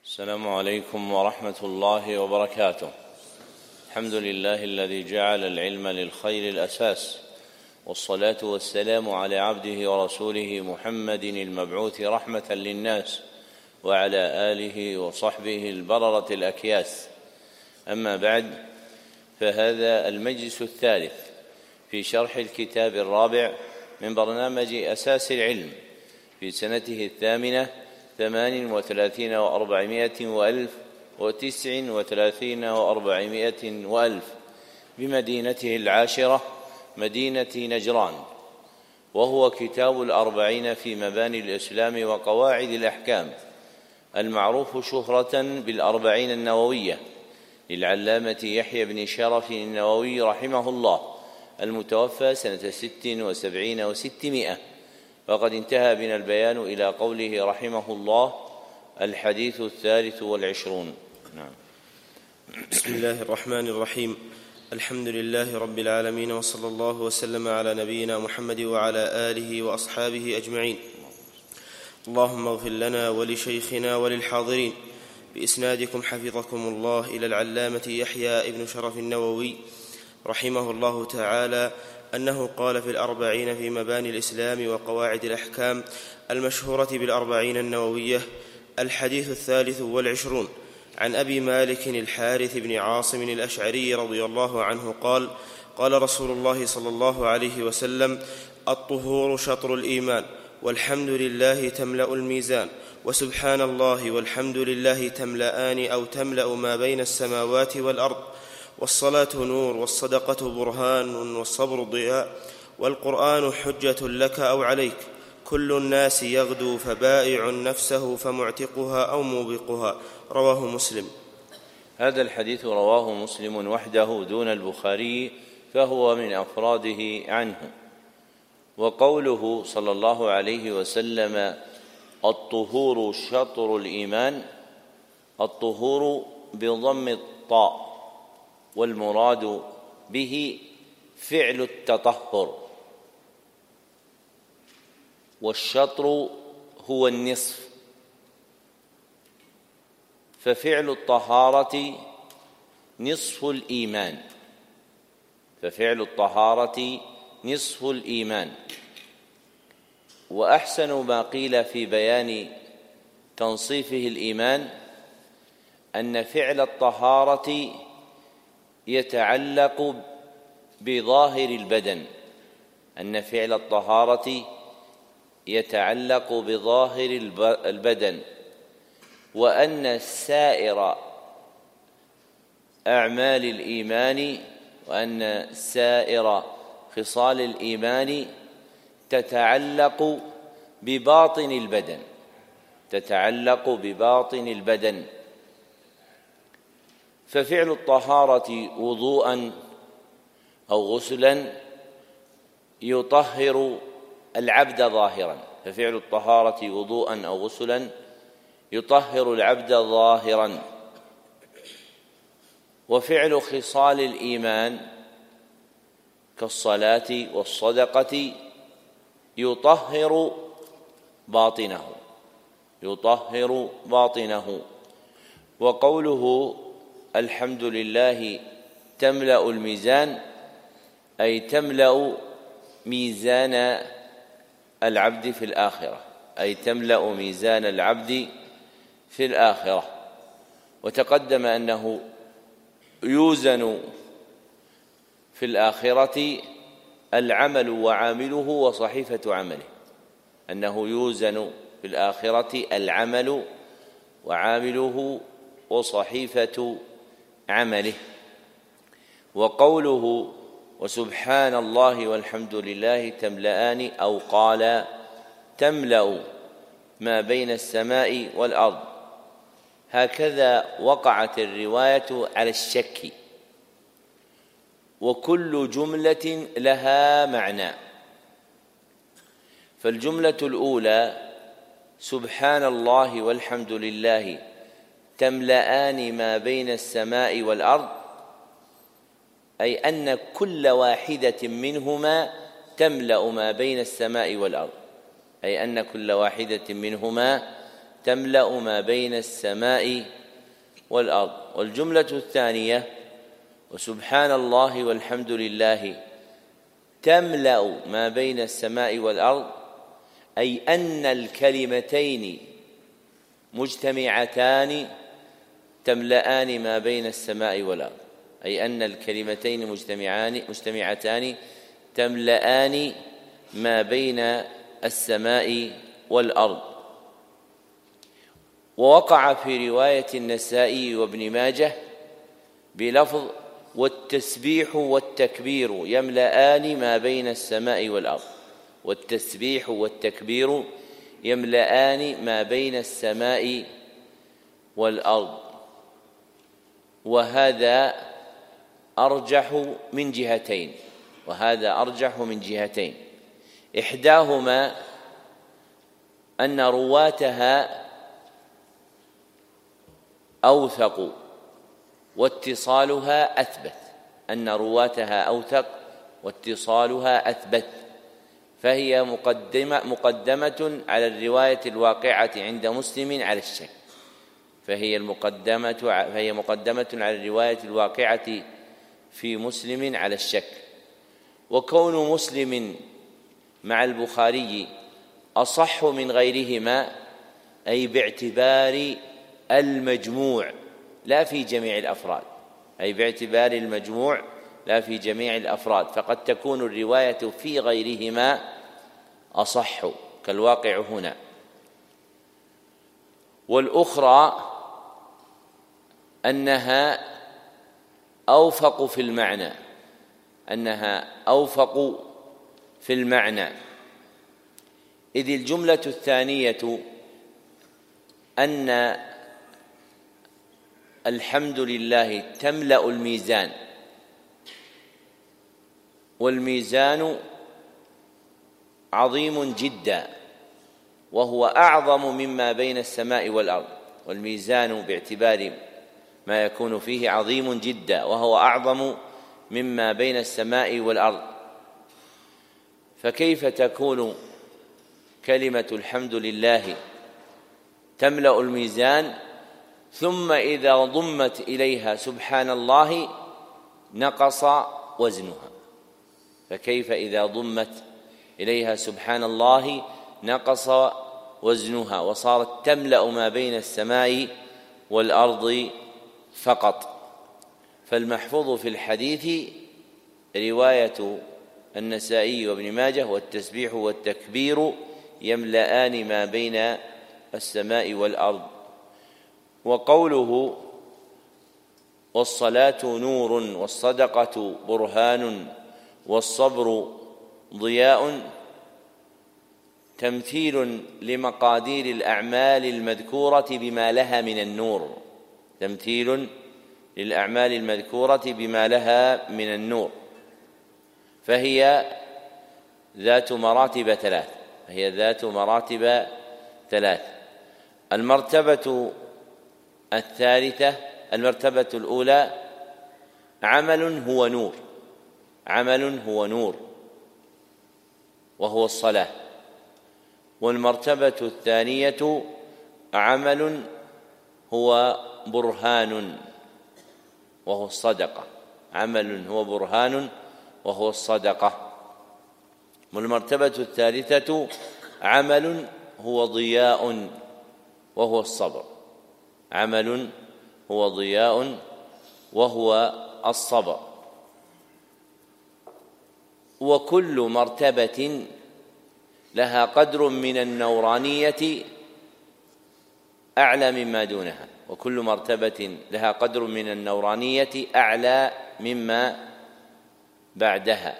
السلام عليكم ورحمة الله وبركاته. الحمد لله الذي جعل العلم للخير الأساس، والصلاة والسلام على عبده ورسوله محمد المبعوث رحمة للناس، وعلى آله وصحبه البررة الأكياس. أما بعد، فهذا المجلس الثالث في شرح الكتاب الرابع من برنامج أساس العلم في سنته 38 و400 وألف 39 و400 وألف بمدينته العاشرة مدينة نجران، وهو كتاب الأربعين في مباني الإسلام وقواعد الأحكام، المعروف شهرة بالأربعين النووية للعلامة يحيى بن شرف النووي رحمه الله، المتوفى سنة 76 و600. فقد انتهى بنا البيان إلى قوله رحمه الله: الحديث 23. نعم. بسم الله الرحمن الرحيم. الحمد لله رب العالمين، وصلى الله وسلم على نبينا محمد وعلى آله وأصحابه أجمعين. اللهم اغفر لنا ولشيخنا وللحاضرين بإسنادكم حفظكم الله إلى العلامة يحيى ابن شرف النووي رحمه الله تعالى أنه قال في الأربعين في مباني الإسلام وقواعد الأحكام المشهورة بالأربعين النووية: الحديث 23. عن أبي مالك الحارث بن عاصم الأشعري رضي الله عنه قال: قال رسول الله صلى الله عليه وسلم: الطهور شطر الإيمان، والحمد لله تملأ الميزان، وسبحان الله والحمد لله تملأان أو تملأ ما بين السماوات والأرض، والصلاة نور، والصدقة برهان، والصبر ضياء، والقرآن حجة لك أو عليك، كل الناس يغدو فبائع نفسه فمعتقها أو موبقها. رواه مسلم. هذا الحديث رواه مسلم وحده دون البخاري، فهو من أفراده عنه. وقوله صلى الله عليه وسلم: الطهور شطر الإيمان، الطهور بضم الطاء، والمراد به فعل التطهر، والشطر هو النصف، ففعل الطهارة نصف الإيمان، ففعل الطهارة نصف الإيمان. وأحسن ما قيل في بيان تنصيفه الإيمان أن فعل الطهارة يتعلق بظاهر البدن، أن فعل الطهارة يتعلق بظاهر البدن، وأن سائر أعمال الإيمان، وأن سائر خصال الإيمان تتعلق بباطن البدن، تتعلق بباطن البدن. ففعل الطهارة وضوءا أو غسلا يطهر العبد ظاهرا، ففعل الطهارة وضوءا أو غسلا يطهر العبد ظاهرا. وفعل خصال الإيمان كالصلاة والصدقة يطهر باطنه، يطهر باطنه. وقوله الحمد لله تملأ الميزان، أي تملأ ميزان العبد في الآخرة، أي تملأ ميزان العبد في الآخرة. وتقدم أنه يوزن في الآخرة العمل وعامله وصحيفة عمله، أنه يوزن في الآخرة العمل وعامله وصحيفة عمله. وقوله وسبحان الله والحمد لله تملأان، أو قال تملأ ما بين السماء والأرض، هكذا وقعت الرواية على الشك، وكل جملة لها معنى. فالجملة الأولى سبحان الله والحمد لله تملأان ما بين السماء والأرض، أي أن كل واحدة منهما تملأ ما بين السماء والأرض، أي أن كل واحدة منهما تملأ ما بين السماء والأرض. والجملة الثانية: وسبحان الله والحمد لله تملأ ما بين السماء والأرض، أي أن الكلمتين مجتمعتان تملأان ما بين السماء والأرض، أي أن الكلمتين مجتمعتان تملأان ما بين السماء والأرض. ووقع في رواية النسائي وابن ماجه بلفظ: والتسبيح والتكبير يملأان ما بين السماء والأرض. والتسبيح والتكبير يملأان ما بين السماء والأرض. وهذا أرجح من جهتين، إحداهما أن رواتها أوثق واتصالها أثبت، فهي مقدمة على الرواية الواقعة عند مسلم على الشك، فهي مقدمة على الرواية الواقعة في مسلم على الشك. وكون مسلم مع البخاري أصح من غيرهما أي باعتبار المجموع لا في جميع الأفراد، فقد تكون الرواية في غيرهما أصح كالواقع هنا. والأخرى أنها أوفق في المعنى، إذ الجملة الثانية أن الحمد لله تملأ الميزان، والميزان عظيم جدا وهو أعظم مما بين السماء والأرض، والميزان باعتبار ما يكون فيه عظيم جدا وهو أعظم مما بين السماء والأرض، فكيف تكون كلمة الحمد لله تملأ الميزان ثم إذا ضمت إليها سبحان الله نقص وزنها؟ فكيف إذا ضمت إليها سبحان الله نقص وزنها وصارت تملأ ما بين السماء والأرض فقط؟ فالمحفوظ في الحديث رواية النسائي وابن ماجه: والتسبيح والتكبير يملأان ما بين السماء والأرض. وقوله: والصلاة نور والصدقة برهان والصبر ضياء، تمثيل لمقادير الأعمال المذكورة بما لها من النور، فهي ذات مراتب ثلاث. المرتبة الأولى عمل هو نور وهو الصلاة. والمرتبة الثانية عمل هو برهان وهو الصدقة. والمرتبة الثالثة عمل هو ضياء وهو الصبر. وكل مرتبة لها قدر من النورانية أعلى مما بعدها.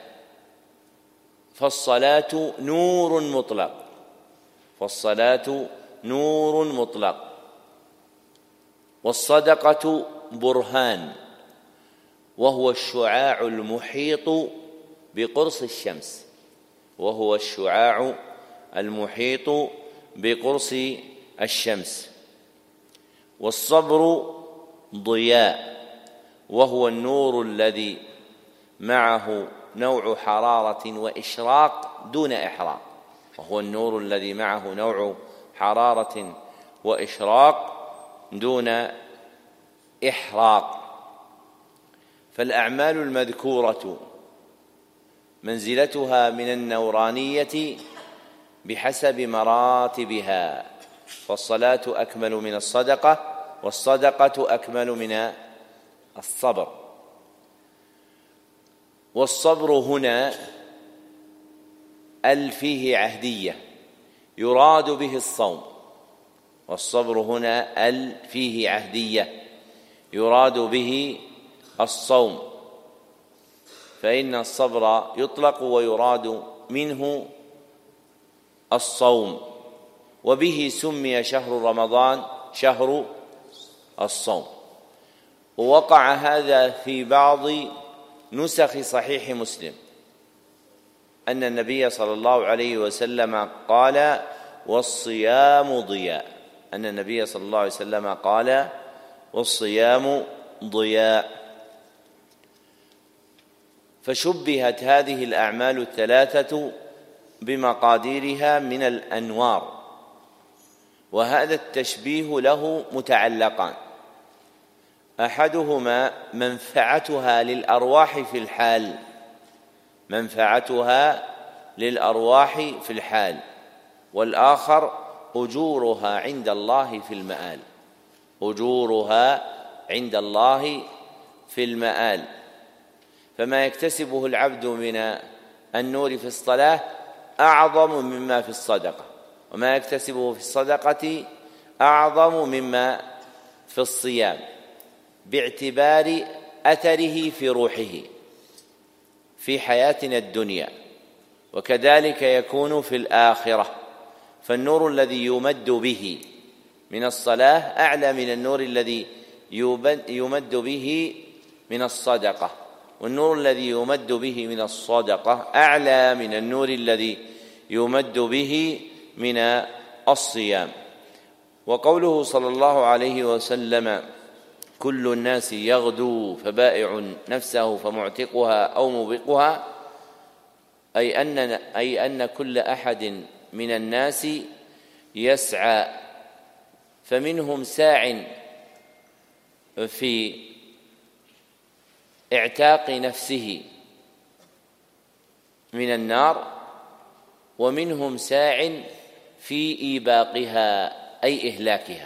فالصلاة نور مطلق، والصدقة برهان وهو الشعاع المحيط بقرص الشمس. والصبر ضياء وهو النور الذي معه نوع حرارة وإشراق دون إحراق. فالأعمال المذكورة منزلتها من النورانية بحسب مراتبها، فالصلاة أكمل من الصدقة، والصدقة أكمل من الصبر. والصبر هنا فيه عهدية يراد به الصوم، والصبر هنا فيه عهدية يراد به الصوم، فإن الصبر يطلق ويراد منه الصوم، وبه سمي شهر رمضان شهر الصوم. ووقع هذا في بعض نسخ صحيح مسلم أن النبي صلى الله عليه وسلم قال: والصيام ضياء. أن النبي صلى الله عليه وسلم قال: والصيام ضياء. فشبهت هذه الأعمال الثلاثة بمقاديرها من الأنوار، وهذا التشبيه له متعلقان: أحدهما منفعتها للأرواح في الحال، منفعتها للأرواح في الحال، والآخر أجورها عند الله في المآل، أجورها عند الله في المآل. فما يكتسبه العبد من النور في الصلاة أعظم مما في الصدقة، وما يكتسبه في الصدقة أعظم مما في الصيام، باعتبار أثره في روحه في حياتنا الدنيا، وكذلك يكون في الآخرة. فالنور الذي يمد به من الصلاة أعلى من النور الذي يمد به من الصدقة، والنور الذي يمد به من الصدقة أعلى من النور الذي يمد به من الصيام. وقوله صلى الله عليه وسلم: كل الناس يغدو فبائع نفسه فمعتقها أو موبقها، أي أن كل أحد من الناس يسعى، فمنهم ساع في اعتاق نفسه من النار، ومنهم ساع في إيباقها أي إهلاكها.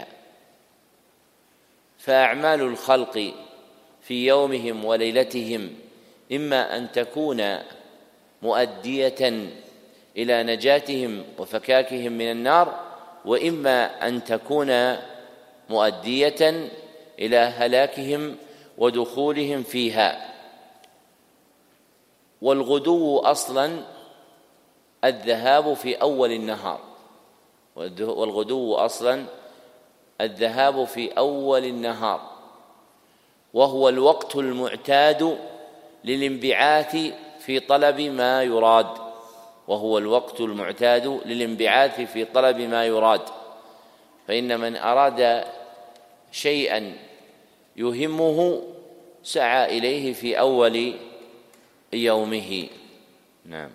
فأعمال الخلق في يومهم وليلتهم إما أن تكون مؤدية إلى نجاتهم وفكاكهم من النار، وإما أن تكون مؤدية إلى هلاكهم ودخولهم فيها. والغدو أصلا الذهاب في أول النهار، والغدو أصلا الذهاب في أول النهار، وهو الوقت المعتاد للانبعاث في طلب ما يراد، وهو الوقت المعتاد للانبعاث في طلب ما يراد. فإن من أراد شيئا يهمه سعى إليه في أول يومه. نعم.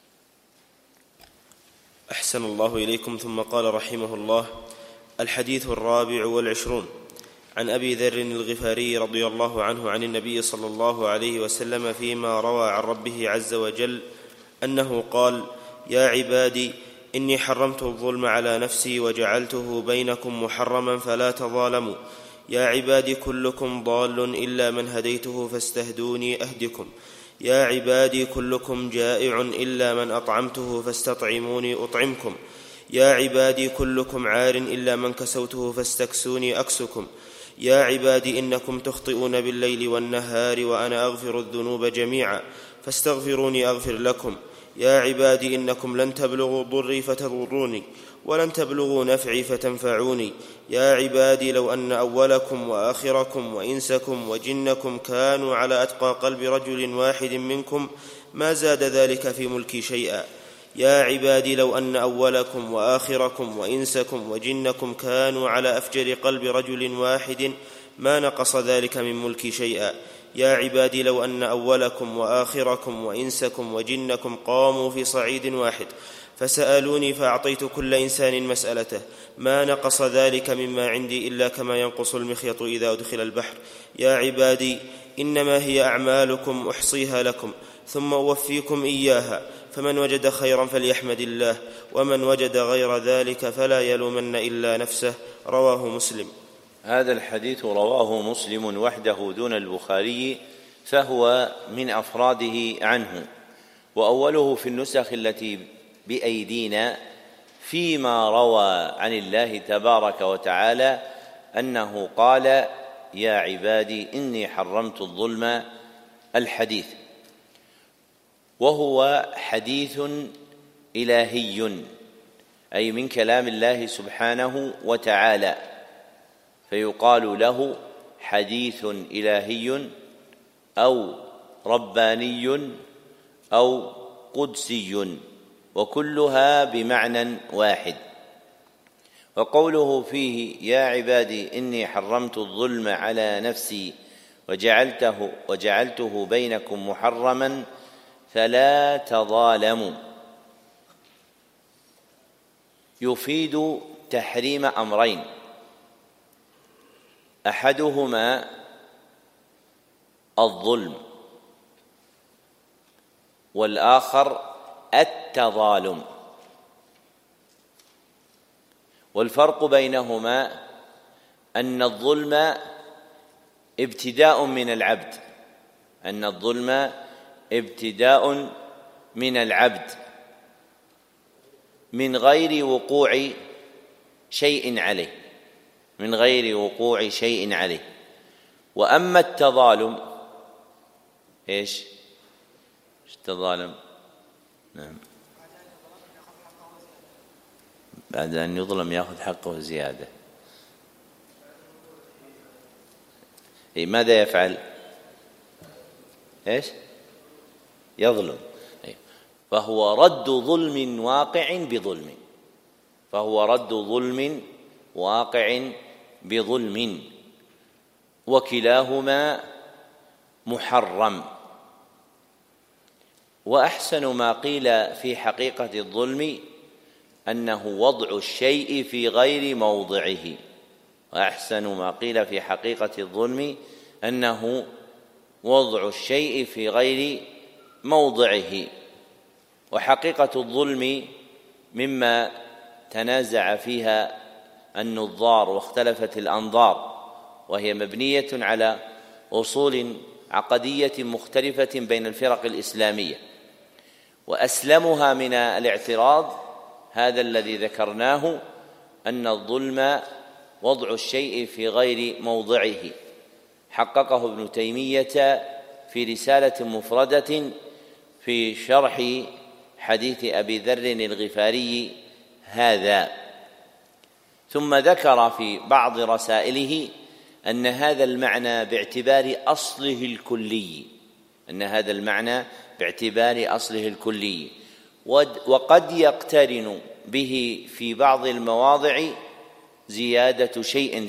أحسن الله إليكم. ثم قال رحمه الله: الحديث 24 عن أبي ذر الغفاري رضي الله عنه عن النبي صلى الله عليه وسلم فيما روى عن ربه عز وجل أنه قال: يا عبادي إني حرمت الظلم على نفسي وجعلته بينكم محرما فلا تظالموا. يا عبادي كلكم ضال إلا من هديته فاستهدوني أهدكم. يا عبادي كلكم جائع إلا من أطعمته فاستطعموني أطعمكم. يا عبادي كلكم عار إلا من كسوته فاستكسوني أكسكم. يا عبادي إنكم تخطئون بالليل والنهار وأنا أغفر الذنوب جميعا فاستغفروني أغفر لكم. يا عبادي إنكم لن تبلغوا ضري فتضروني ولن تبلغوا نفعي فتنفعوني. يا عبادي لو أن أولكم وآخركم وإنسكم وجنكم كانوا على أتقى قلب رجل واحد منكم ما زاد ذلك في ملكي شيئا. يا عبادي لو أن أولكم وآخركم وإنسكم وجنكم كانوا على أفجر قلب رجل واحد ما نقص ذلك من ملكي شيئا. يا عبادي لو أن أولكم وآخركم وإنسكم وجنكم قاموا في صعيد واحد فسألوني فأعطيت كل إنسان مسألته، ما نقص ذلك مما عندي إلا كما ينقص المخيط إذا أدخل البحر. يا عبادي إنما هي أعمالكم أحصيها لكم ثم أوفيكم إياها، فمن وجد خيرا فليحمد الله، ومن وجد غير ذلك فلا يلومن إلا نفسه. رواه مسلم. هذا الحديث رواه مسلم وحده دون البخاري، فهو من أفراده عنه. وأوله في النسخ التي بأيدينا فيما روى عن الله تبارك وتعالى أنه قال: يا عبادي إني حرمت الظلم، الحديث. وهو حديث إلهي، أي من كلام الله سبحانه وتعالى، فيقال له حديث إلهي أو رباني أو قدسي، وكلها بمعنى واحد. وقوله فيه: يا عبادي إني حرمت الظلم على نفسي وجعلته بينكم محرما فلا تظالموا، يفيد تحريم أمرين: أحدهما الظلم، والآخر التظالم. والفرق بينهما أن الظلم ابتداء من العبد، من غير وقوع شيء عليه. وأما التظالم، إيش التظالم؟ نعم، بعد أن يظلم يأخذ حقه زيادة. ماذا يفعل؟ إيش؟ يظلم. فهو رد ظلم واقع بظلم، وكلاهما محرم. وأحسن ما قيل في حقيقة الظلم أنه وضع الشيء في غير موضعه. وحقيقة الظلم مما تنازع فيها النظار واختلفت الأنظار، وهي مبنية على أصول عقدية مختلفة بين الفرق الإسلامية. وأسلمها من الاعتراض هذا الذي ذكرناه، أن الظلم وضع الشيء في غير موضعه، حققه ابن تيمية في رسالة مفردة في شرح حديث أبي ذر الغفاري هذا. ثم ذكر في بعض رسائله أن هذا المعنى باعتبار أصله الكلي، وقد يقترن به في بعض المواضع زيادة شيء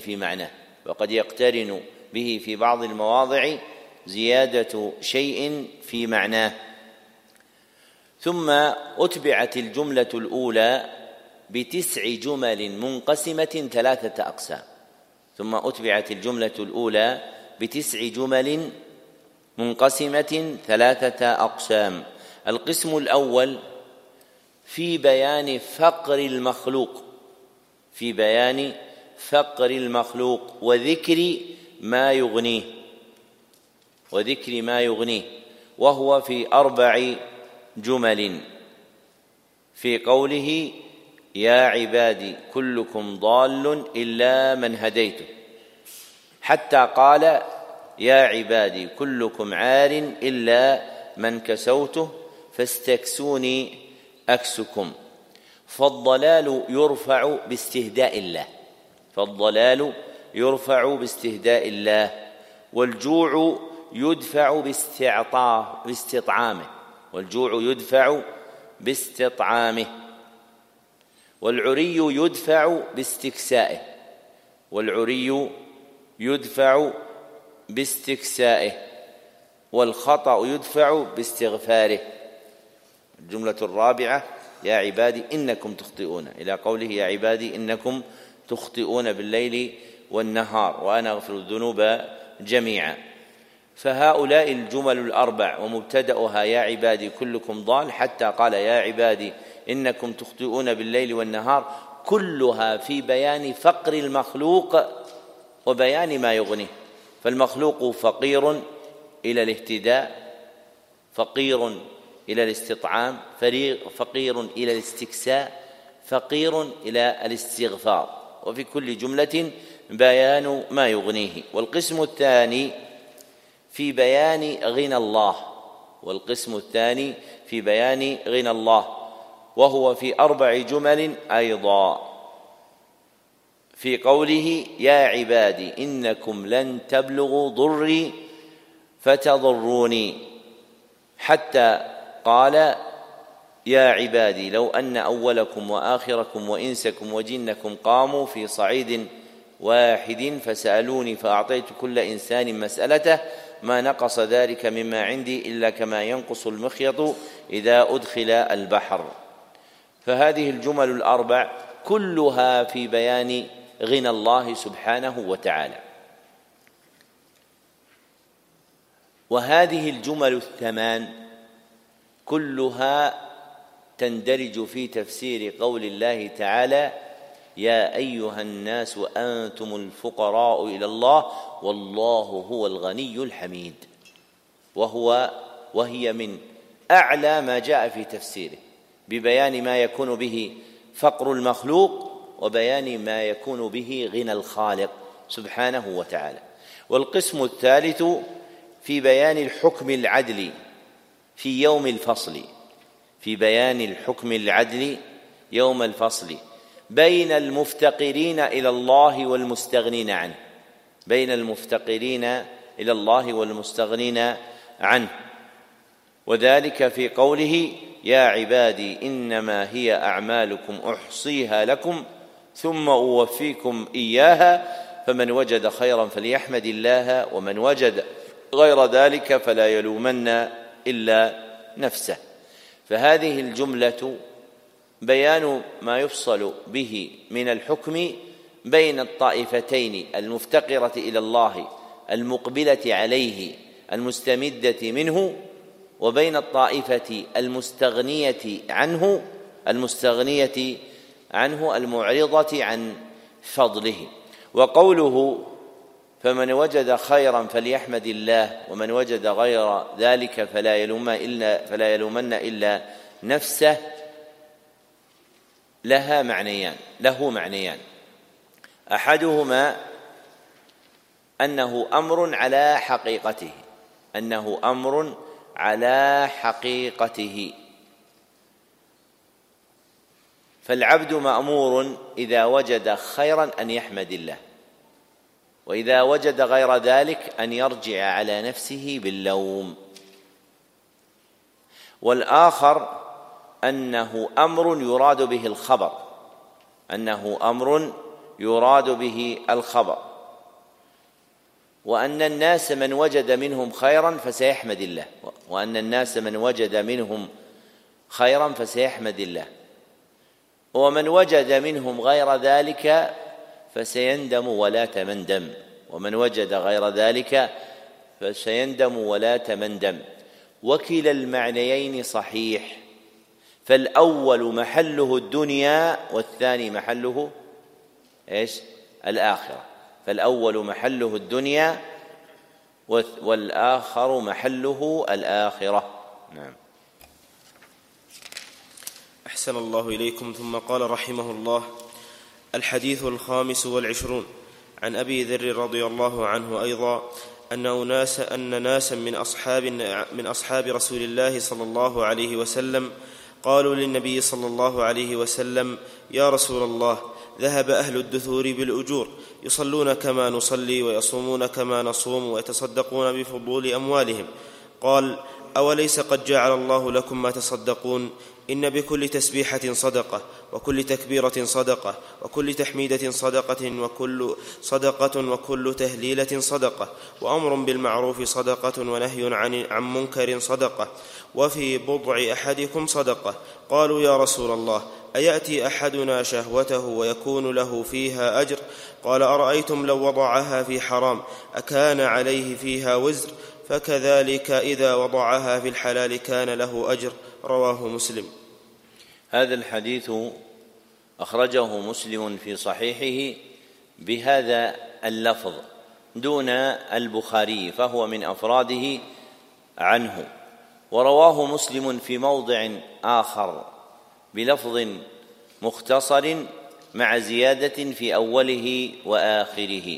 في معناه. ثم أتبعت الجملة الأولى ب9 جمل منقسمة 3 أقسام. القسم الأول في بيان فقر المخلوق وذكر ما يغنيه، وهو في 4 جمل، في قوله: يا عبادي كلكم ضال إلا من هديته، حتى قال: يا عبادي كلكم عار إلا من كسوته فاستكسوني أكسكم. فالضلال يرفع باستهداء الله، والجوع يدفع باستطعامه، والعري يدفع باستكسائه، والخطأ يدفع باستغفاره. الجملة الرابعة: يا عبادي إنكم تخطئون، إلى قوله يا عبادي إنكم تخطئون بالليل والنهار وأنا أغفر الذنوب جميعا. فهؤلاء الجمل الأربع ومبتدأها يا عبادي كلكم ضال حتى قال يا عبادي إنكم تخطئون بالليل والنهار، كلها في بيان فقر المخلوق وبيان ما يغنيه. فالمخلوق فقير إلى الاهتداء، فقير إلى الاستطعام، فقير إلى الاستكساء، فقير إلى الاستغفار، وفي كل جملة بيان ما يغنيه. والقسم الثاني في بيان غنى الله، والقسم الثاني في بيان غنى الله، وهو في 4 جمل أيضا، في قوله يا عبادي إنكم لن تبلغوا ضري فتضروني، حتى قال يا عبادي لو أن أولكم وآخركم وإنسكم وجنكم قاموا في صعيد واحد فسألوني فأعطيت كل إنسان مسألته ما نقص ذلك مما عندي إلا كما ينقص المخيط إذا أدخل البحر. فهذه الجمل الأربع كلها في بيان غنى الله سبحانه وتعالى. وهذه الجمل الثمان كلها تندرج في تفسير قول الله تعالى يا أيها الناس أنتم الفقراء إلى الله والله هو الغني الحميد، وهي من أعلى ما جاء في تفسيره، ببيان ما يكون به فقر المخلوق وبيان ما يكون به غنى الخالق سبحانه وتعالى. والقسم الثالث في بيان الحكم العدل في يوم الفصل، في بيان الحكم العدل يوم الفصل بين المفتقرين إلى الله والمستغنين عنه، بين المفتقرين إلى الله والمستغنين عنه، وذلك في قوله يا عبادي إنما هي أعمالكم أحصيها لكم ثم أوفيكم إياها فمن وجد خيرا فليحمد الله ومن وجد غير ذلك فلا يلومن إلا نفسه. فهذه الجملة بيان ما يفصل به من الحكم بين الطائفتين المفتقرة إلى الله المقبلة عليه المستمدة منه، وبين الطائفة المستغنية عنه المعرضة عن فضله. وقوله فمن وجد خيرا فليحمد الله ومن وجد غير ذلك فلا يلومن إلا نفسه له معنيان، أحدهما أنه أمر على حقيقته، فالعبد مأمور إذا وجد خيرا أن يحمد الله، وإذا وجد غير ذلك أن يرجع على نفسه باللوم. والآخر أنه أمر يراد به الخبر، وأن الناس من وجد منهم خيرا فسيحمد الله، ومن وجد منهم غير ذلك فسيندم ولا تمندم، وكلا المعنيين صحيح، فالأول محله الدنيا والثاني محله الآخرة، والآخر محله الآخرة. نعم. أحسن الله إليكم. ثم قال رحمه الله: الحديث 25 عن أبي ذر رضي الله عنه أيضا أن ناسا من أصحاب رسول الله صلى الله عليه وسلم قالوا للنبي صلى الله عليه وسلم: يا رسول الله، ذهب أهل الدثور بالأجور، يصلون كما نصلي ويصومون كما نصوم ويتصدقون بفضول أموالهم. قال: أوليس قد جعل الله لكم ما تصدقون إن بكل تسبيحة صدقة، وكل تكبيرة صدقة، وكل تحميدة صدقة، وكل تهليلة صدقة، وأمر بالمعروف صدقة، ونهي عن منكر صدقة، وفي بضع أحدكم صدقة. قالوا يا رسول الله أيأتي أحدنا شهوته ويكون له فيها أجر؟ قال أرأيتم لو وضعها في حرام أكان عليه فيها وزر؟ فكذلك إذا وضعها في الحلال كان له أجر. رواه مسلم. هذا الحديث أخرجه مسلم في صحيحه بهذا اللفظ دون البخاري، فهو من أفراده عنه. ورواه مسلم في موضع آخر بلفظ مختصر مع زيادة في أوله وآخره.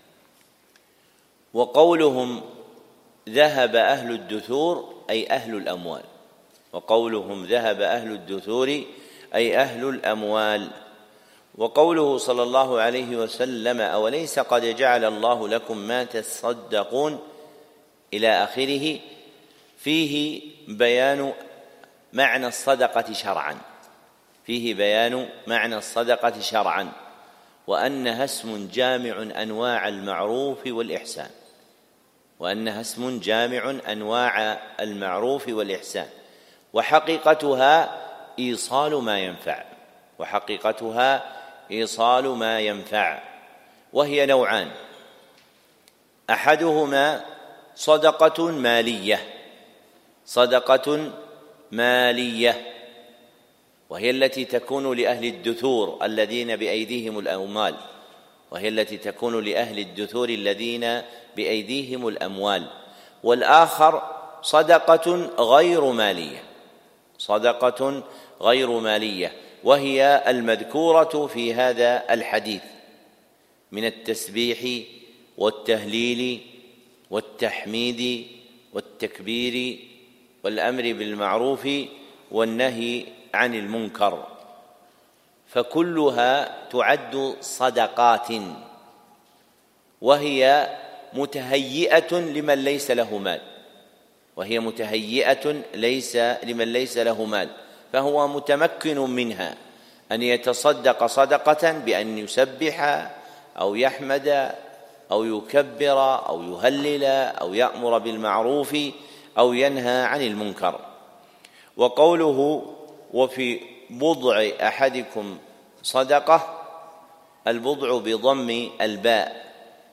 وقولهم ذهب أهل الدثور أي أهل الأموال، وقولهم ذهب أهل الدثور أي أهل الأموال. وقوله صلى الله عليه وسلم أوليس قد جعل الله لكم ما تصدقون إلى آخره فيه بيان معنى الصدقة شرعا، فيه بيان معنى الصدقة شرعا، وأنها اسم جامع أنواع المعروف والإحسان، وأنها اسم جامع أنواع المعروف والإحسان، وحقيقتها إيصال ما ينفع، وحقيقتها إيصال ما ينفع، وهي نوعان: أحدهما صدقة مالية، صدقة مالية وهي التي تكون لأهل الدثور الذين بأيديهم الأموال، وهي التي تكون لأهل الدثور الذين بأيديهم الأموال. والآخر صدقة غير مالية، صدقة غير مالية، وهي المذكورة في هذا الحديث من التسبيح والتهليل والتحميد والتكبير والأمر بالمعروف والنهي عن المنكر، فكلها تعد صدقات، وهي متهيئة لمن ليس له مال، وهي متهيئة لمن ليس له مال، فهو متمكن منها أن يتصدق صدقة بأن يسبح أو يحمد أو يكبر أو يهلل أو يأمر بالمعروف أو ينهى عن المنكر. وقوله وفي بضع أحدكم صدقة، البضع بضم الباء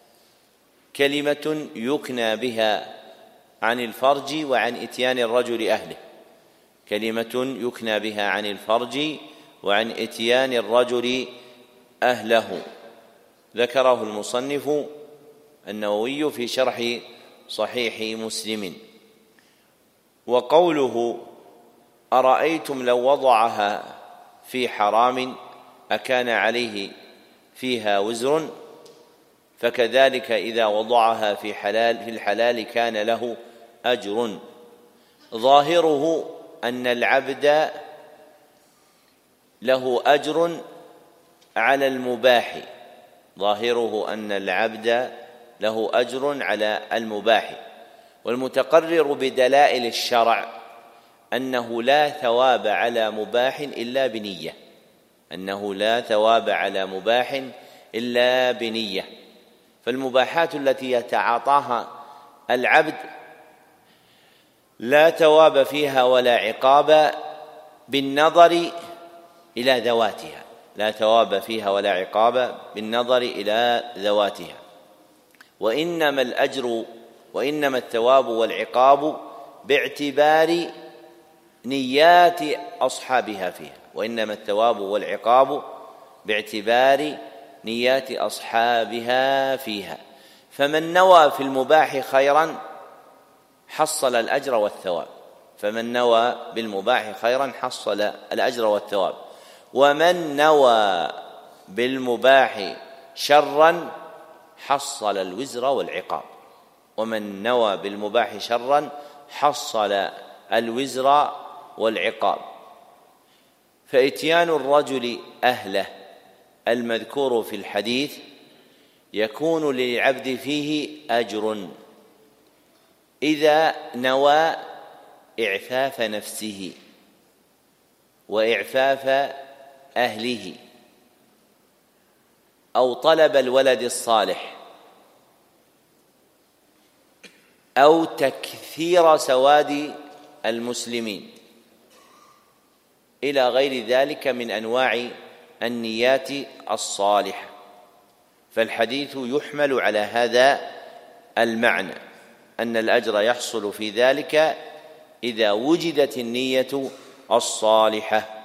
كلمة يكنى بها عن الفرج وعن إتيان الرجل أهله، كلمة يكنى بها عن الفرج وعن إتيان الرجل أهله. ذكره المصنف النووي في شرح صحيح مسلم. وقوله أرأيتم لو وضعها في حرام أكان عليه فيها وزر؟ فكذلك إذا وضعها في الحلال كان له أجر. ظاهره أن العبد له أجر على المباح، ظاهره أن العبد له أجر على المباح، والمتقرر بدلائل الشرع أنه لا ثواب على مباح إلا بنية، أنه لا ثواب على مباح إلا بنية. فالمباحات التي يتعاطاها العبد لا ثواب فيها ولا عقاب بالنظر إلى ذواتها، لا ثواب فيها ولا عقاب بالنظر إلى ذواتها، وإنما الثواب والعقاب باعتبار نيات أصحابها فيها، وإنما الثواب والعقاب باعتبار نيات أصحابها فيها. فمن نوى في المباح خيرا حصل الأجر والثواب، فمن نوى بالمباح خيرا حصل الأجر والثواب، ومن نوى بالمباح شرا حصل الوزر والعقاب، ومن نوى بالمباح شرا حصل الوزر والعقاب. فإتيان الرجل أهله المذكور في الحديث يكون للعبد فيه أجر إذا نوى إعفاف نفسه وإعفاف أهله، أو طلب الولد الصالح، أو تكثير سواد المسلمين، إلى غير ذلك من أنواع النيات الصالحة. فالحديث يحمل على هذا المعنى، أن الأجر يحصل في ذلك إذا وجدت النية الصالحة.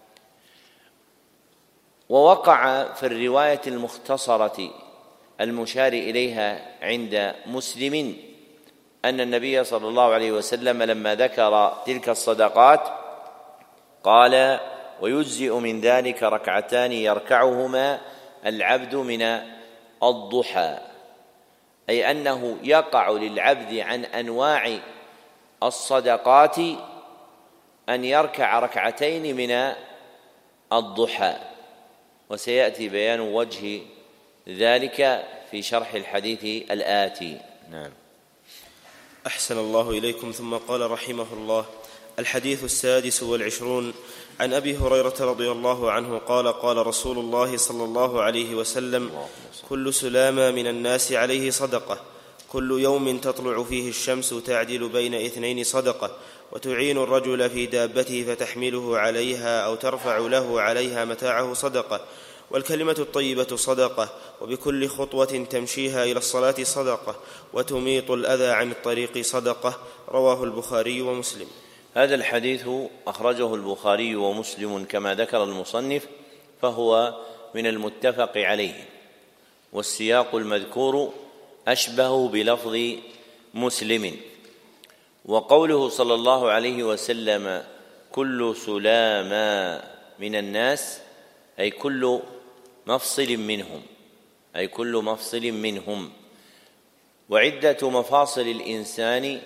ووقع في الرواية المختصرة المشار إليها عند مسلم أن النبي صلى الله عليه وسلم لما ذكر تلك الصدقات قال: ويجزئ من ذلك ركعتان يركعهما العبد من الضحى، أي أنه يقع للعبد عن أنواع الصدقات أن يركع ركعتين من الضحى، وسيأتي بيان وجه ذلك في شرح الحديث الآتي. نعم. أحسن الله إليكم. ثم قال رحمه الله: الحديث 26 عن أبي هريرة رضي الله عنه قال: قال رسول الله صلى الله عليه وسلم: كل سلامة من الناس عليه صدقة، كل يوم تطلع فيه الشمس تعدل بين 2 صدقة، وتعين الرجل في دابته فتحمله عليها أو ترفع له عليها متاعه صدقة، والكلمة الطيبة صدقة، وبكل خطوة تمشيها إلى الصلاة صدقة، وتميط الأذى عن الطريق صدقة. رواه البخاري ومسلم. هذا الحديث أخرجه البخاري ومسلم كما ذكر المصنف، فهو من المتفق عليه، والسياق المذكور أشبه بلفظ مسلم. وقوله صلى الله عليه وسلم: كل سلامة من الناس، أي كل مفصل منهم، أي كل مفصل منهم. وعدة مفاصل الإنسان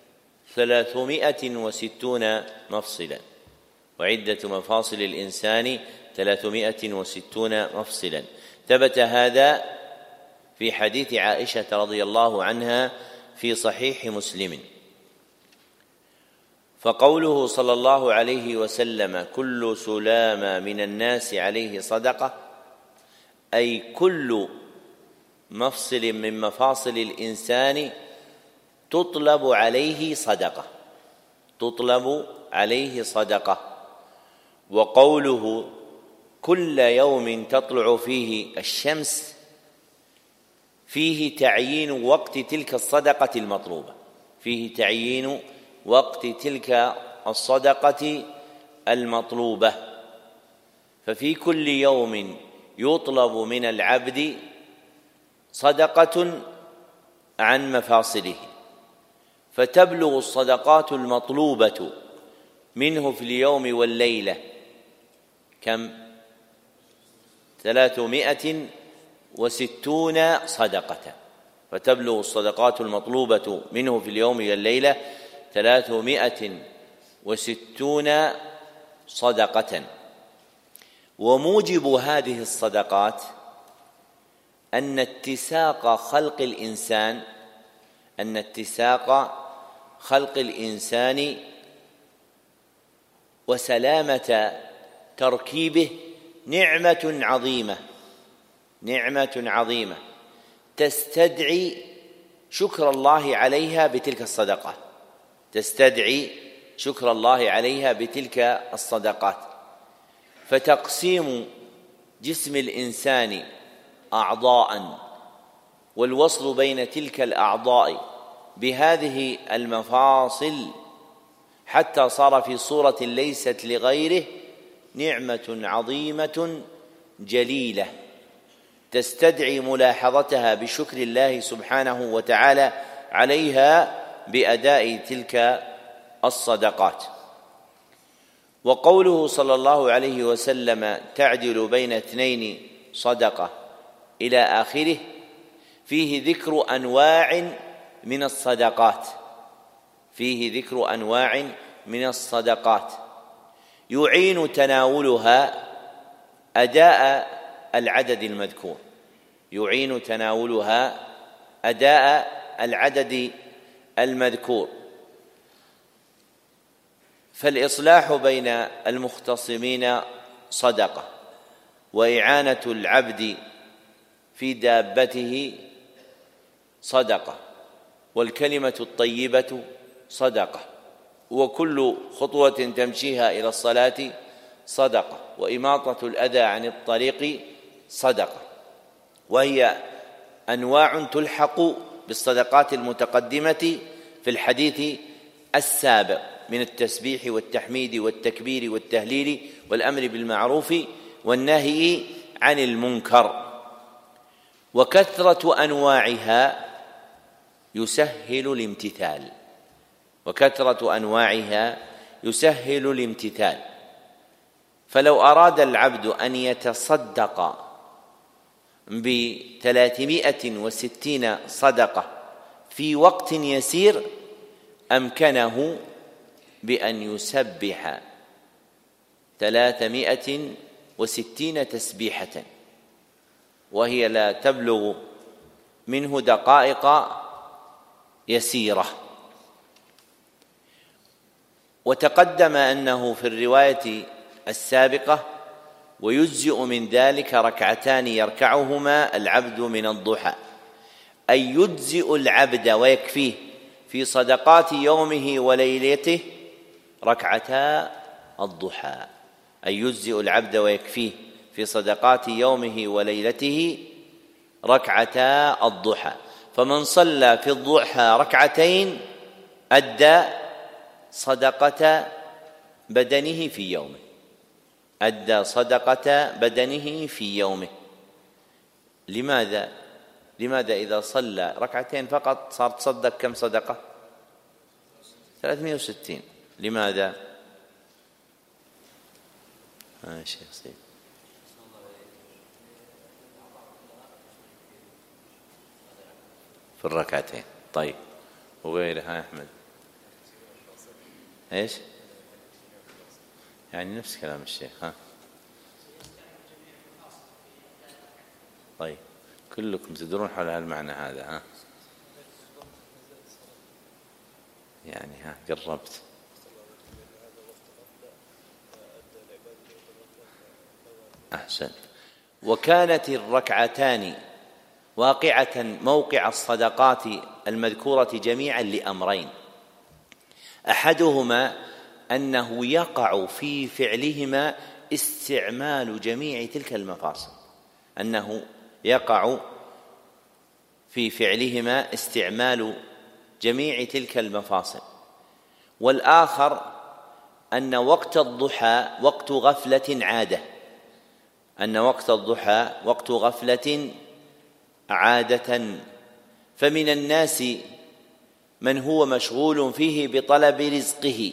360 مفصلا، وعدة مفاصل الإنسان 360 مفصلا. ثبت هذا في حديث عائشة رضي الله عنها في صحيح مسلم. فقوله صلى الله عليه وسلم: كل سلامة من الناس عليه صدقة، أي كل مفصل من مفاصل الإنسان تطلب عليه صدقة، تطلب عليه صدقة. وقوله كل يوم تطلع فيه الشمس فيه تعيين وقت تلك الصدقة المطلوبة، فيه تعيين وقت تلك الصدقة المطلوبة. ففي كل يوم يطلب من العبد صدقة عن مفاصله، فتبلغ الصدقات المطلوبة منه في اليوم والليلة كم؟ 360 صدقة. فتبلغ الصدقات المطلوبة منه في اليوم والليلة 360 صدقة. وموجب هذه الصدقات أن اتساق خلق الإنسان وسلامة تركيبه نعمة عظيمة تستدعي شكر الله عليها بتلك الصدقات، تستدعي شكر الله عليها بتلك الصدقات. فتقسيم جسم الإنسان أعضاء والوصل بين تلك الأعضاء بهذه المفاصل حتى صار في صورة ليست لغيره نعمة عظيمة جليلة تستدعي ملاحظتها بشكر الله سبحانه وتعالى عليها بأداء تلك الصدقات. وقوله صلى الله عليه وسلم تعدل بين 2 صدقة إلى آخره فيه ذكر أنواع من الصدقات، فيه ذكر أنواع من الصدقات يعين تناولها أداء العدد المذكور، يعين تناولها أداء العدد المذكور. فالإصلاح بين المختصمين صدقة، وإعانة العبد في دابته صدقة، والكلمة الطيبة صدقة، وكل خطوة تمشيها إلى الصلاة صدقة، وإماطة الأذى عن الطريق صدقة، وهي أنواع تلحق بالصدقات المتقدمة في الحديث السابق من التسبيح والتحميد والتكبير والتهليل والأمر بالمعروف والنهي عن المنكر. وكثرة أنواعها يسهل الامتثال، فلو أراد العبد أن يتصدق ب360 صدقة في وقت يسير أمكنه بأن يسبح 360 تسبيحة، وهي لا تبلغ منه دقائق يسيرة. وتقدم أنه في الرواية السابقة: ويجزئ من ذلك ركعتان يركعهما العبد من الضحى، أي يجزئ العبد ويكفيه في صدقات يومه وليلته ركعتا الضحى، أي يجزئ العبد ويكفيه في صدقات يومه وليلته ركعتا الضحى. فمن صلى في الضحى ركعتين أدى صدقة بدنه في يومه. لماذا إذا صلى ركعتين فقط صار تصدق كم صدقة؟ 360. لماذا؟ شيخ سيد. في الركعتين. طيب، وغيرها يا أحمد؟ إيش؟ يعني نفس كلام الشيخ. طيب، كلكم تدرون حول هالمعنى هذا. يعني قربت. أحسن. وكانت الركعتان واقعة موقع الصدقات المذكورة جميعا لأمرين: أحدهما أنه يقع في فعلهما استعمال جميع تلك المفاصل، والآخر أن وقت الضحى وقت غفلة عادة، فمن الناس من هو مشغول فيه بطلب رزقه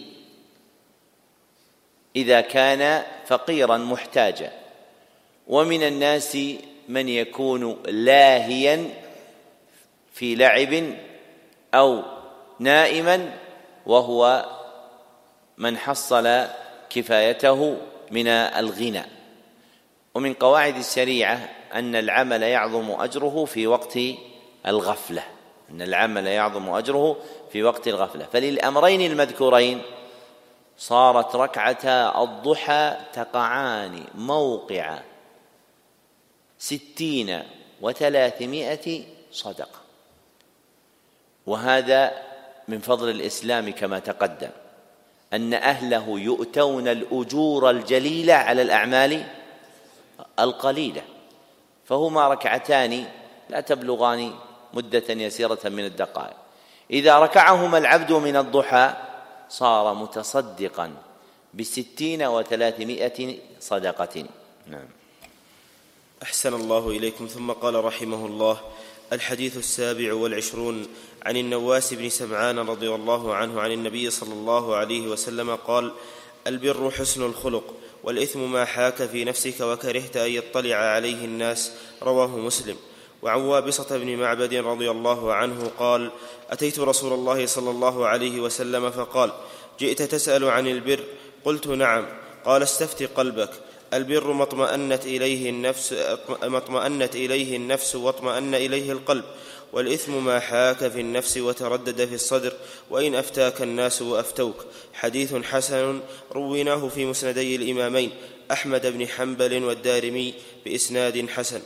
إذا كان فقيرا محتاجا، ومن الناس من يكون لاهيا في لعب أو نائما، وهو من حصل كفايته من الغنى. ومن قواعد الشريعة أن العمل يعظم أجره في وقت الغفلة، فللأمرين المذكورين صارت ركعتا الضحى تقعان موقع 60 و300 صدقة. وهذا من فضل الإسلام كما تقدم، أن أهله يؤتون الأجور الجليلة على الأعمال القليلة، فهما ركعتان لا تبلغان مدة يسيرة من الدقائق. إذا ركعهما العبد من الضحى صار متصدقا ب60 و300 صدقة. نعم. أحسن الله إليكم. ثم قال رحمه الله: الحديث 27 عن النواس بن سمعان رضي الله عنه عن النبي صلى الله عليه وسلم قال: البر حسن الخلق، والإثم ما حاك في نفسك وكرهت أن يطلع عليه الناس. رواه مسلم. وعن وابصة بن معبد رضي الله عنه قال: أتيت رسول الله صلى الله عليه وسلم فقال: جئت تسأل عن البر؟ قلت: نعم. قال: استفت قلبك. البر ما اطمأنت إليه النفس واطمأن إليه القلب، والإثم ما حاك في النفس وتردد في الصدر، وإن أفتاك الناس وأفتوك. حديث حسن رويناه في مسندي الإمامين أحمد بن حنبل والدارمي بإسناد حسن.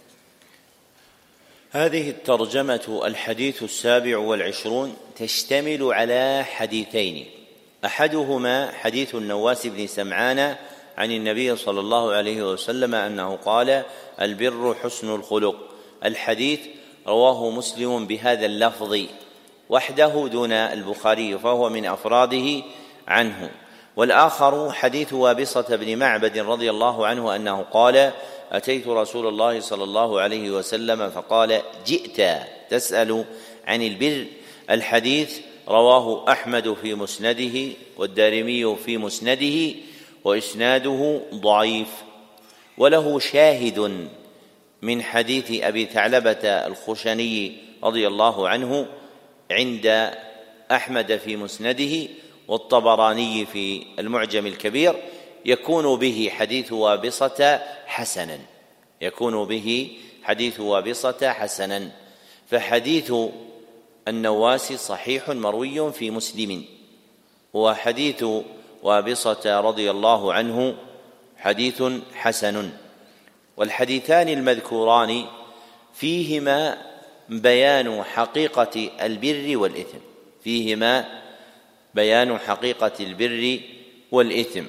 هذه الترجمة الحديث 27 تشتمل على حديثين، أحدهما حديث النواس بن سمعان عن النبي صلى الله عليه وسلم أنه قال: البر حسن الخلق. الحديث رواه مسلم بهذا اللفظ وحده دون البخاري، فهو من أفراده عنه. والآخر حديث وابصة بن معبد رضي الله عنه أنه قال: أتيت رسول الله صلى الله عليه وسلم فقال: جئت تسأل عن البر. الحديث رواه أحمد في مسنده والدارمي في مسنده، وإسناده ضعيف، وله شاهد من حديث أبي ثعلبة الخشني رضي الله عنه عند أحمد في مسنده والطبراني في المعجم الكبير، يكون به حديث وابصة حسنا، يكون به حديث وابصة حسنا. فحديث النواس صحيح مروي في مسلم، وحديث وابصة رضي الله عنه حديث حسن. والحديثان المذكوران فيهما بيان حقيقة البر والإثم، فيهما بيان حقيقة البر والإثم.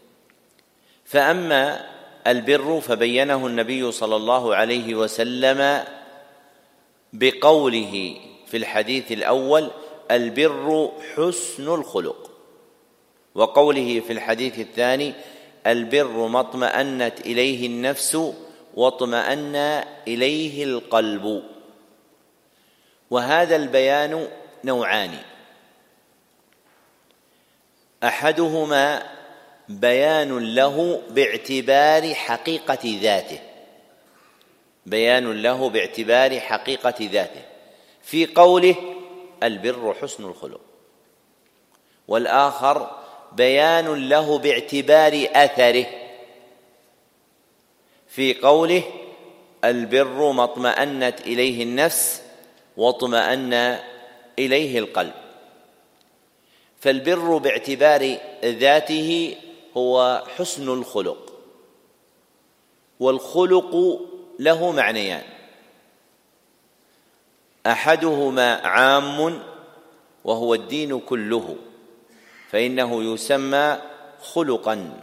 فأما البر فبينه النبي صلى الله عليه وسلم بقوله في الحديث الأول: البر حسن الخلق، وقوله في الحديث الثاني: البر ما اطمأنت إليه النفس واطمأن إليه القلب. وهذا البيان نوعان: أحدهما بيان له باعتبار حقيقة ذاته، بيان له باعتبار حقيقة ذاته في قوله: البر حسن الخلق. والآخر بيان له باعتبار أثره في قوله: البر ما اطمأنت إليه النفس واطمأن إليه القلب. فالبر باعتبار ذاته هو حسن الخلق، والخلق له معنيان: أحدهما عام وهو الدين كله، فإنه يسمى خلقا،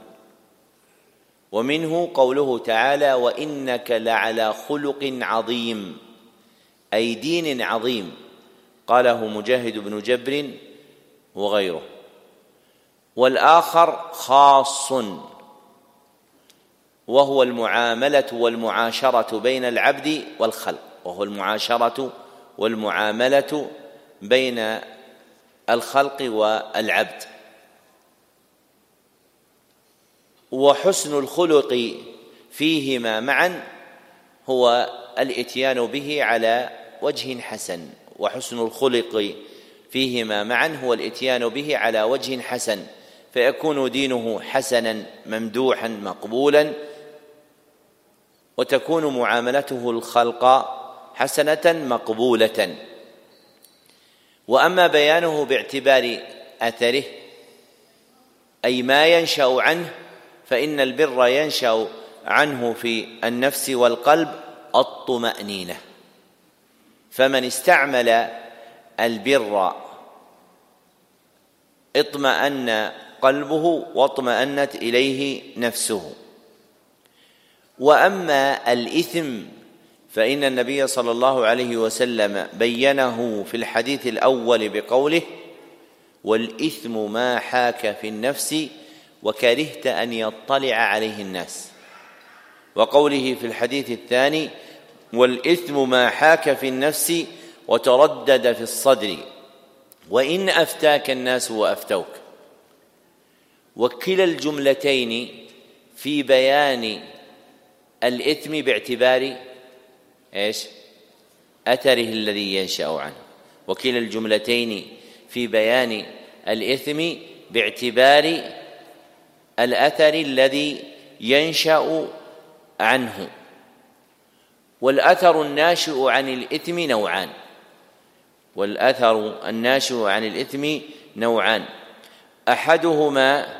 ومنه قوله تعالى: وإنك لعلى خلق عظيم، أي دين عظيم، قاله مجاهد بن جبر وغيره. والآخر خاص وهو المعاملة والمعاشرة بين العبد والخلق، وهو المعاشرة والمعاملة بين الخلق والعبد. وحسن الخلق فيهما معا هو الإتيان به على وجه حسن، وحسن الخلق فيهما معا هو الإتيان به على وجه حسن، فيكون دينه حسنا ممدوحا مقبولا، وتكون معاملته الخلق حسنة مقبولة. وأما بيانه باعتبار أثره أي ما ينشأ عنه، فإن البر ينشأ عنه في النفس والقلب الطمأنينة، فمن استعمل البر اطمأن قلبه واطمأنت إليه نفسه. وأما الإثم فإن النبي صلى الله عليه وسلم بينه في الحديث الأول بقوله: والإثم ما حاك في النفس وكرهت أن يطلع عليه الناس، وقوله في الحديث الثاني: والإثم ما حاك في النفس وتردد في الصدر، وإن أفتاك الناس وأفتوك. وكلا الجملتين في بيان الإثم باعتبار أثره الذي ينشأ عنه، وكلا الجملتين في بيان الإثم باعتبار الأثر الذي ينشأ عنه. والأثر الناشئ عن الإثم نوعان، والأثر الناشئ عن الإثم نوعان: أحدهما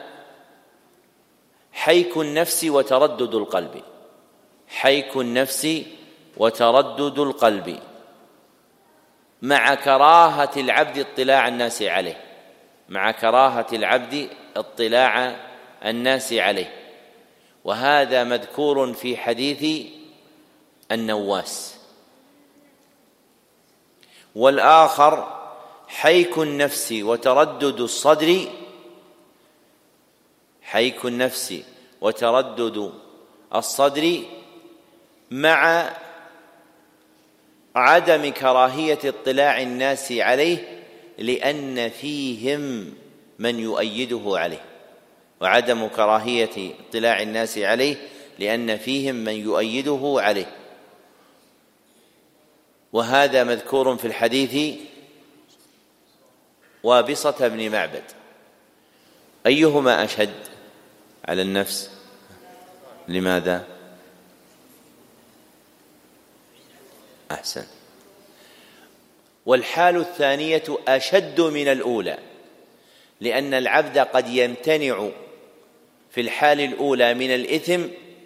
حيك النفس وتردد القلب، حيك النفس وتردد القلب مع كراهة العبد اطلاع الناس عليه، مع كراهة العبد اطلاع الناس عليه، وهذا مذكور في حديث النواس. والآخر حيك النفس وتردد الصدر، حيك النفس وتردد الصدر مع عدم كراهية اطلاع الناس عليه لأن فيهم من يؤيده عليه، وعدم كراهية اطلاع الناس عليه لأن فيهم من يؤيده عليه، وهذا مذكور في الحديث وابصة بن معبد. أيهما أشد على النفس؟ لماذا؟ أحسن. والحال الثانية أشد من الأولى، لأن العبد قد يمتنع في الحال الأولى من الإثم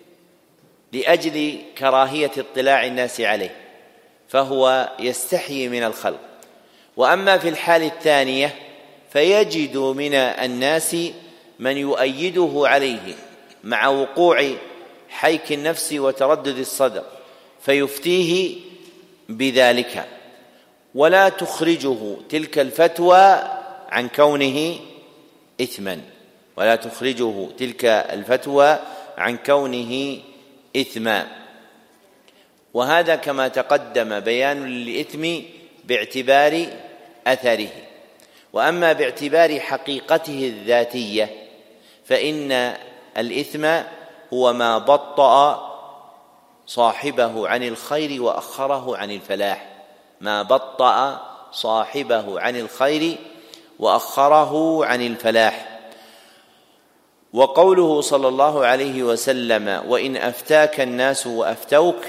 لأجل كراهية اطلاع الناس عليه، فهو يستحيي من الخلق. وأما في الحال الثانية فيجد من الناس من يؤيده عليه مع وقوع حيك النفس وتردد الصدر فيفتيه بذلك، ولا تخرجه تلك الفتوى عن كونه إثما، ولا تخرجه تلك الفتوى عن كونه إثما. وهذا كما تقدم بيان للإثم باعتبار أثره. وأما باعتبار حقيقته الذاتية فإن الإثم هو ما بطأ صاحبه عن الخير وأخره عن الفلاح، ما بطأ صاحبه عن الخير وأخره عن الفلاح. وقوله صلى الله عليه وسلم: وإن أفتاك الناس وأفتوك،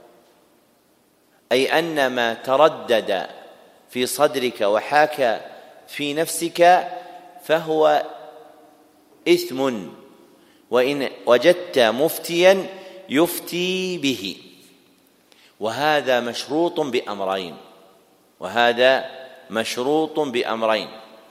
أي أن ما تردد في صدرك وحاك في نفسك فهو إثم، وإن وجدت مفتيا يفتي به. وهذا مشروط بأمرين، وهذا مشروط بأمرين: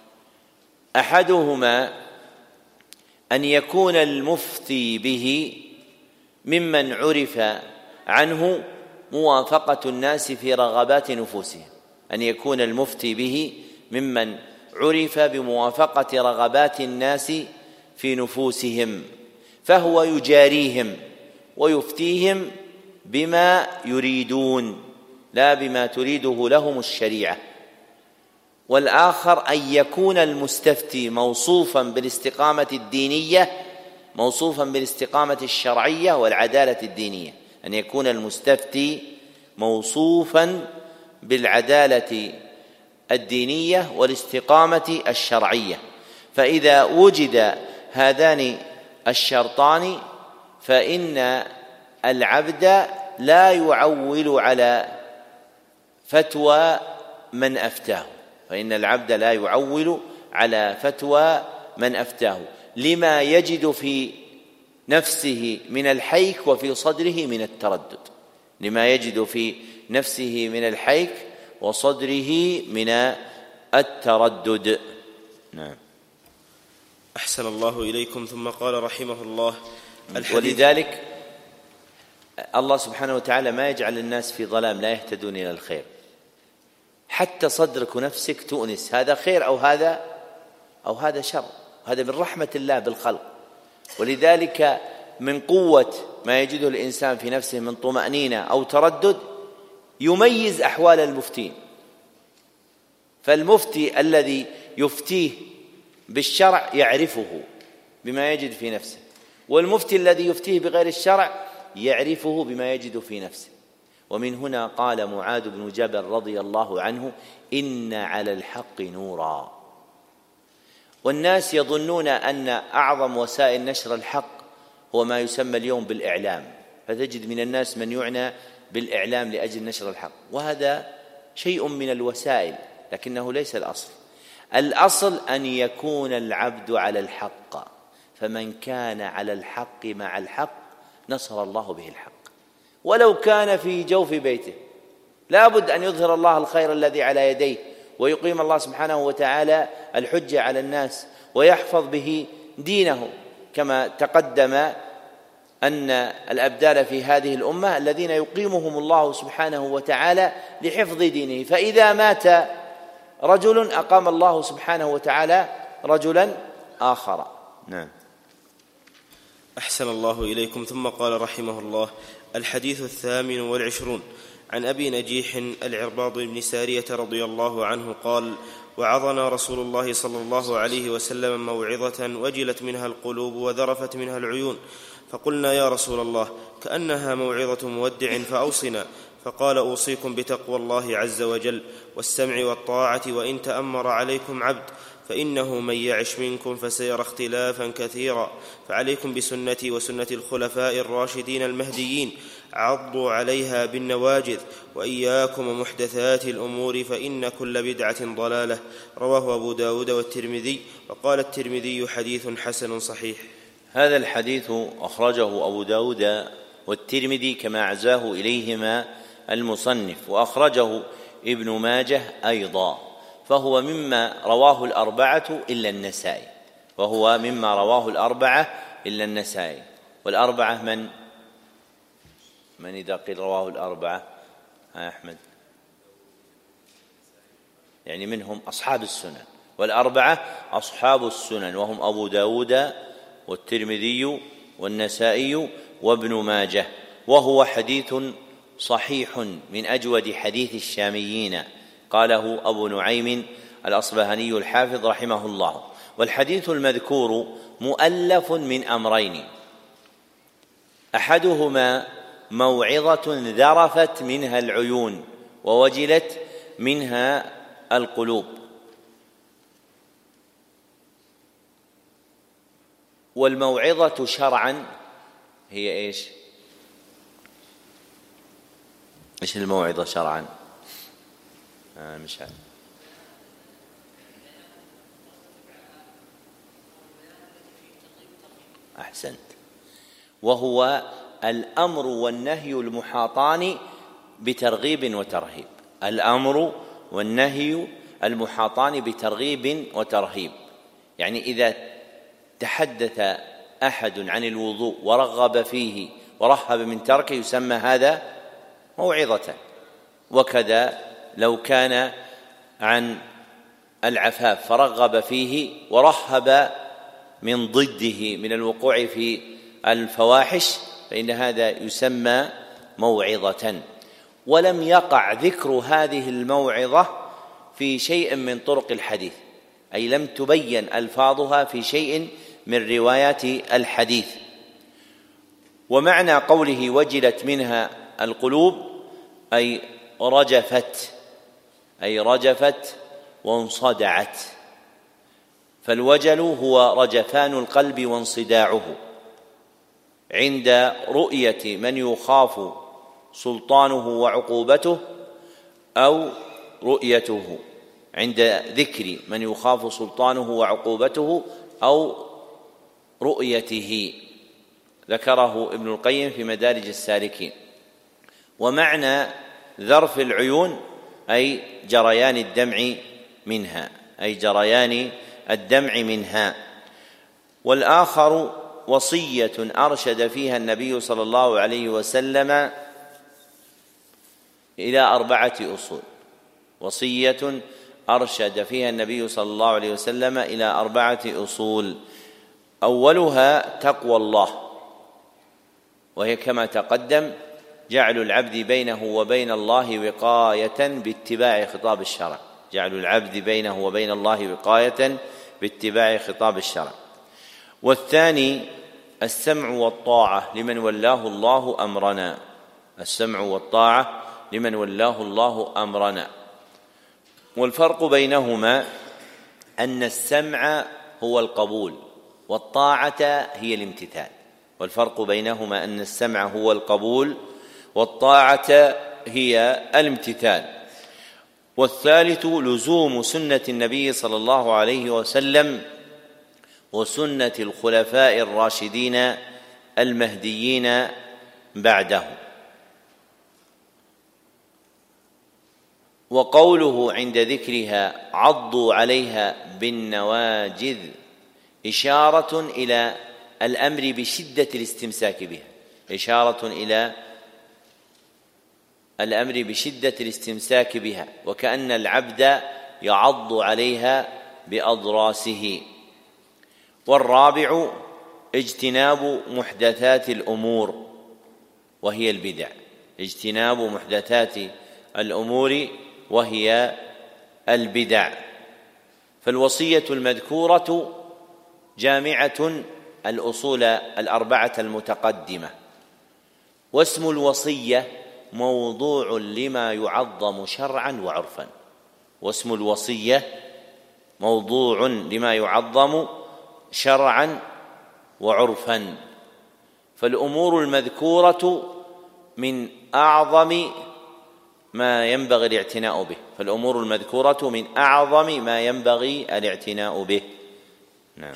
أحدهما أن يكون المفتي به ممن عرف عنه موافقة الناس في رغبات نفوسهم، أن يكون المفتي به ممن عرف بموافقة رغبات الناس في نفوسهم، فهو يجاريهم ويفتيهم بما يريدون لا بما تريده لهم الشريعة. والآخر أن يكون المستفتي موصوفا بالاستقامة الدينية، موصوفا بالاستقامة الشرعية والعدالة الدينية، أن يكون المستفتي موصوفا بالعدالة الدينية والاستقامة الشرعية. فإذا وجد هذان الشرطان فإن العبد لا يعول على فتوى من أفتاه، فإن العبد لا يعول على فتوى من أفتاه لما يجد في نفسه من الحيك وفي صدره من التردد، لما يجد في نفسه من الحيك وصدره من التردد. نعم. أحسن الله إليكم. ثم قال رحمه الله: ولذلك الله سبحانه وتعالى ما يجعل الناس في ظلام لا يهتدون إلى الخير، حتى صدرك ونفسك تؤنس هذا خير أو هذا شر، هذا من رحمة الله بالخلق. ولذلك من قوة ما يجده الإنسان في نفسه من طمأنينة أو تردد يميز أحوال المفتين، فالمفتي الذي يفتيه بالشرع يعرفه بما يجد في نفسه، والمفتي الذي يفتيه بغير الشرع يعرفه بما يجد في نفسه. ومن هنا قال معاذ بن جبل رضي الله عنه: إن على الحق نورا. والناس يظنون أن أعظم وسائل نشر الحق هو ما يسمى اليوم بالإعلام، فتجد من الناس من يعنى بالإعلام لأجل نشر الحق، وهذا شيء من الوسائل لكنه ليس الأصل. الأصل أن يكون العبد على الحق، فمن كان على الحق مع الحق نصر الله به الحق، ولو كان في جوف بيته. لا بد أن يظهر الله الخير الذي على يديه، ويقيم الله سبحانه وتعالى الحجة على الناس، ويحفظ به دينه، كما تقدم أن الأبدال في هذه الأمة الذين يقيمهم الله سبحانه وتعالى لحفظ دينه، فإذا مات رجل أقام الله سبحانه وتعالى رجلا آخر. نعم. أحسن الله إليكم. ثم قال رحمه الله: الحديث 28 عن أبي نجيح العرباض بن سارية رضي الله عنه قال: وعظنا رسول الله صلى الله عليه وسلم موعظة وجلت منها القلوب وذرفت منها العيون، فقلنا: يا رسول الله، كأنها موعظة مودع فأوصنا. فقال: أوصيكم بتقوى الله عز وجل والسمع والطاعة، وإن تأمر عليكم عبد، فإنه من يعش منكم فسيرى اختلافا كثيرا، فعليكم بسنتي وسنة الخلفاء الراشدين المهديين، عضوا عليها بالنواجذ، وإياكم ومحدثات الأمور، فإن كل بدعة ضلالة. رواه أبو داود والترمذي، وقال الترمذي: حديث حسن صحيح. هذا الحديث أخرجه أبو داود والترمذي كما عزاه إليهما المصنف، وأخرجه ابن ماجه أيضا، فهو مما رواه الأربعة إلا النسائي، وهو مما رواه الأربعة إلا النسائي. والأربعة من إذا قيل رواه الأربعة؟ أحمد، يعني منهم أصحاب السنن، والأربعة أصحاب السنن وهم أبو داود والترمذي والنسائي وابن ماجه، وهو حديث صحيح من أجود حديث الشاميين، قاله أبو نعيم الأصبهاني الحافظ رحمه الله. والحديث المذكور مؤلف من أمرين: أحدهما موعظة ذرفت منها العيون ووجلت منها القلوب، والموعظة شرعا هي إيش الموعظة شرعا؟ مش عارف. أحسنت. وهو الأمر والنهي المحاطان بترغيب وترهيب. الأمر والنهي المحاطان بترغيب وترهيب، يعني إذا تحدث أحد عن الوضوء ورغب فيه ورهب من تركه يسمى هذا موعظة. وكذا لو كان عن العفاف فرغب فيه ورهب من ضده من الوقوع في الفواحش فإن هذا يسمى موعظة. ولم يقع ذكر هذه الموعظة في شيء من طرق الحديث، أي لم تبين ألفاظها في شيء من روايات الحديث. ومعنى قوله وجلت منها القلوب أي رجفت وانصدعت، فالوجل هو رجفان القلب وانصداعه عند رؤية من يخاف سلطانه وعقوبته، أو رؤيته عند ذكر من يخاف سلطانه وعقوبته، أو رؤيته، ذكره ابن القيم في مدارج السالكين. ومعنى ذرف العيون أي جريان الدمع منها. والآخر وصية أرشد فيها النبي صلى الله عليه وسلم إلى 4 أصول. وصية أرشد فيها النبي صلى الله عليه وسلم إلى 4 أصول. أولها تقوى الله، وهي كما تقدم جعل العبد بينه وبين الله وقاية باتباع خطاب الشرع. جعل العبد بينه وبين الله وقاية باتباع خطاب الشرع. والثاني السمع والطاعة لمن ولاه الله أمرنا. السمع والطاعة لمن ولاه الله أمرنا. والفرق بينهما أن السمع هو القبول والطاعة هي الامتثال. والفرق بينهما أن السمع هو القبول والطاعة هي الامتثال. والثالث لزوم سنة النبي صلى الله عليه وسلم وسنة الخلفاء الراشدين المهديين بعده. وقوله عند ذكرها عضوا عليها بالنواجذ إشارة إلى الأمر بشدة الاستمساك بها، إشارة إلى الأمر بشدة الاستمساك بها، وكأن العبد يعض عليها بأضراسه. والرابع اجتناب محدثات الأمور وهي البدع، اجتناب محدثات الأمور وهي البدع. فالوصية المذكورة جامعة الأصول الأربعة المتقدمة. واسم الوصية موضوع لما يعظم شرعا وعرفا، واسم الوصية موضوع لما يعظم شرعا وعرفا. فالأمور المذكورة من أعظم ما ينبغي الاعتناء به، فالأمور المذكورة من أعظم ما ينبغي الاعتناء به. نعم.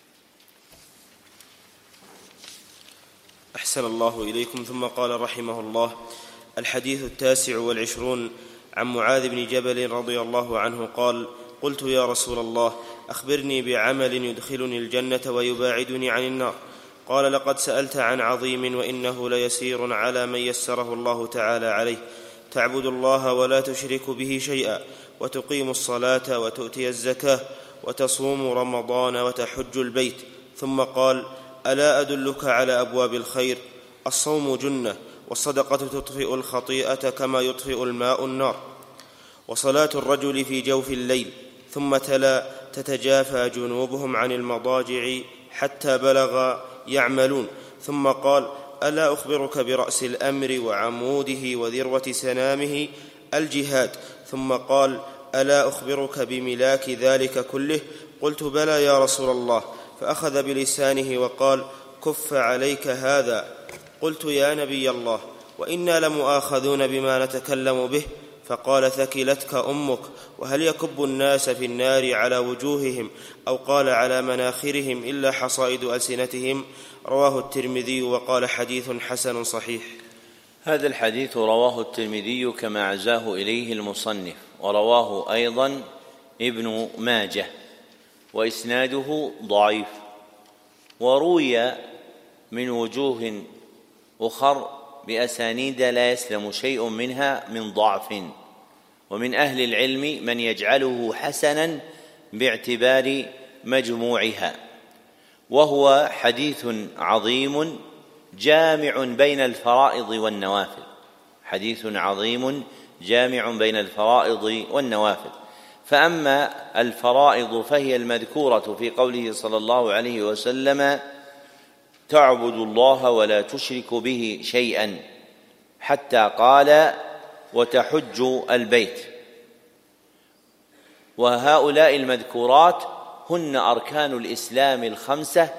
أحسن الله إليكم. ثم قال رحمه الله: الحديث 29 عن معاذ بن جبل رضي الله عنه قال: قلت يا رسول الله أخبرني بعمل يدخلني الجنة ويباعدني عن النار. قال: لقد سألت عن عظيم وإنه ليسير على من يسره الله تعالى عليه، تعبد الله ولا تشرك به شيئا، وتقيم الصلاة وتؤتي الزكاة وتصوم رمضان وتحج البيت. ثم قال: ألا أدلك على أبواب الخير؟ الصوم جنة، والصدقة تطفئ الخطيئة كما يطفئ الماء النار، وصلاة الرجل في جوف الليل. ثم تلا: تتجافى جنوبهم عن المضاجع حتى بلغ يعملون. ثم قال: ألا أخبرك برأس الأمر وعموده وذروة سنامه؟ الجهاد. ثم قال: ألا أخبرك بملاك ذلك كله؟ قلت: بلى يا رسول الله. فأخذ بلسانه وقال: كف عليك هذا. قلت: يا نبي الله، وإنا لمؤاخذون بما نتكلم به. فقال: ثكلتك أمك، وهل يكب الناس في النار على وجوههم أو قال على مناخرهم إلا حصائد ألسنتهم؟ رواه الترمذي وقال: حديث حسن صحيح. هذا الحديث رواه الترمذي كما عزاه إليه المصنف، ورواه أيضا ابن ماجه، وإسناده ضعيف، وروي من وجوه أخر بأسانيد لا يسلم شيء منها من ضعف، ومن أهل العلم من يجعله حسنا باعتبار مجموعها. وهو حديث عظيم جامع بين الفرائض والنوافل، حديث عظيم جامع بين الفرائض والنوافل. فأما الفرائض فهي المذكورة في قوله صلى الله عليه وسلم: تعبد الله ولا تشرك به شيئا، حتى قال: وتحج البيت. وهؤلاء المذكورات هن أركان الإسلام الخمسة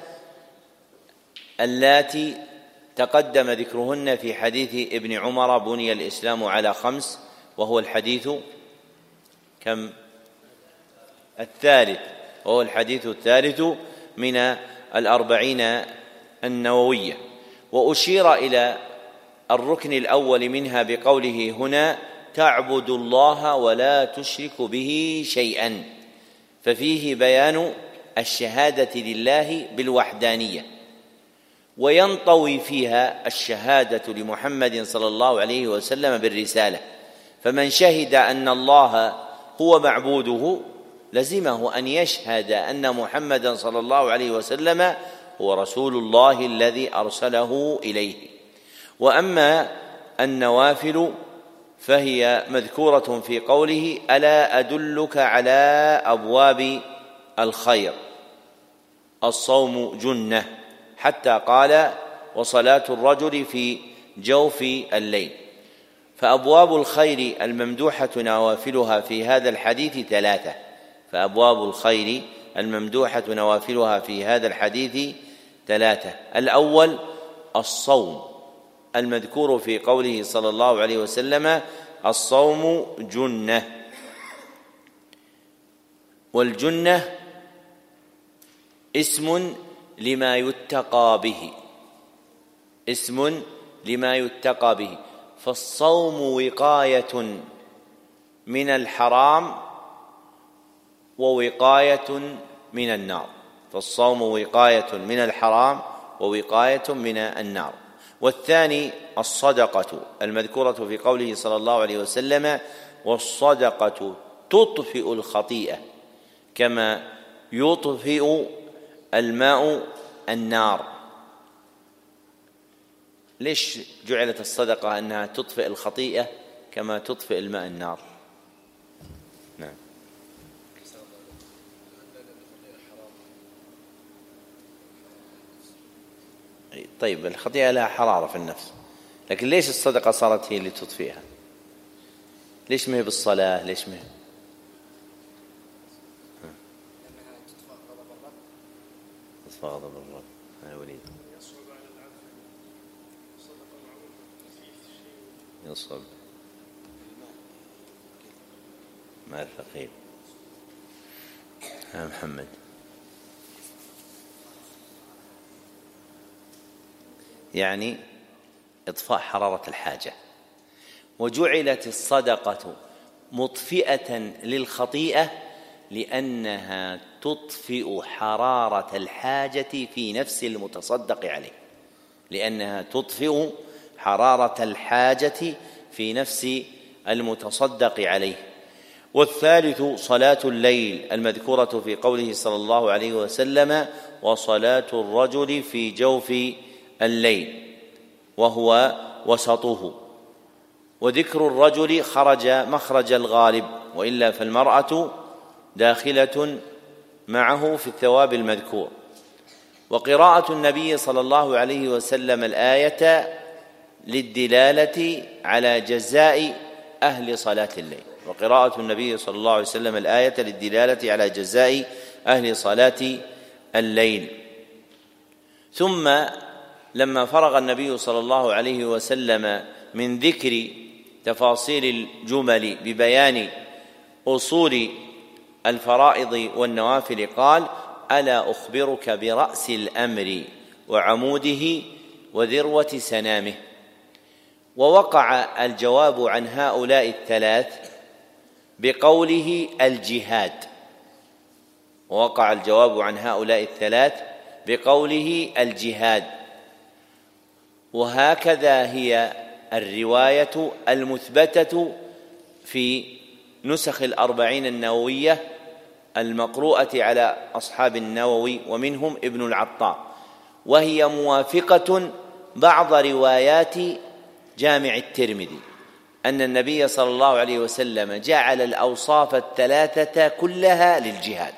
اللاتي تقدم ذكرهن في حديث ابن عمر: بني الإسلام على 5، وهو الحديث كم؟ الثالث، وهو الحديث الثالث من 40 النووية. وأشير إلى الركن الأول منها بقوله هنا: تعبد الله ولا تشرك به شيئا، ففيه بيان الشهادة لله بالوحدانية، وينطوي فيها الشهادة لمحمد صلى الله عليه وسلم بالرسالة. فمن شهد أن الله هو معبوده لزمه أن يشهد أن محمدا صلى الله عليه وسلم هو رسول الله الذي أرسله إليه. وأما النوافل فهي مذكورة في قوله: ألا أدلك على أبواب الخير؟ الصوم جنة، حتى قال: وصلاة الرجل في جوف الليل. فأبواب الخير الممدوحة نوافلها في هذا الحديث 3. فأبواب الخير الممدوحة نوافلها في هذا الحديث 3: الأول الصوم، المذكور في قوله صلى الله عليه وسلم: الصوم جنة. والجنة اسم لما يتقى به، اسم لما يتقى به. فالصوم وقاية من الحرام ووقاية من النار، فالصوم وقاية من الحرام ووقاية من النار. والثاني الصدقة المذكورة في قوله صلى الله عليه وسلم: والصدقة تطفئ الخطيئة كما يطفئ الماء النار. ليش جعلت الصدقة أنها تطفئ الخطيئة كما تطفئ الماء النار؟ نعم. طيب الخطيئة لها حرارة في النفس، لكن ليش الصدقة صارت هي اللي تطفئها؟ ليش ما هي بالصلاة؟ ليش ما هي؟ تطفئ غضب الرب. يا وليد يصعب مع الثقيل. يا محمد يعني إطفاء حرارة الحاجة. وجعلت الصدقة مطفئة للخطيئة لأنها تطفئ حرارة الحاجة في نفس المتصدق عليه، لأنها تطفئ حرارة الحاجة في نفس المتصدق عليه. والثالث صلاة الليل المذكورة في قوله صلى الله عليه وسلم: وصلاة الرجل في جوف الليل، وهو وسطه. وذكر الرجل خرج مخرج الغالب، وإلا فالمرأة داخلة معه في الثواب المذكور. وقراءة النبي صلى الله عليه وسلم الآية للدلالة على جزاء أهل صلاة الليل، وقراءة النبي صلى الله عليه وسلم الآية للدلالة على جزاء أهل صلاة الليل. ثم لما فرغ النبي صلى الله عليه وسلم من ذكر تفاصيل الجمل ببيان أصول الفرائض والنوافل قال: ألا أخبرك برأس الأمر وعموده وذروة سنامه. ووقع الجواب عن هؤلاء الثلاث بقوله الجهاد، ووقع الجواب عن هؤلاء الثلاث بقوله الجهاد. وهكذا هي الرواية المثبتة في نسخ الأربعين النووية المقروءة على أصحاب النووي ومنهم ابن العطار، وهي موافقة بعض روايات جامع الترمذي أن النبي صلى الله عليه وسلم جعل الأوصاف الثلاثة كلها للجهاد.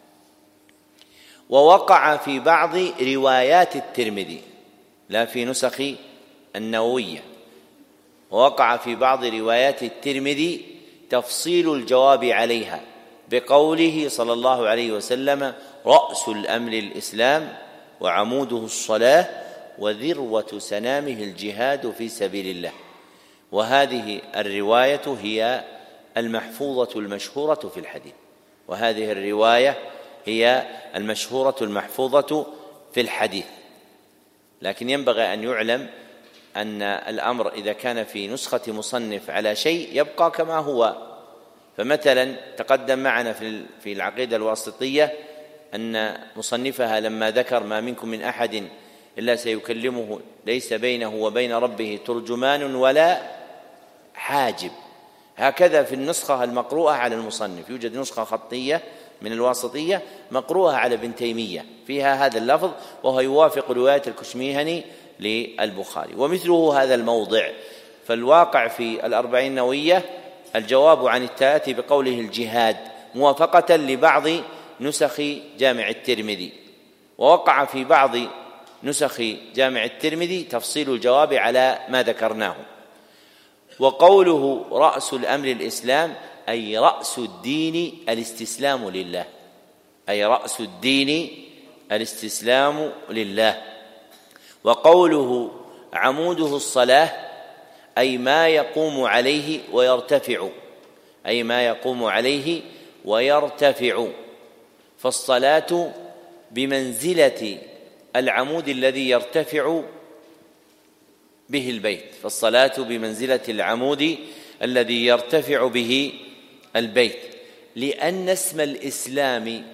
ووقع في بعض روايات الترمذي لا في نسخ النووية، ووقع في بعض روايات الترمذي تفصيل الجواب عليها بقوله صلى الله عليه وسلم: رأس الأمر الإسلام وعموده الصلاة وذروة سنامه الجهاد في سبيل الله. وهذه الرواية هي المحفوظة المشهورة في الحديث، وهذه الرواية هي المشهورة المحفوظة في الحديث. لكن ينبغي أن يعلم أن الأمر إذا كان في نسخة مصنف على شيء يبقى كما هو. فمثلا تقدم معنا في العقيدة الواسطية أن مصنفها لما ذكر: ما منكم من أحد إلا سيكلمه ليس بينه وبين ربه ترجمان ولا حاجب. هكذا في النسخة المقروءة على المصنف يوجد نسخة خطية من الواسطية مقروءة على ابن تيمية فيها هذا اللفظ، وهو يوافق رواية الكشميهني للبخاري. ومثله هذا الموضع. فالواقع في الأربعين النووية الجواب عن الثلاث بقوله الجهاد موافقة لبعض نسخ جامع الترمذي، ووقع في بعض نسخ جامع الترمذي تفصيل الجواب على ما ذكرناه. وقوله رأس الأمر الإسلام أي رأس الدين الاستسلام لله، أي رأس الدين الاستسلام لله. وقوله عموده الصلاة، أي ما يقوم عليه ويرتفع، أي ما يقوم عليه ويرتفع. فالصلاة بمنزلة العمود الذي يرتفع به البيت، فالصلاة بمنزلة العمود الذي يرتفع به البيت، لأن اسم الإسلام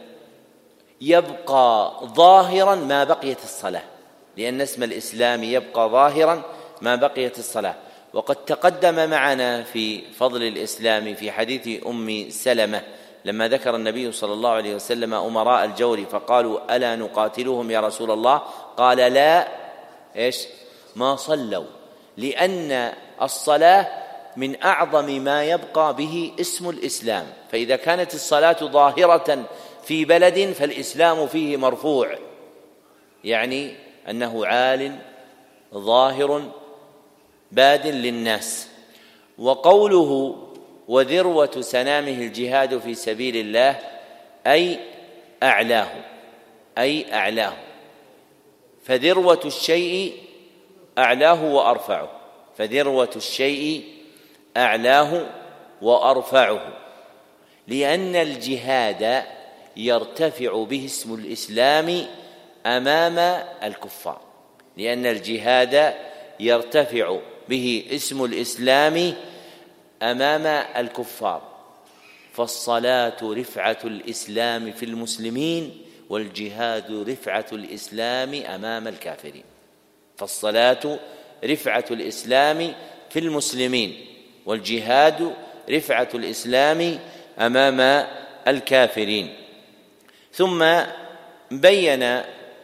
يبقى ظاهرا ما بقيت الصلاة، لأن اسم الإسلام يبقى ظاهرا ما بقيت الصلاة. وقد تقدم معنا في فضل الإسلام في حديث أم سلمة لما ذكر النبي صلى الله عليه وسلم أمراء الجور فقالوا ألا نقاتلهم يا رسول الله؟ قال لا، ما صلوا، لأن الصلاة من أعظم ما يبقى به اسم الإسلام. فإذا كانت الصلاة ظاهرة في بلد فالإسلام فيه مرفوع، يعني أنه عال ظاهر باد للناس. وقوله وذروة سنامه الجهاد في سبيل الله أي أعلاه، أي أعلاه، فذروة الشيء أعلاه وأرفعه، فذروة الشيء أعلاه وأرفعه، لأن الجهاد يرتفع به اسم الإسلام أمام الكفار، لأن الجهاد يرتفع به اسم الإسلام أمام الكفار. فالصلاة رفعة الإسلام في المسلمين، والجهاد رفعة الإسلام أمام الكافرين. فالصلاة رفعة الإسلام في المسلمين، والجهاد رفعة الإسلام أمام الكافرين. ثم بين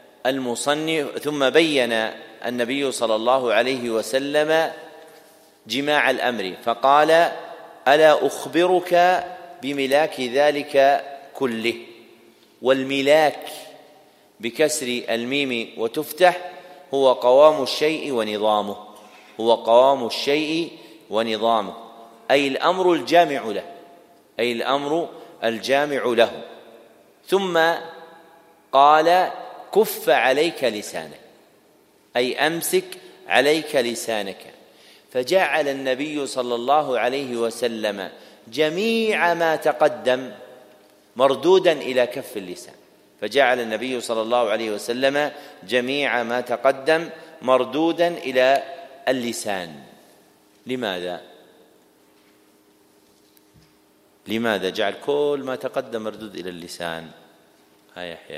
النبي صلى الله عليه وسلم جماع الأمر فقال ألا أخبرك بملاك ذلك كله. والملاك بكسر الميم وتفتح هو قوام الشيء ونظامه، هو قوام الشيء ونظامه، أي الأمر الجامع له، أي الأمر الجامع له. ثم قال كف عليك لسانك، أي أمسك عليك لسانك. فجعل النبي صلى الله عليه وسلم جميع ما تقدم مردودا إلى كف اللسان، فجعل النبي صلى الله عليه وسلم جميع ما تقدم مردودا إلى اللسان. لماذا جعل كل ما تقدم مردود إلى اللسان؟ هاي يحيى.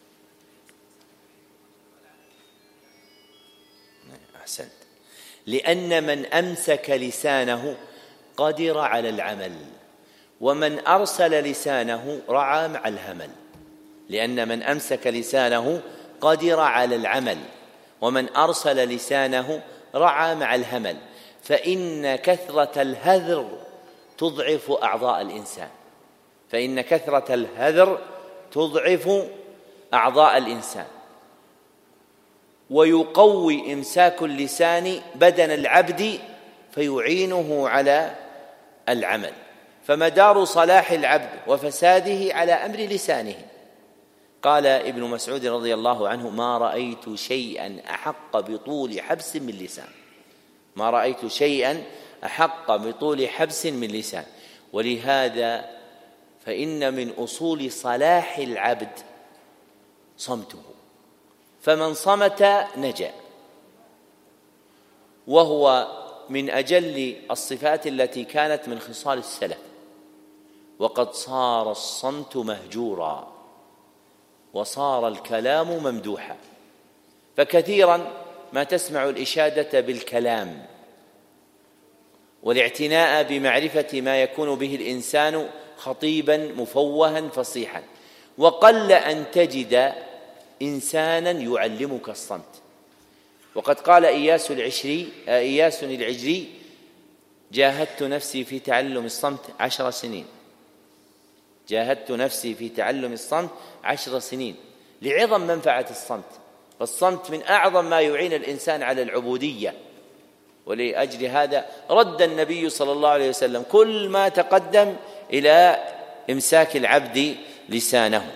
أحسنت. لأن من أمسك لسانه قدر على العمل، ومن أرسل لسانه رعى مع الهمل. لأن من أمسك لسانه قدر على العمل، ومن أرسل لسانه رعى مع الهمل. فإن كثرة الهذر تضعف أعضاء الإنسان، فإن كثرة الهذر تضعف أعضاء الإنسان، ويقوي إمساك اللسان بدن العبد فيعينه على العمل. فمدار صلاح العبد وفساده على أمر لسانه. قال ابن مسعود رضي الله عنه ما رأيت شيئا أحق بطول حبس من لسان، ما رأيت شيئا أحق بطول حبس من لسان. ولهذا فإن من أصول صلاح العبد صمته، فمن صمت نجا، وهو من أجل الصفات التي كانت من خصال السلف. وقد صار الصمت مهجورا، وصار الكلام ممدوحا، فكثيرا ما تسمع الإشادة بالكلام والاعتناء بمعرفة ما يكون به الإنسان خطيبا مفوها فصيحا، وقل أن تجد إنسانا يعلمك الصمت. وقد قال إياس العجري جاهدت نفسي في تعلم الصمت 10 سنين، جاهدت نفسي في تعلم الصمت 10 سنين، لعظم منفعة الصمت. فالصمت من أعظم ما يعين الإنسان على العبودية، ولأجل هذا رد النبي صلى الله عليه وسلم كل ما تقدم إلى إمساك العبد لسانه.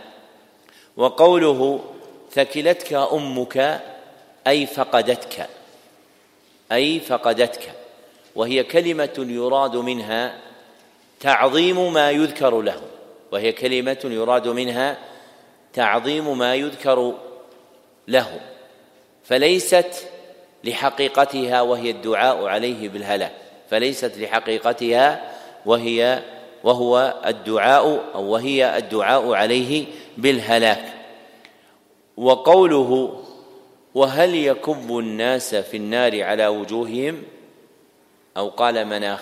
وقوله ثكلتك أمك أي فقدتك، أي فقدتك، وهي كلمة يراد منها تعظيم ما يذكر له، وهي كلمة يراد منها تعظيم ما يذكر له، فليست لحقيقتها وهي الدعاء عليه بالهلاك، فليست لحقيقتها وهو الدعاء أو وهي الدعاء عليه بالهلاك. وقوله وهل يكب الناس في النار على وجوههم أو قال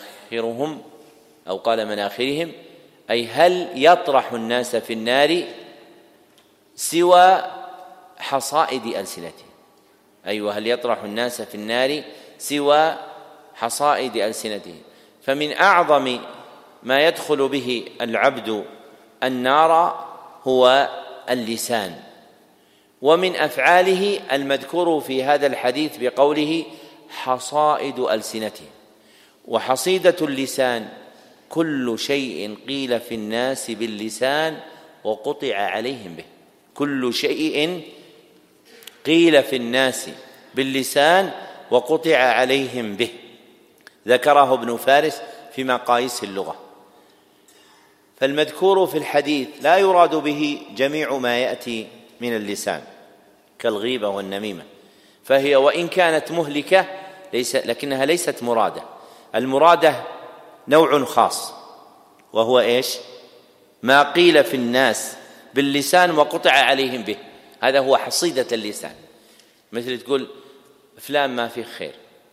مناخرهم، أي هل يطرح الناس في النار سوى حصائد ألسنتهم، أي وهل يطرح الناس في النار سوى حصائد ألسنتهم. فمن أعظم ما يدخل به العبد النار هو اللسان، ومن أفعاله المذكور في هذا الحديث بقوله حصائد ألسنتهم. وحصيدة اللسان كل شيء قيل في الناس باللسان وقطع عليهم به، كل شيء قيل في الناس باللسان وقطع عليهم به، ذكره ابن فارس في مقاييس اللغة. فالمذكور في الحديث لا يراد به جميع ما يأتي من اللسان كالغيبة والنميمة، فهي وإن كانت مهلكة لكنها ليست مرادة. المرادة نوع خاص، وهو إيش؟ ما قيل في الناس باللسان وقطع عليهم به، هذا هو حصيدة اللسان. مثل تقول فلان ما فيه خير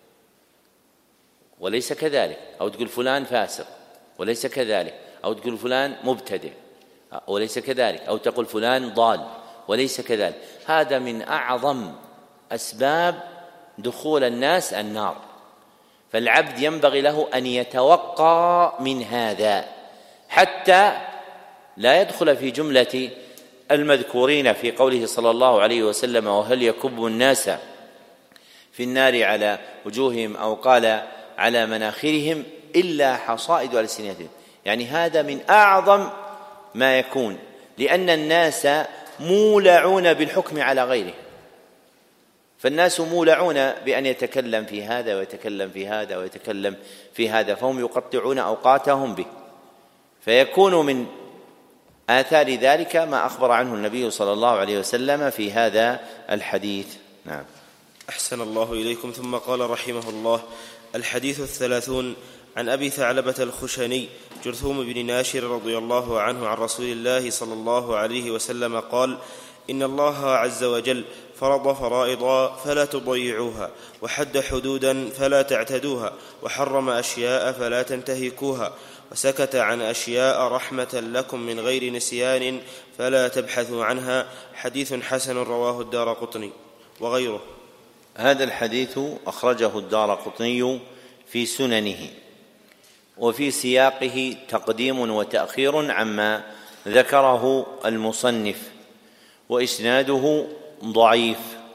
وليس كذلك، أو تقول فلان فاسق وليس كذلك، أو تقول فلان مبتدع وليس كذلك، أو تقول فلان ضال وليس كذلك. هذا من أعظم أسباب دخول الناس النار، فالعبد ينبغي له أن يتوقى من هذا حتى لا يدخل في جملة المذكورين في قوله صلى الله عليه وسلم وهل يكب الناس في النار على وجوههم أو قال على مناخرهم إلا حصائد ألسنتهم. يعني هذا من أعظم ما يكون، لأن الناس مولعون بالحكم على غيره، فالناس مولعون بأن يتكلم في هذا ويتكلم في هذا ويتكلم في هذا، فهم يقطعون أوقاتهم به، فيكون من آثار ذلك ما أخبر عنه النبي صلى الله عليه وسلم في هذا الحديث. نعم. أحسن الله إليكم. ثم قال رحمه الله: الحديث 30 عن أبي ثعلبة الخشني جرثوم بن ناشر رضي الله عنه عن رسول الله صلى الله عليه وسلم قال: إن الله عز وجل فرض فرائضا فلا تضيعوها، وحد حدودا فلا تعتدوها، وحرم أشياء فلا تنتهكوها، وسكت عن أشياء رحمة لكم من غير نسيان فلا تبحثوا عنها. حديث حسن رواه الدارقطني وغيره. هذا الحديث أخرجه الدارقطني في سننه، وفي سياقه تقديم وتأخير عما ذكره المصنف، وإسناده ضعيف،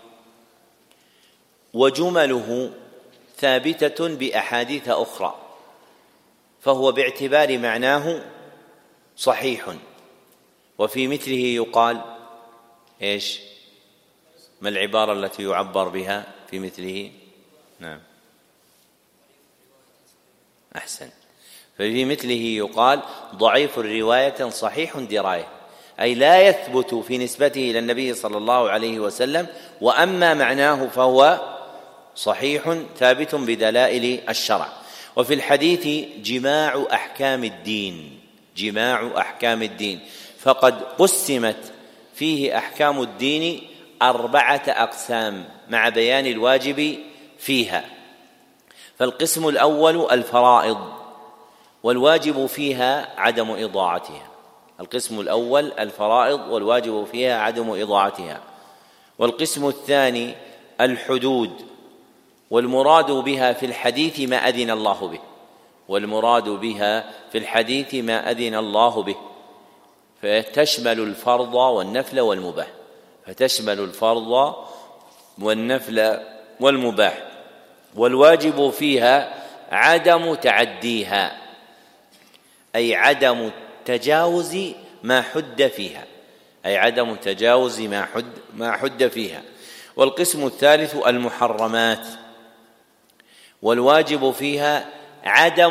وجمله ثابتة بأحاديث أخرى، فهو باعتبار معناه صحيح. وفي مثله يقال إيش؟ ما العبارة التي يعبر بها في مثله؟ نعم، أحسن. ففي مثله يقال ضعيف الرواية صحيح دراية، أي لا يثبت في نسبته إلى النبي صلى الله عليه وسلم، وأما معناه فهو صحيح ثابت بدلائل الشرع. وفي الحديث جماع أحكام الدين، فقد قسمت فيه أحكام الدين 4 أقسام مع بيان الواجب فيها. فالقسم الأول الفرائض، والواجب فيها عدم إضاعتها. القسم الأول الفرائض والواجب فيها عدم إضاعتها. والقسم الثاني الحدود، والمراد بها في الحديث ما أذن الله به، والمراد بها في الحديث ما أذن الله به، فتشمل الفرض والنفل والمباح، فتشمل الفرض والنفل والمباح. والواجب فيها عدم تعديها، أي عدم تجاوز ما حد فيها، أي عدم تجاوز ما حد فيها. والقسم الثالث المحرمات، والواجب فيها عدم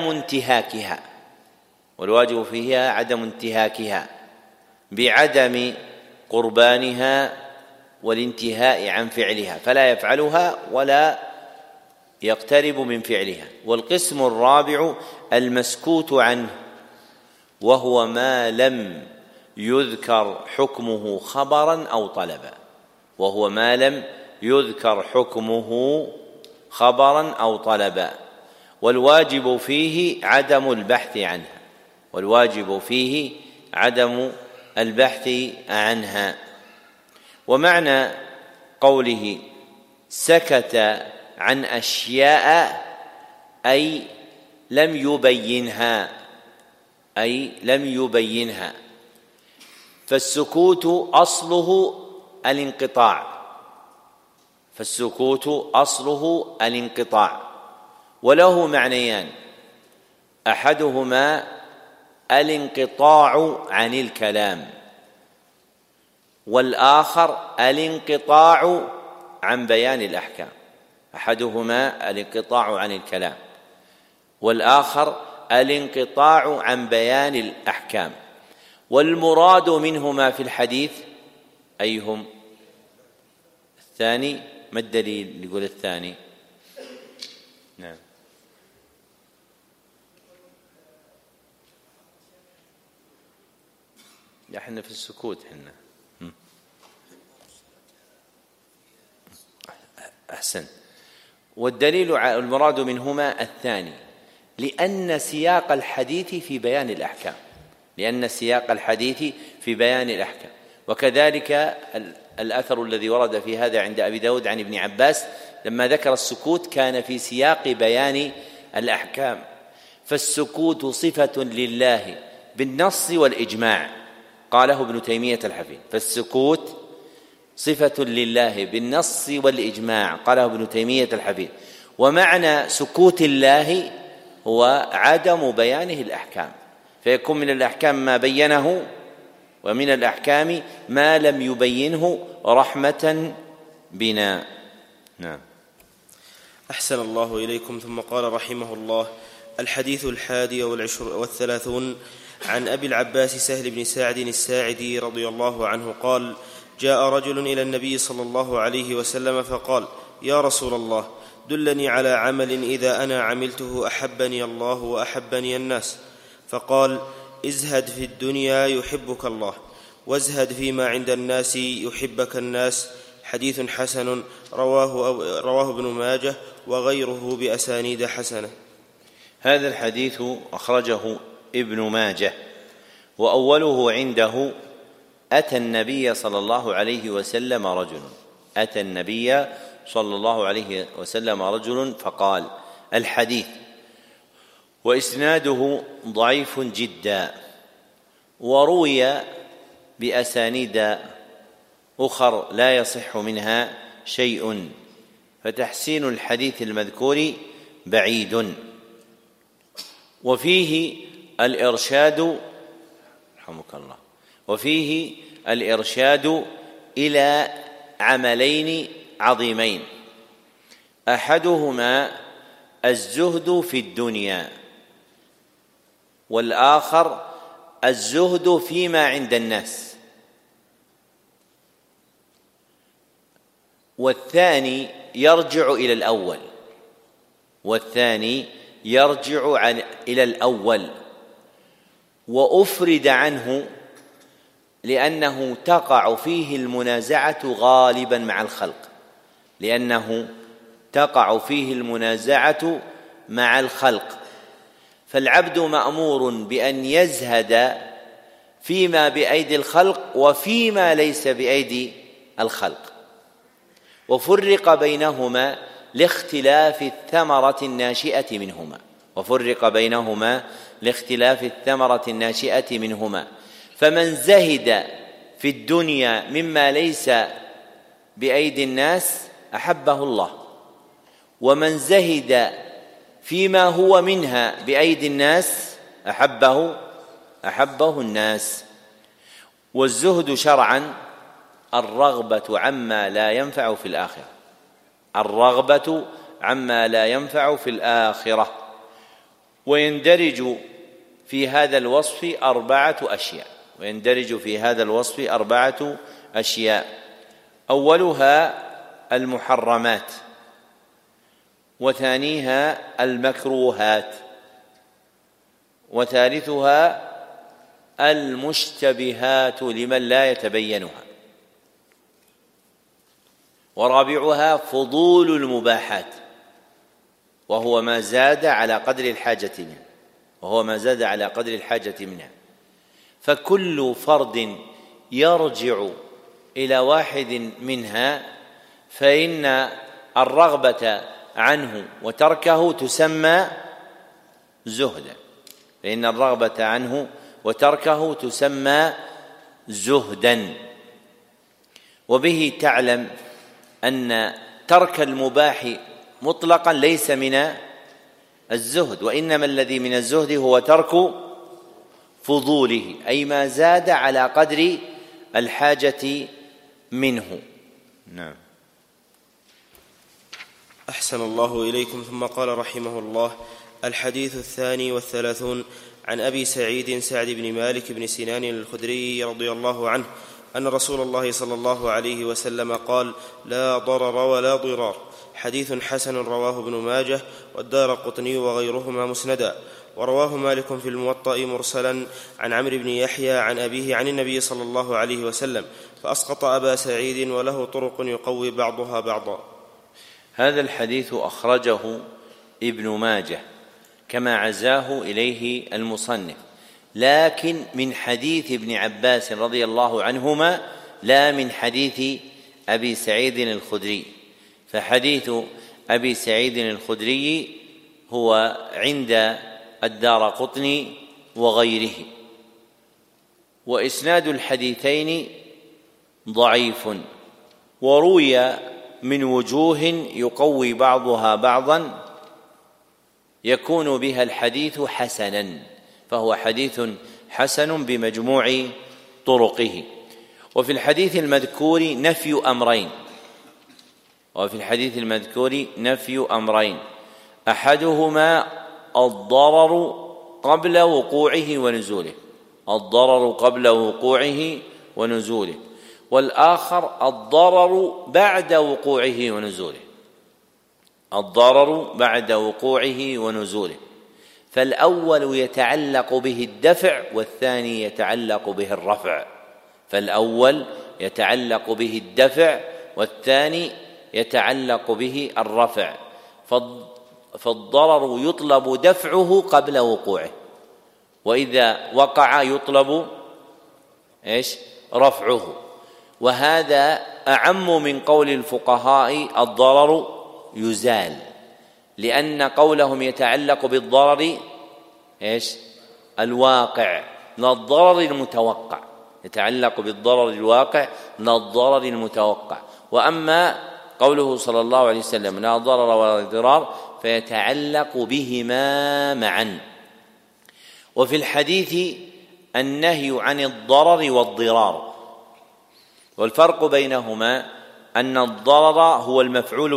انتهاكها بعدم قربانها والانتهاء عن فعلها، فلا يفعلها ولا يقترب من فعلها. والقسم الرابع المسكوت عنه، وهو ما لم يذكر حكمه خبرا أو طلبا، والواجب فيه عدم البحث عنها. ومعنى قوله سكت عن أشياء أي لم يبينها، فالسكوت أصله الانقطاع، وله معنيان: أحدهما الانقطاع عن الكلام، والآخر الانقطاع عن بيان الأحكام. والمراد منهما في الحديث أيهم؟ الثاني. ما الدليل يقول الثاني؟ نعم، احنا في السكوت أحسن. والدليل المراد منهما الثاني، لأن سياق الحديث في بيان الأحكام. وكذلك الأثر الذي ورد في هذا عند أبي داود عن ابن عباس لما ذكر السكوت كان في سياق بيان الأحكام. فالسكوت صفة لله بالنص والإجماع، قاله ابن تيمية الحفيد. ومعنى سكوت الله هو عدم بيانه الأحكام، فيكون من الأحكام ما بينه، ومن الأحكام ما لم يبينه رحمة بنا. نعم. أحسن الله إليكم. ثم قال رحمه الله: الحديث 31 عن أبي العباس سهل بن سعد الساعدي رضي الله عنه قال: جاء رجل إلى النبي صلى الله عليه وسلم فقال: يا رسول الله، دلني على عمل إذا أنا عملته أحبني الله وأحبني الناس. فقال: ازهد في الدنيا يحبك الله، وازهد فيما عند الناس يحبك الناس. حديث حسن رواه ابن ماجه وغيره بأسانيد حسنة. هذا الحديث أخرجه ابن ماجه، وأوله عنده: أتى النبي صلى الله عليه وسلم رجل فقال. الحديث وإسناده ضعيف جدا، وروي بأسانيد أخر لا يصح منها شيء، فتحسين الحديث المذكور بعيد. وفيه الإرشاد إلى عملين عظيمين: أحدهما الزهد في الدنيا، والآخر الزهد فيما عند الناس. والثاني يرجع إلى الأول، وأفرد عنه لأنه تقع فيه المنازعة غالبا مع الخلق، فالعبد مأمور بأن يزهد فيما بأيدي الخلق وفيما ليس بأيدي الخلق، وفرق بينهما لاختلاف الثمرة الناشئة منهما. فمن زهد في الدنيا مما ليس بأيدي الناس أحبه الله، ومن زهد فيما هو منها بأيدي الناس أحبه الناس. والزهد شرعا الرغبة عما لا ينفع في الآخرة، عما لا ينفع في الآخرة. ويندرج في هذا الوصف أربعة أشياء. أولها المحرمات، وثانيها المكروهات، وثالثها المشتبهات لمن لا يتبينها، ورابعها فضول المباحات، وهو ما زاد على قدر الحاجة منها. فكل فرد يرجع إلى واحد منها فإن الرغبة عنه وتركه تسمى زهدا. وبه تعلم أن ترك المباح مطلقا ليس من الزهد، وإنما الذي من الزهد هو ترك فضوله، أي ما زاد على قدر الحاجة منه. نعم. أحسن الله إليكم. ثم قال رحمه الله: الحديث 32 عن أبي سعيد سعد بن مالك بن سنان الخدري رضي الله عنه أن رسول الله صلى الله عليه وسلم قال: لا ضرر ولا ضرار. حديث حسن رواه ابن ماجه والدارقطني وغيرهما مسندا. ورواه مالك في الموطأ مرسلا عن عمرو بن يحيى عن أبيه عن النبي صلى الله عليه وسلم، فأسقط أبا سعيد وله طرق يقوي بعضها بعضا. هذا الحديث أخرجه ابن ماجه كما عزاه إليه المصنف، لكن من حديث ابن عباس رضي الله عنهما، لا من حديث أبي سعيد الخدري. فحديث أبي سعيد الخدري هو عند الدارقطني وغيره. وإسناد الحديثين ضعيف، وروي من وجوه يقوي بعضها بعضا يكون بها الحديث حسنا، فهو حديث حسن بمجموع طرقه. وفي الحديث المذكور نفي أمرين، أحدهما الضرر قبل وقوعه ونزوله، والآخر الضرر بعد وقوعه ونزوله. فالأول يتعلق به الدفع والثاني يتعلق به الرفع. فالضرر يطلب دفعه قبل وقوعه، وإذا وقع يطلب رفعه. وهذا أعم من قول الفقهاء الضرر يزال، لأن قولهم يتعلق بالضرر الواقع لا الضرر المتوقع، وأما قوله صلى الله عليه وسلم لا ضرر ولا ضرار فيتعلق بهما معا. وفي الحديث النهي عن الضرر والضرار، والفرق بينهما أن الضرر هو المفعول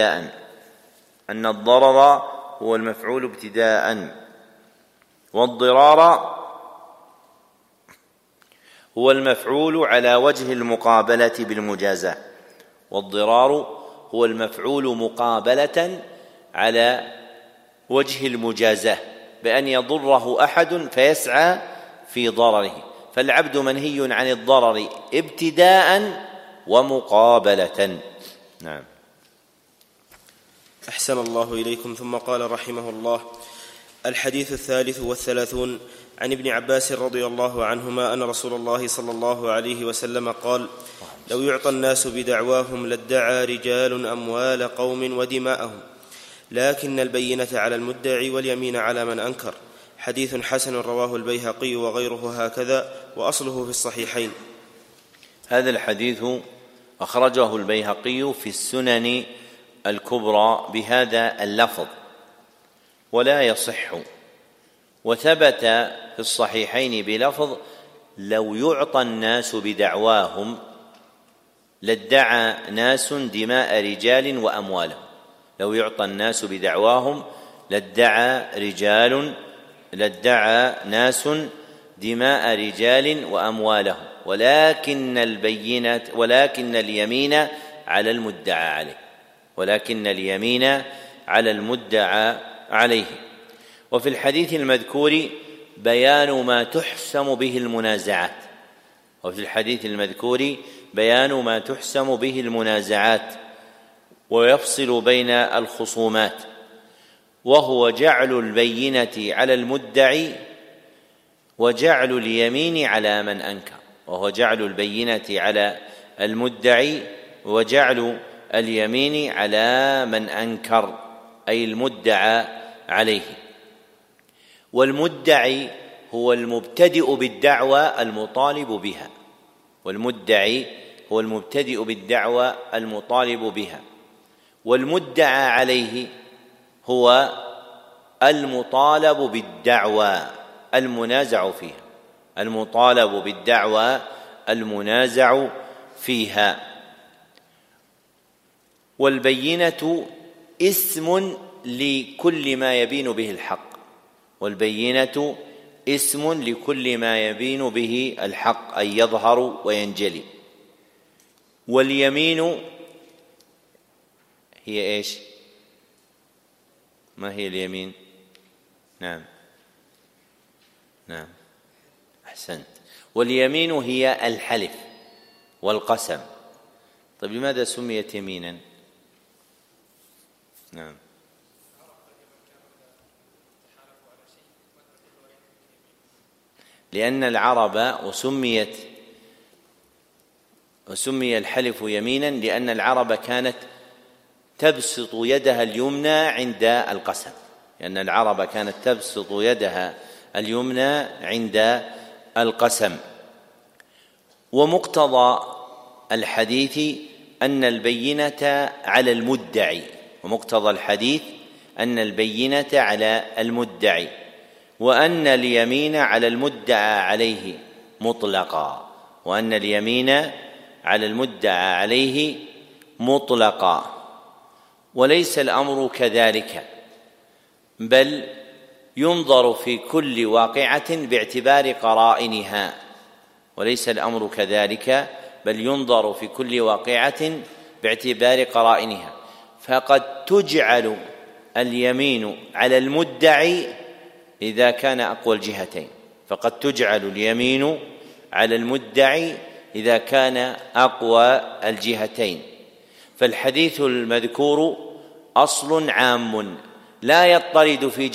ابتداء، والضرار هو المفعول على وجه المقابلة بالمجازاة. والضرار هو المفعول مقابلة على وجه المجازاة، بأن يضره أحد فيسعى في ضرره. فالعبد منهي عن الضرر ابتداء ومقابلة. نعم. أحسن الله إليكم. ثم قال رحمه الله: الحديث 33 عن ابن عباس رضي الله عنهما أن رسول الله صلى الله عليه وسلم قال: لو يعطى الناس بدعواهم لادعى رجال أموال قوم ودماءهم، لكن البينة على المدعي واليمين على من أنكر. حديث حسن رواه البيهقي وغيره هكذا، وأصله في الصحيحين. هذا الحديث أخرجه البيهقي في السنن الكبرى بهذا اللفظ ولا يصح، وثبت في الصحيحين بلفظ لو يعطى الناس بدعواهم لادعى ناس دماء رجال وأموالهم. لو يعطى الناس بدعواهم لادعى ناس دماء رجال وأموالهم، ولكن اليمين على المدعى عليه. وفي الحديث المذكور بيان ما تحسم به المنازعات ويفصل بين الخصومات، وهو جعل البينة على المدعي وجعل اليمين على من أنكر، أي المدعى عليه. والمدعي هو المبتدئ بالدعوى المطالب بها، والمدعى عليه هو المطالب بالدعوى المنازع فيها. والبينة اسم لكل ما يبين به الحق، أي يظهر وينجلي. واليمين هي إيش؟ ما هي اليمين؟ نعم أحسنت. واليمين هي الحلف والقسم. طيب لماذا سميت يمينا؟ نعم لأن العرب وسمي الحلف يمينا لأن العرب كانت تبسط يدها اليمنى عند القسم. ومقتضى الحديث أن البينة على المدعي، وأن اليمين على المدعى عليه مطلقا. وليس الأمر كذلك، بل ينظر في كل واقعة باعتبار قرائنها. فقد تجعل اليمين على المدعي إذا كان أقوى الجهتين. فالحديث المذكور أصل عام لا يضطرد في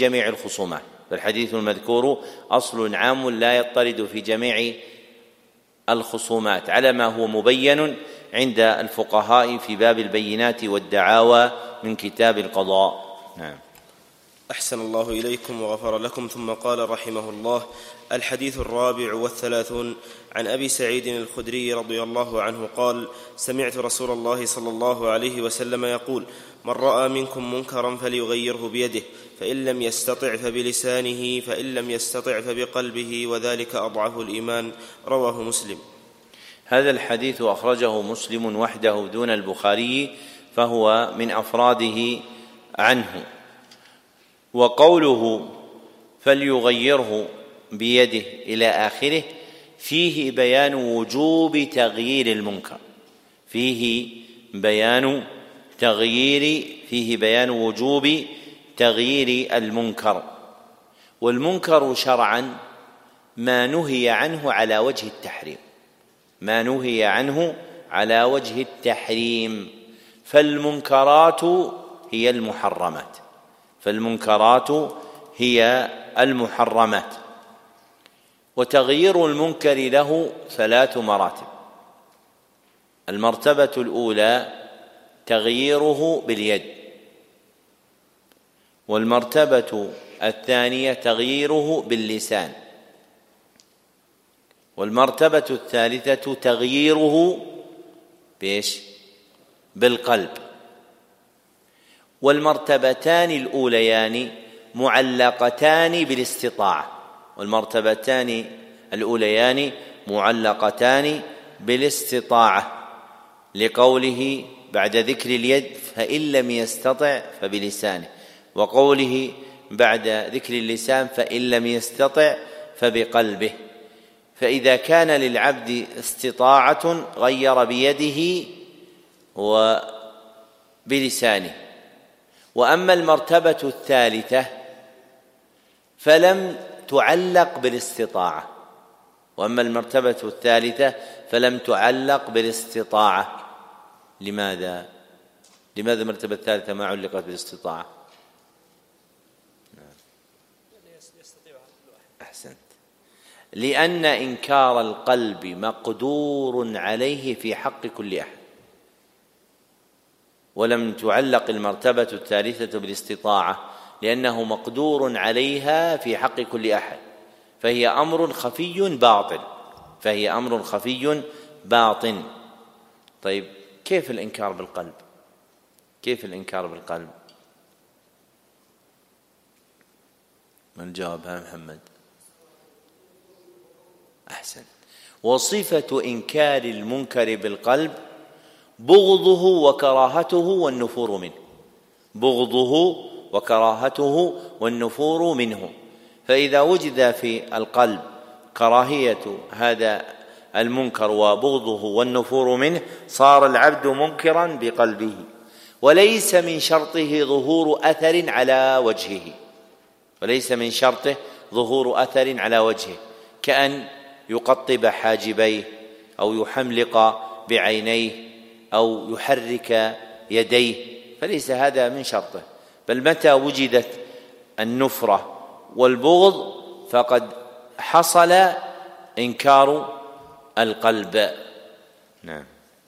جميع الخصومات على ما هو مبين عند الفقهاء في باب البينات والدعاوى من كتاب القضاء. نعم. أحسن الله إليكم وغفر لكم. ثم قال رحمه الله: الحديث 34 عن أبي سعيد الخدري رضي الله عنه قال: سمعت رسول الله صلى الله عليه وسلم يقول: من رأى منكم منكرا فليغيره بيده، فإن لم يستطع فبلسانه، فإن لم يستطع فبقلبه، وذلك أضعف الإيمان. رواه مسلم. هذا الحديث أخرجه مسلم وحده دون البخاري، فهو من أفراده عنه. وقوله فليغيره بيده إلى آخره فيه بيان وجوب تغيير المنكر، والمنكر شرعا ما نهي عنه على وجه التحريم، فالمنكرات هي المحرمات. وتغيير المنكر له 3 مراتب. المرتبة الأولى تغييره باليد، والمرتبة الثانية تغييره باللسان، والمرتبة الثالثة تغييره بالقلب. والمرتبتان الأوليان معلقتان بالاستطاعة، لقوله بعد ذكر اليد فإن لم يستطع فبلسانه، وقوله بعد ذكر اللسان فإن لم يستطع فبقلبه. فإذا كان للعبد استطاعة غير بيده وبلسانه. وأما المرتبة الثالثة فلم تعلق بالاستطاعة. لماذا المرتبة الثالثة ما علقت بالاستطاعة؟ أحسنت. لأن إنكار القلب مقدور عليه في حق كل أحد، ولم تعلق المرتبة الثالثة بالاستطاعة لأنه مقدور عليها في حق كل أحد، فهي أمر خفي باطن. طيب كيف الإنكار بالقلب؟ من جاوبها؟ محمد. أحسن. وصفة إنكار المنكر بالقلب بغضه وكراهته منه. فإذا وجد في القلب كراهية هذا المنكر وبغضه والنفور منه صار العبد منكرا بقلبه، وليس من شرطه ظهور أثر على وجهه، كأن يقطب حاجبيه أو يحملق بعينيه أو يحرك يديه، فليس هذا من شرطه. بل متى وجدت النفرة والبغض فقد حصل إنكار القلب. نعم.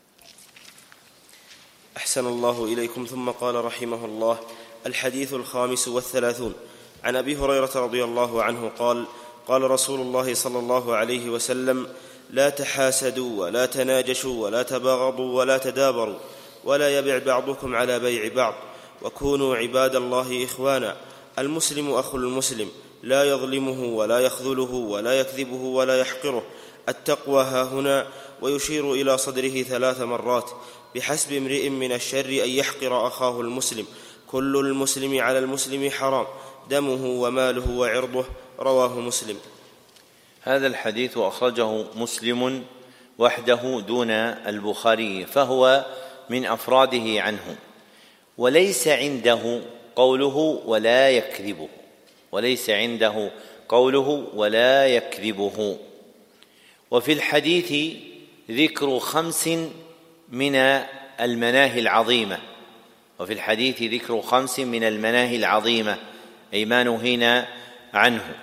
أحسن الله إليكم. ثم قال رحمه الله: الحديث 35 عن أبي هريرة رضي الله عنه قال: قال رسول الله صلى الله عليه وسلم: لا تحاسدوا ولا تناجشوا ولا تباغضوا ولا تدابروا، ولا يبع بعضكم على بيع بعض، وكونوا عباد الله إخوانا. المسلم أخو المسلم، لا يظلمه ولا يخذله ولا يكذبه ولا يحقره. التقوى هاهنا، ويشير إلى صدره 3 مرات: بحسب امرئ من الشر أن يحقر أخاه المسلم. كل المسلم على المسلم حرام، دمه وماله وعرضه. رواه مسلم. هذا الحديث أخرجه مسلم وحده دون البخاري، فهو من أفراده عنه، وليس عنده قوله ولا يكذبه. وفي الحديث ذكر 5 من المناهي العظيمة، أي ما نهينا عنه.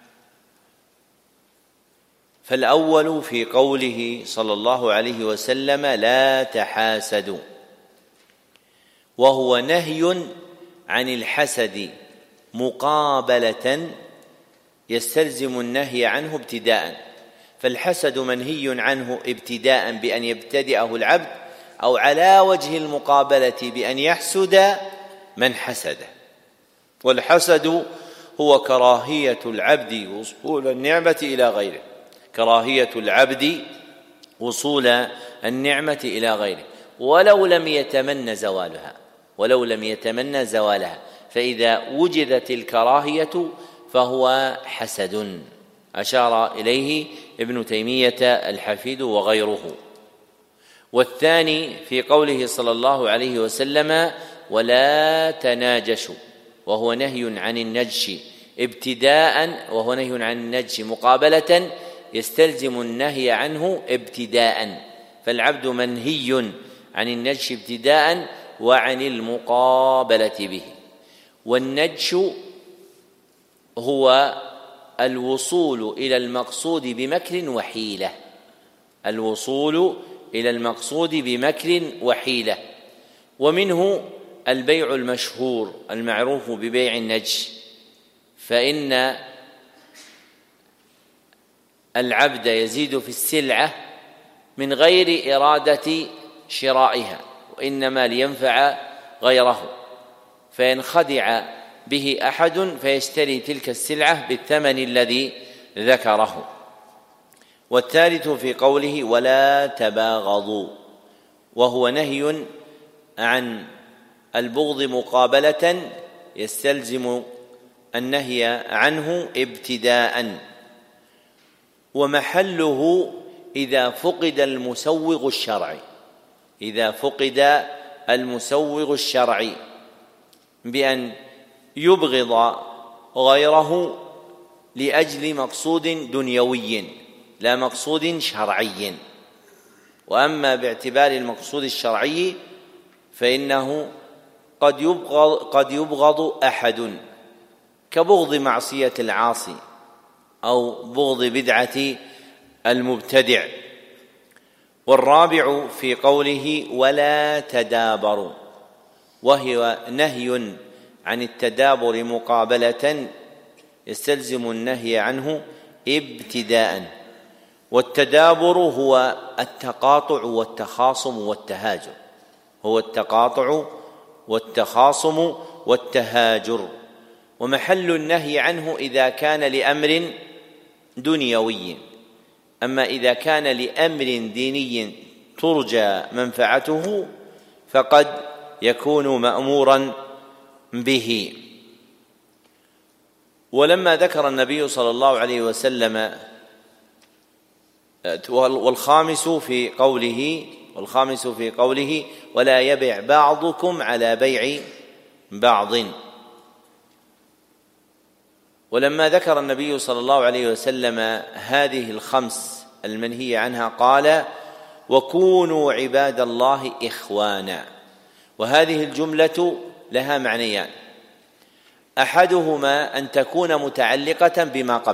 فالأول في قوله صلى الله عليه وسلم: لا تحاسدوا، وهو نهي عن الحسد مقابلة يستلزم النهي عنه ابتداء. فالحسد منهي عنه ابتداء بأن يبتدئه العبد، أو على وجه المقابلة بأن يحسد من حسده. والحسد هو كراهية العبد وصول النعمة إلى غيره ولو لم يتمنى زوالها، فإذا وجدت الكراهية فهو حسد، أشار إليه ابن تيمية الحفيد وغيره. والثاني في قوله صلى الله عليه وسلم: ولا تناجشوا، وهو نهي عن النجش ابتداء، وهو نهي عن النجش مقابلة يستلزم النهي عنه ابتداء. فالعبد منهي عن النجش ابتداء وعن المقابلة به. والنجش هو الوصول إلى المقصود بمكر وحيلة، ومنه البيع المشهور المعروف ببيع النجش. فإن العبد يزيد في السلعة من غير إرادة شرائها، وإنما لينفع غيره، فينخدع به أحد فيشتري تلك السلعة بالثمن الذي ذكره. والثالث في قوله: ولا تباغضوا، وهو نهي عن البغض مقابلة يستلزم النهي عنه ابتداء، ومحله إذا فقد المسوغ الشرعي، إذا فقد المسوغ الشرعي بأن يبغض غيره لأجل مقصود دنيوي لا مقصود شرعي. وأما باعتبار المقصود الشرعي فإنه قد يبغض أحد كبغض معصية العاصي أو بغض بدعة المبتدع. والرابع في قوله ولا تدابروا، وهو نهي عن التدابر مقابلة يستلزم النهي عنه ابتداء. والتدابر هو التقاطع والتخاصم والتهاجر، هو التقاطع والتخاصم والتهاجر. ومحل النهي عنه إذا كان لأمر دنيوي. أما إذا كان لأمر ديني ترجى منفعته فقد يكون مأمورا به. ولما ذكر النبي صلى الله عليه وسلم والخامس في قوله ولا يبع بعضكم على بيع بعض. ولما ذكر النبي صلى الله عليه وسلم هذه الخمس المنهي عنها قال وكونوا عباد الله إخوانا. وهذه الجملة لها معنيان: أحدهما أن تكون متعلقة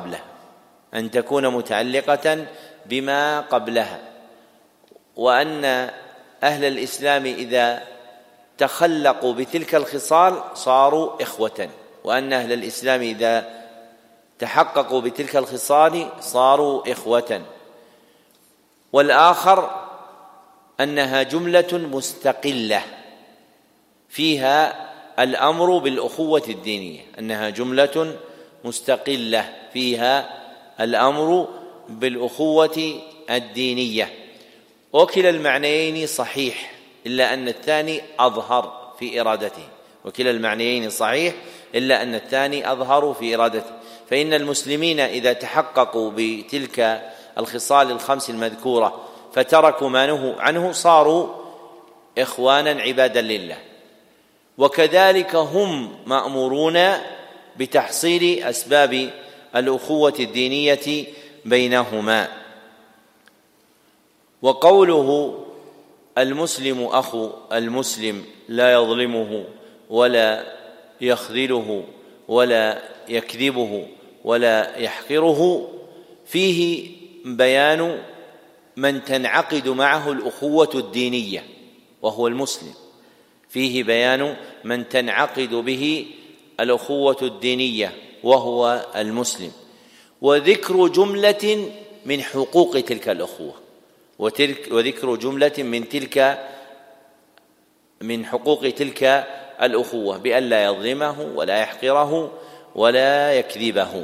بما قبلها، وأن أهل الإسلام إذا تخلقوا بتلك الخصال صاروا إخوة، وأن أهل الإسلام إذا تحققوا بتلك الخصال صاروا إخوة. والآخر أنها جملة مستقلة فيها الأمر بالأخوة الدينية، أنها جملة مستقلة فيها الأمر بالأخوة الدينية. وكلا المعنيين صحيح إلا أن الثاني أظهر في إرادته، وكلا المعنيين صحيح إلا أن الثاني أظهر في إرادته. فإن المسلمين إذا تحققوا بتلك الخصال الخمس المذكورة فتركوا ما نهوا عنه صاروا إخوانا عبادا لله. وكذلك هم مأمورون بتحصيل أسباب الأخوة الدينية بينهما. وقوله المسلم أخو المسلم لا يظلمه ولا يخذله ولا يكذبه ولا يحقره فيه بيان من تنعقد معه الأخوة الدينية وهو المسلم، فيه بيان من تنعقد به الأخوة الدينية وهو المسلم، وذكر جملة من حقوق تلك الأخوة، وذكر جملة من حقوق تلك الأخوة بأن لا يظلمه ولا يحقره ولا يكذبه.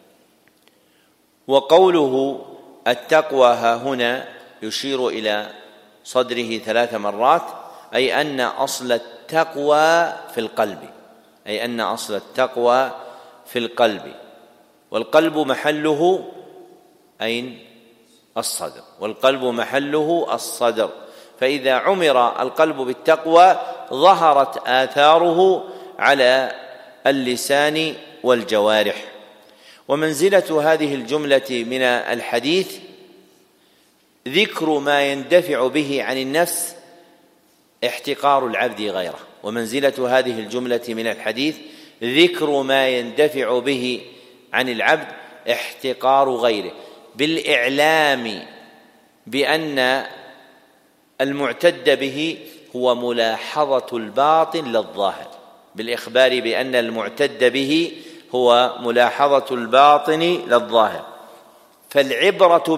وقوله التقوى ها هنا يشير إلى صدره 3 مرات، أي أن أصل التقوى في القلب، والقلب محله أين؟ الصدر، والقلب محله الصدر. فإذا عمر القلب بالتقوى ظهرت آثاره على اللسان والجوارح. ومنزلة هذه الجملة من الحديث ذكر ما يندفع به عن النفس احتقار العبد غيره. ومنزلة هذه الجملة من الحديث ذكر ما يندفع به عن العبد احتقار غيره، بالإعلام بأن المعتد به هو ملاحظة الباطن للظاهر، بالإخبار بأن المعتد به هو ملاحظة الباطن للظاهر. فالعبرة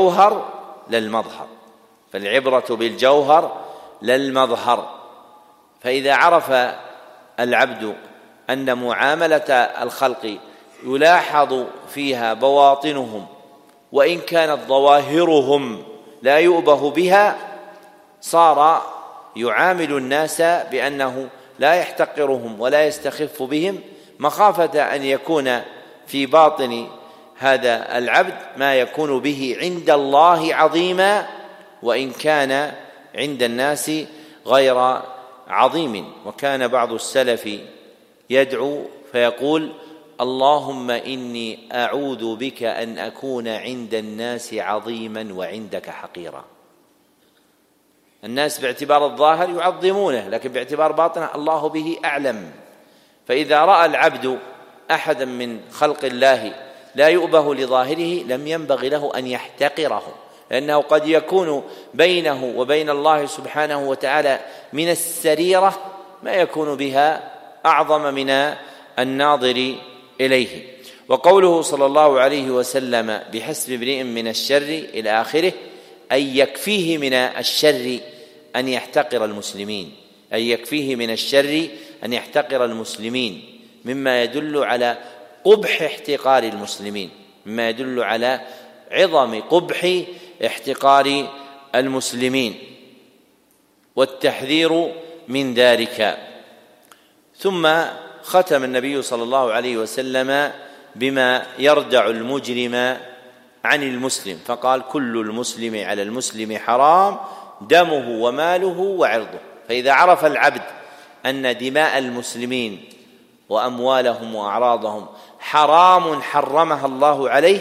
بالجوهر للمظهر. فإذا عرف العبد أن معاملة الخلق يلاحظ فيها بواطنهم وإن كانت ظواهرهم لا يؤبه بها، صار يعامل الناس بأنه لا يحتقرهم ولا يستخف بهم، مخافة أن يكون في باطن هذا العبد ما يكون به عند الله عظيما، وإن كان عند الناس غير عظيم. وكان بعض السلف يدعو فيقول: اللهم إني أعوذ بك أن أكون عند الناس عظيما وعندك حقيرا. الناس باعتبار الظاهر يعظمونه، لكن باعتبار باطنه الله به أعلم. فإذا رأى العبد أحدا من خلق الله لا يؤبه لظاهره لم ينبغي له أن يحتقره، لأنه قد يكون بينه وبين الله سبحانه وتعالى من السريرة ما يكون بها أعظم من الناظر إليه. وقوله صلى الله عليه وسلم: بحسب امرئ من الشر إلى آخره، أي يكفيه من الشر أن يحتقر المسلمين، أي يكفيه من الشر أن يحتقر المسلمين، مما يدل على قبح احتقار المسلمين، مما يدل على عظم قبح احتقار المسلمين والتحذير من ذلك. ثم ختم النبي صلى الله عليه وسلم بما يردع المجرم عن المسلم، فقال: كل المسلم على المسلم حرام، دمه وماله وعرضه. فإذا عرف العبد أن دماء المسلمين وأموالهم وأعراضهم حرام حرمها الله عليه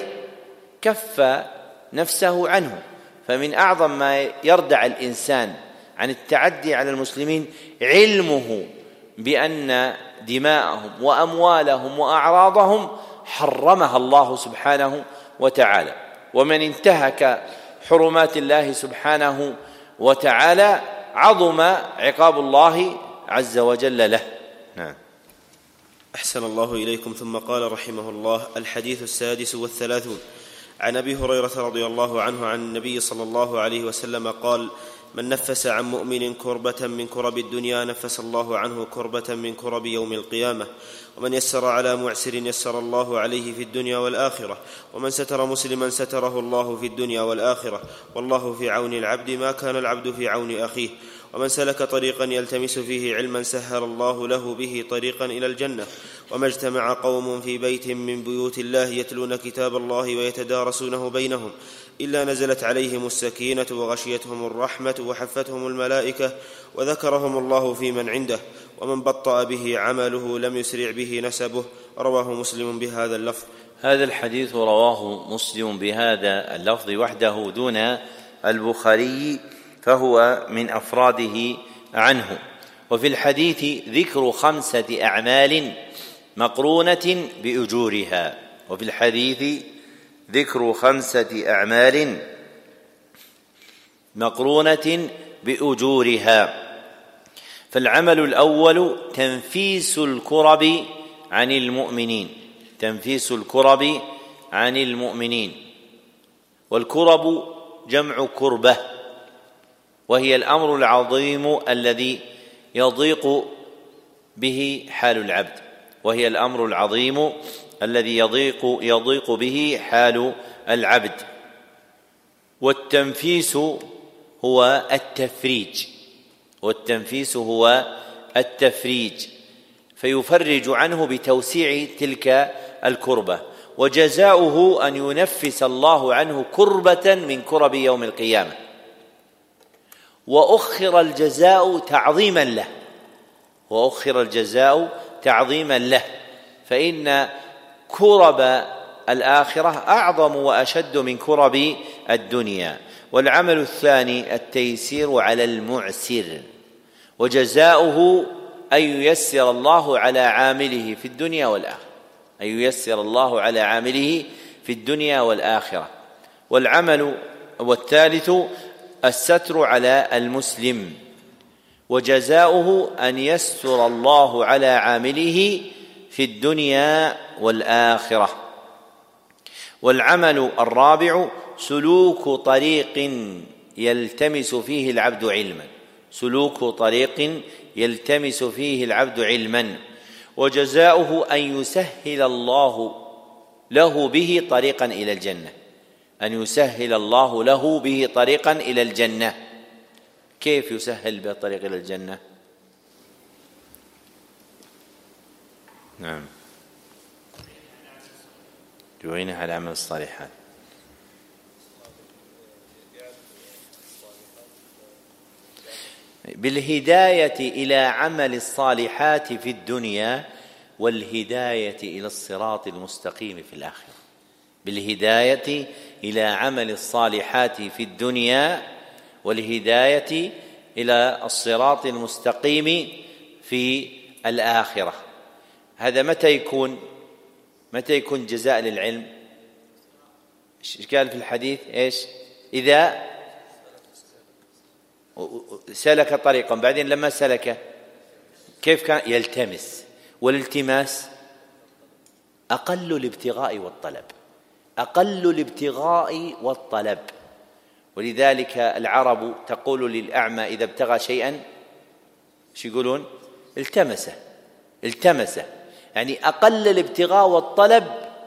كف نفسه عنه. فمن أعظم ما يردع الإنسان عن التعدي على المسلمين علمه بأن دماءهم وأموالهم وأعراضهم حرمها الله سبحانه وتعالى. ومن انتهك حرمات الله سبحانه وتعالى عظم عقاب الله عز وجل له. نعم. أحسن الله إليكم. ثم قال رحمه الله: الحديث 36 عن أبي هريرة رضي الله عنه عن النبي صلى الله عليه وسلم قال: من نفس عن مؤمن كربة من كرب الدنيا نفس الله عنه كربة من كرب يوم القيامة، ومن يسر على معسر يسر الله عليه في الدنيا والآخرة، ومن ستر مسلما ستره الله في الدنيا والآخرة، والله في عون العبد ما كان العبد في عون أخيه، ومن سلك طريقا يلتمس فيه علما سهل الله له به طريقا إلى الجنة. وما اجتمع قوم في بيت من بيوت الله يتلون كتاب الله ويتدارسونه بينهم إلا نزلت عليهم السكينة وغشيتهم الرحمة وحفتهم الملائكة وذكرهم الله في من عنده، ومن بطأ به عمله لم يسرع به نسبه. رواه مسلم بهذا اللفظ. هذا الحديث رواه مسلم بهذا اللفظ وحده دون البخاري، فهو من أفراده عنه. وفي الحديث ذكر 5 أعمال مقرونة بأجورها، وفي الحديث ذكر 5 أعمال مقرونة بأجورها. فالعمل الأول تنفيس الكرب عن المؤمنين، تنفيس الكرب عن المؤمنين. والكرب جمع كربة، وهي الأمر العظيم الذي يضيق به حال العبد، وهي الأمر العظيم الذي يضيق به حال العبد. والتنفيس هو التفريج، والتنفيس هو التفريج، فيفرج عنه بتوسيع تلك الكربة. وجزاؤه أن ينفس الله عنه كربة من كرب يوم القيامة. وأخر الجزاء تعظيما له، وأخر الجزاء تعظيما له، فإن كرب الآخرة أعظم وأشد من كرب الدنيا. والعمل الثاني التيسير على المعسر، وجزاؤه أن ييسر الله على عامله في الدنيا والآخرة، أن ييسر الله على عامله في الدنيا والآخرة. والعمل والثالث الستر على المسلم، وجزاؤه أن يستر الله على عامله في الدنيا والآخرة. والعمل الرابع سلوك طريق يلتمس فيه العبد علما، سلوك طريق يلتمس فيه العبد علما، وجزاؤه أن يسهل الله له به طريقا إلى الجنة، أن يسهل الله له به طريقا إلى الجنة. كيف يسهل به الطريق إلى الجنة؟ نعم، يعينه على عمل الصالحات. بالهداية إلى عمل الصالحات في الدنيا والهداية إلى الصراط المستقيم في الآخرة. بالهداية إلى عمل الصالحات في الدنيا والهداية إلى الصراط المستقيم في الآخرة. هذا متى يكون جزاء للعلم؟ إيش قال في الحديث؟ إيش؟ إذا سلك طريقا، بعدين لما سلك كيف كان يلتمس؟ والالتماس أقل الابتغاء والطلب، أقل الابتغاء والطلب. ولذلك العرب تقول للأعمى إذا ابتغى شيئا شو يقولون؟ التمسه. يعني أقل الابتغاء والطلب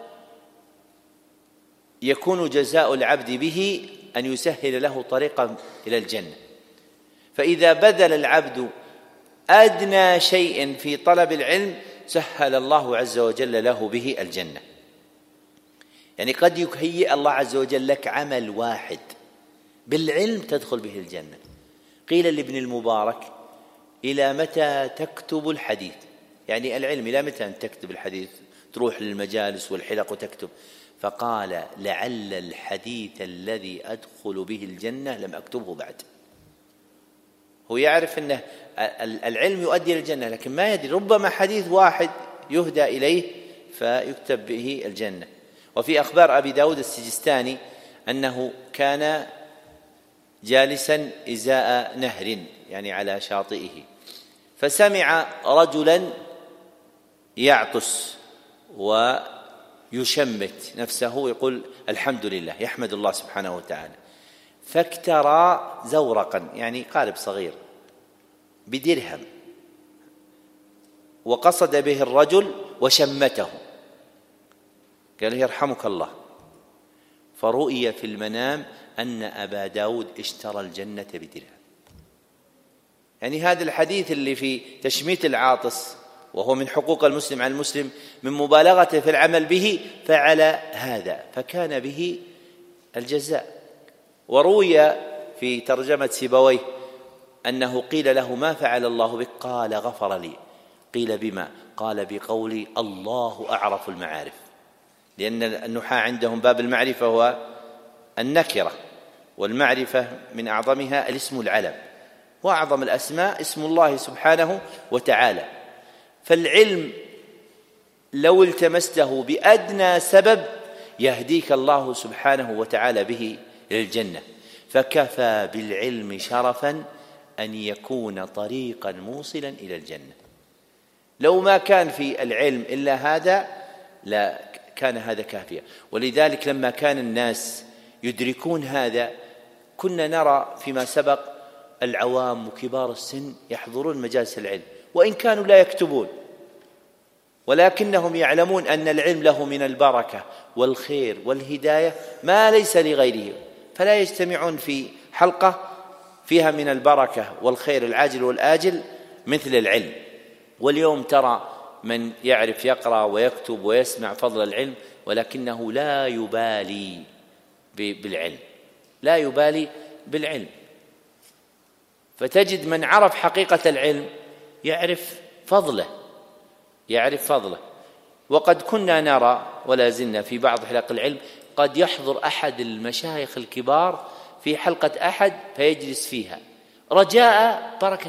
يكون جزاء العبد به أن يسهل له طريقا إلى الجنة. فإذا بذل العبد أدنى شيء في طلب العلم سهل الله عز وجل له به الجنة. يعني قد يهيئ الله عز وجل لك عمل واحد بالعلم تدخل به الجنة. قيل لابن المبارك: إلى متى تكتب الحديث؟ يعني العلم إلى متى أن تكتب الحديث، تروح للمجالس والحلق وتكتب؟ فقال: لعل الحديث الذي أدخل به الجنة لم أكتبه بعد. هو يعرف أن العلم يؤدي إلى الجنة، لكن ما يدري ربما حديث واحد يهدى إليه فيكتب به الجنة. وفي أخبار أبي داود السجستاني أنه كان جالسا إزاء نهر، يعني على شاطئه، فسمع رجلا يعطس ويشمت نفسه ويقول الحمد لله، يحمد الله سبحانه وتعالى، فاكترى زورقا، يعني قارب صغير، بدرهم، وقصد به الرجل وشمته، قال يرحمك الله. فرؤي في المنام أن أبا داود اشترى الجنة بدرهم. يعني هذا الحديث اللي في تشميت العاطس وهو من حقوق المسلم على المسلم، من مبالغته في العمل به فعل هذا فكان به الجزاء. وروي في ترجمة سيبويه أنه قيل له: ما فعل الله بك؟ قال: غفر لي. قيل: بما؟ قال: بقولي الله أعرف المعارف. لأن النحاة عندهم باب المعرفة هو النكرة، والمعرفة من أعظمها الاسم العلم، وأعظم الأسماء اسم الله سبحانه وتعالى. فالعلم لو التمسته بأدنى سبب يهديك الله سبحانه وتعالى به إلى الجنة. فكفى بالعلم شرفا أن يكون طريقا موصلا إلى الجنة. لو ما كان في العلم إلا هذا لا كان هذا كافيا. ولذلك لما كان الناس يدركون هذا كنا نرى فيما سبق العوام وكبار السن يحضرون مجالس العلم وإن كانوا لا يكتبون، ولكنهم يعلمون أن العلم له من البركة والخير والهداية ما ليس لغيره، فلا يجتمعون في حلقة فيها من البركة والخير العاجل والآجل مثل العلم. واليوم ترى من يعرف يقرأ ويكتب ويسمع فضل العلم ولكنه لا يبالي بالعلم، لا يبالي بالعلم. فتجد من عرف حقيقة العلم يعرف فضله. وقد كنا نرى ولا زلنا في بعض حلق العلم قد يحضر أحد المشايخ الكبار في حلقة أحد فيجلس فيها رجاء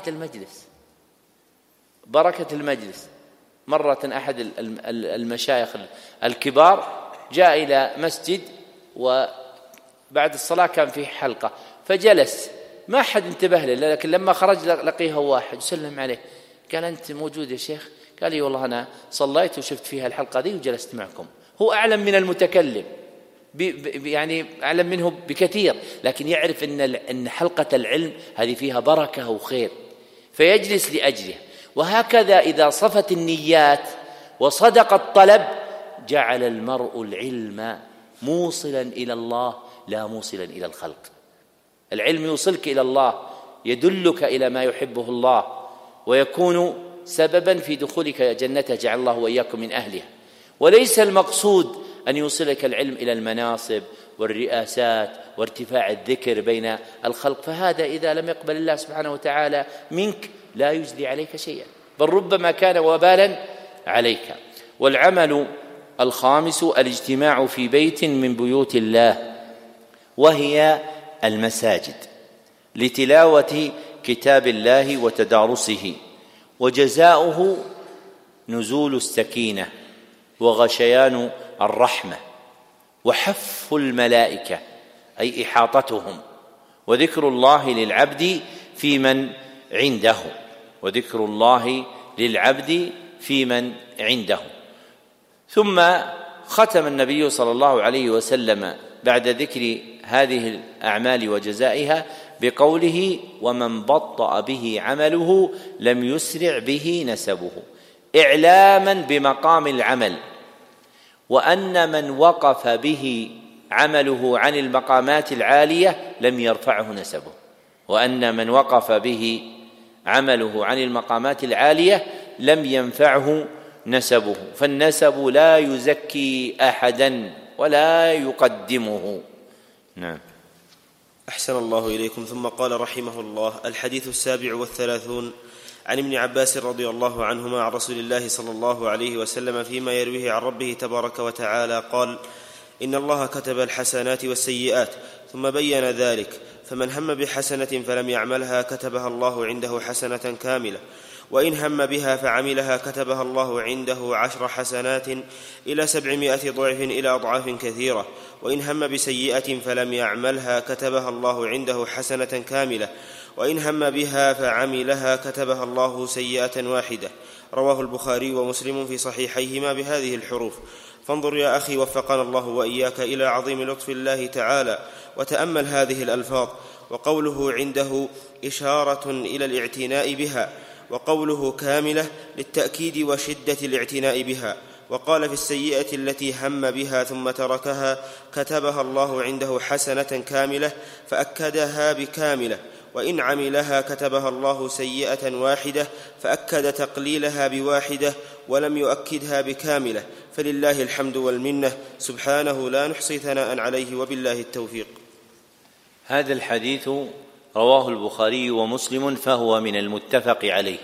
بركة المجلس. مرة أحد المشايخ الكبار جاء إلى مسجد وبعد الصلاة كان فيه حلقة فجلس، ما أحد انتبه له، لكن لما خرج لقيه واحد وسلم عليه، قال: أنت موجود يا شيخ؟ قال: لي والله أنا صليت وشفت فيها الحلقة دي وجلست معكم. هو أعلم من المتكلم، يعني أعلم منه بكثير، لكن يعرف أن حلقة العلم هذه فيها بركة وخير فيجلس لأجله. وهكذا إذا صفت النيات وصدق الطلب جعل المرء العلم موصلا إلى الله لا موصلا إلى الخلق. العلم يوصلك إلى الله يدلك إلى ما يحبه الله ويكون سببا في دخولك جنته، جعل الله وإياكم من أهلها. وليس المقصود أن يوصلك العلم إلى المناصب والرئاسات وارتفاع الذكر بين الخلق، فهذا إذا لم يقبل الله سبحانه وتعالى منك لا يجدي عليك شيئا، بل ربما كان وبالا عليك. والعمل الخامس الاجتماع في بيت من بيوت الله، وهي المساجد، لتلاوة كتاب الله وتدارسه، وجزاؤه نزول السكينة وغشيان الرحمة وحف الملائكة أي إحاطتهم، وذكر الله للعبد في من عنده، وذكر الله للعبد في من عنده. ثم ختم النبي صلى الله عليه وسلم بعد ذكر هذه الأعمال وجزائها بقوله: ومن بطأ به عمله لم يسرع به نسبه، إعلاما بمقام العمل، وأن من وقف به عمله عن المقامات العالية لم يرفعه نسبه، وأن من وقف به عمله عن المقامات العالية لم ينفعه نسبه، فالنسب لا يزكي أحدا ولا يقدمه. نعم. أحسن الله إليكم. ثم قال رحمه الله: الحديث 37 عن ابن عباس رضي الله عنهما عن رسول الله صلى الله عليه وسلم فيما يرويه عن ربه تبارك وتعالى قال: إن الله كتب الحسنات والسيئات، ثم بين ذلك، فمن هم بحسنة فلم يعملها كتبها الله عنده حسنة كاملة، وإن هم بها فعملها كتبها الله عنده 10 حسنات إلى 700 ضعف إلى أضعاف كثيرة، وإن هم بسيئة فلم يعملها كتبها الله عنده حسنة كاملة، وإن هم بها فعملها كتبها الله سيئة واحدة. رواه البخاري ومسلم في صحيحيهما بهذه الحروف. فانظر يا أخي وفقنا الله وإياك إلى عظيم لطف الله تعالى، وتأمل هذه الألفاظ. وقوله عنده إشارة إلى الاعتناء بها، وقوله كاملة للتأكيد وشدة الاعتناء بها. وقال في السيئة التي هم بها ثم تركها كتبها الله عنده حسنة كاملة، فأكدها بكاملة. وإن عملها كتبها الله سيئة واحدة، فأكد تقليلها بواحدة ولم يؤكدها بكاملة. فلله الحمد والمنة، سبحانه لا نحصي ثناء عليه، وبالله التوفيق. هذا الحديث رواه البخاري ومسلم، فهو من المتفق عليه،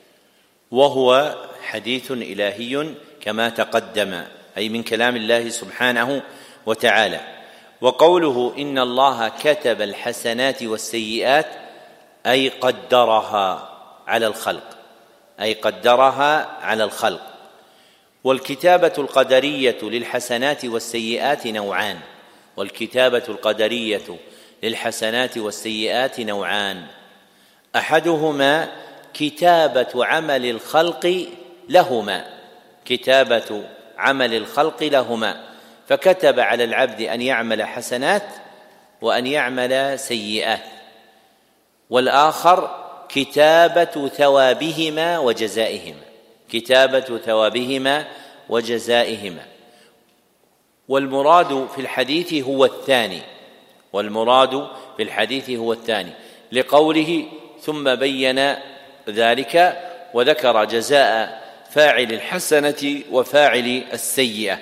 وهو حديث إلهي كما تقدم، أي من كلام الله سبحانه وتعالى. وقوله إن الله كتب الحسنات والسيئات أي قدرها على الخلق، أي قدرها على الخلق. والكتابة القدرية للحسنات والسيئات نوعان، والكتابة القدرية للحسنات والسيئات نوعان: أحدهما كتابة عمل الخلق لهما، كتابة عمل الخلق لهما، فكتب على العبد أن يعمل حسنات وأن يعمل سيئات. والآخر كتابة ثوابهما وجزائهما، كتابة ثوابهما وجزائهما. والمراد في الحديث هو الثاني، والمراد في الحديث هو الثاني، لقوله ثم بين ذلك وذكر جزاء فاعل الحسنة وفاعل السيئة.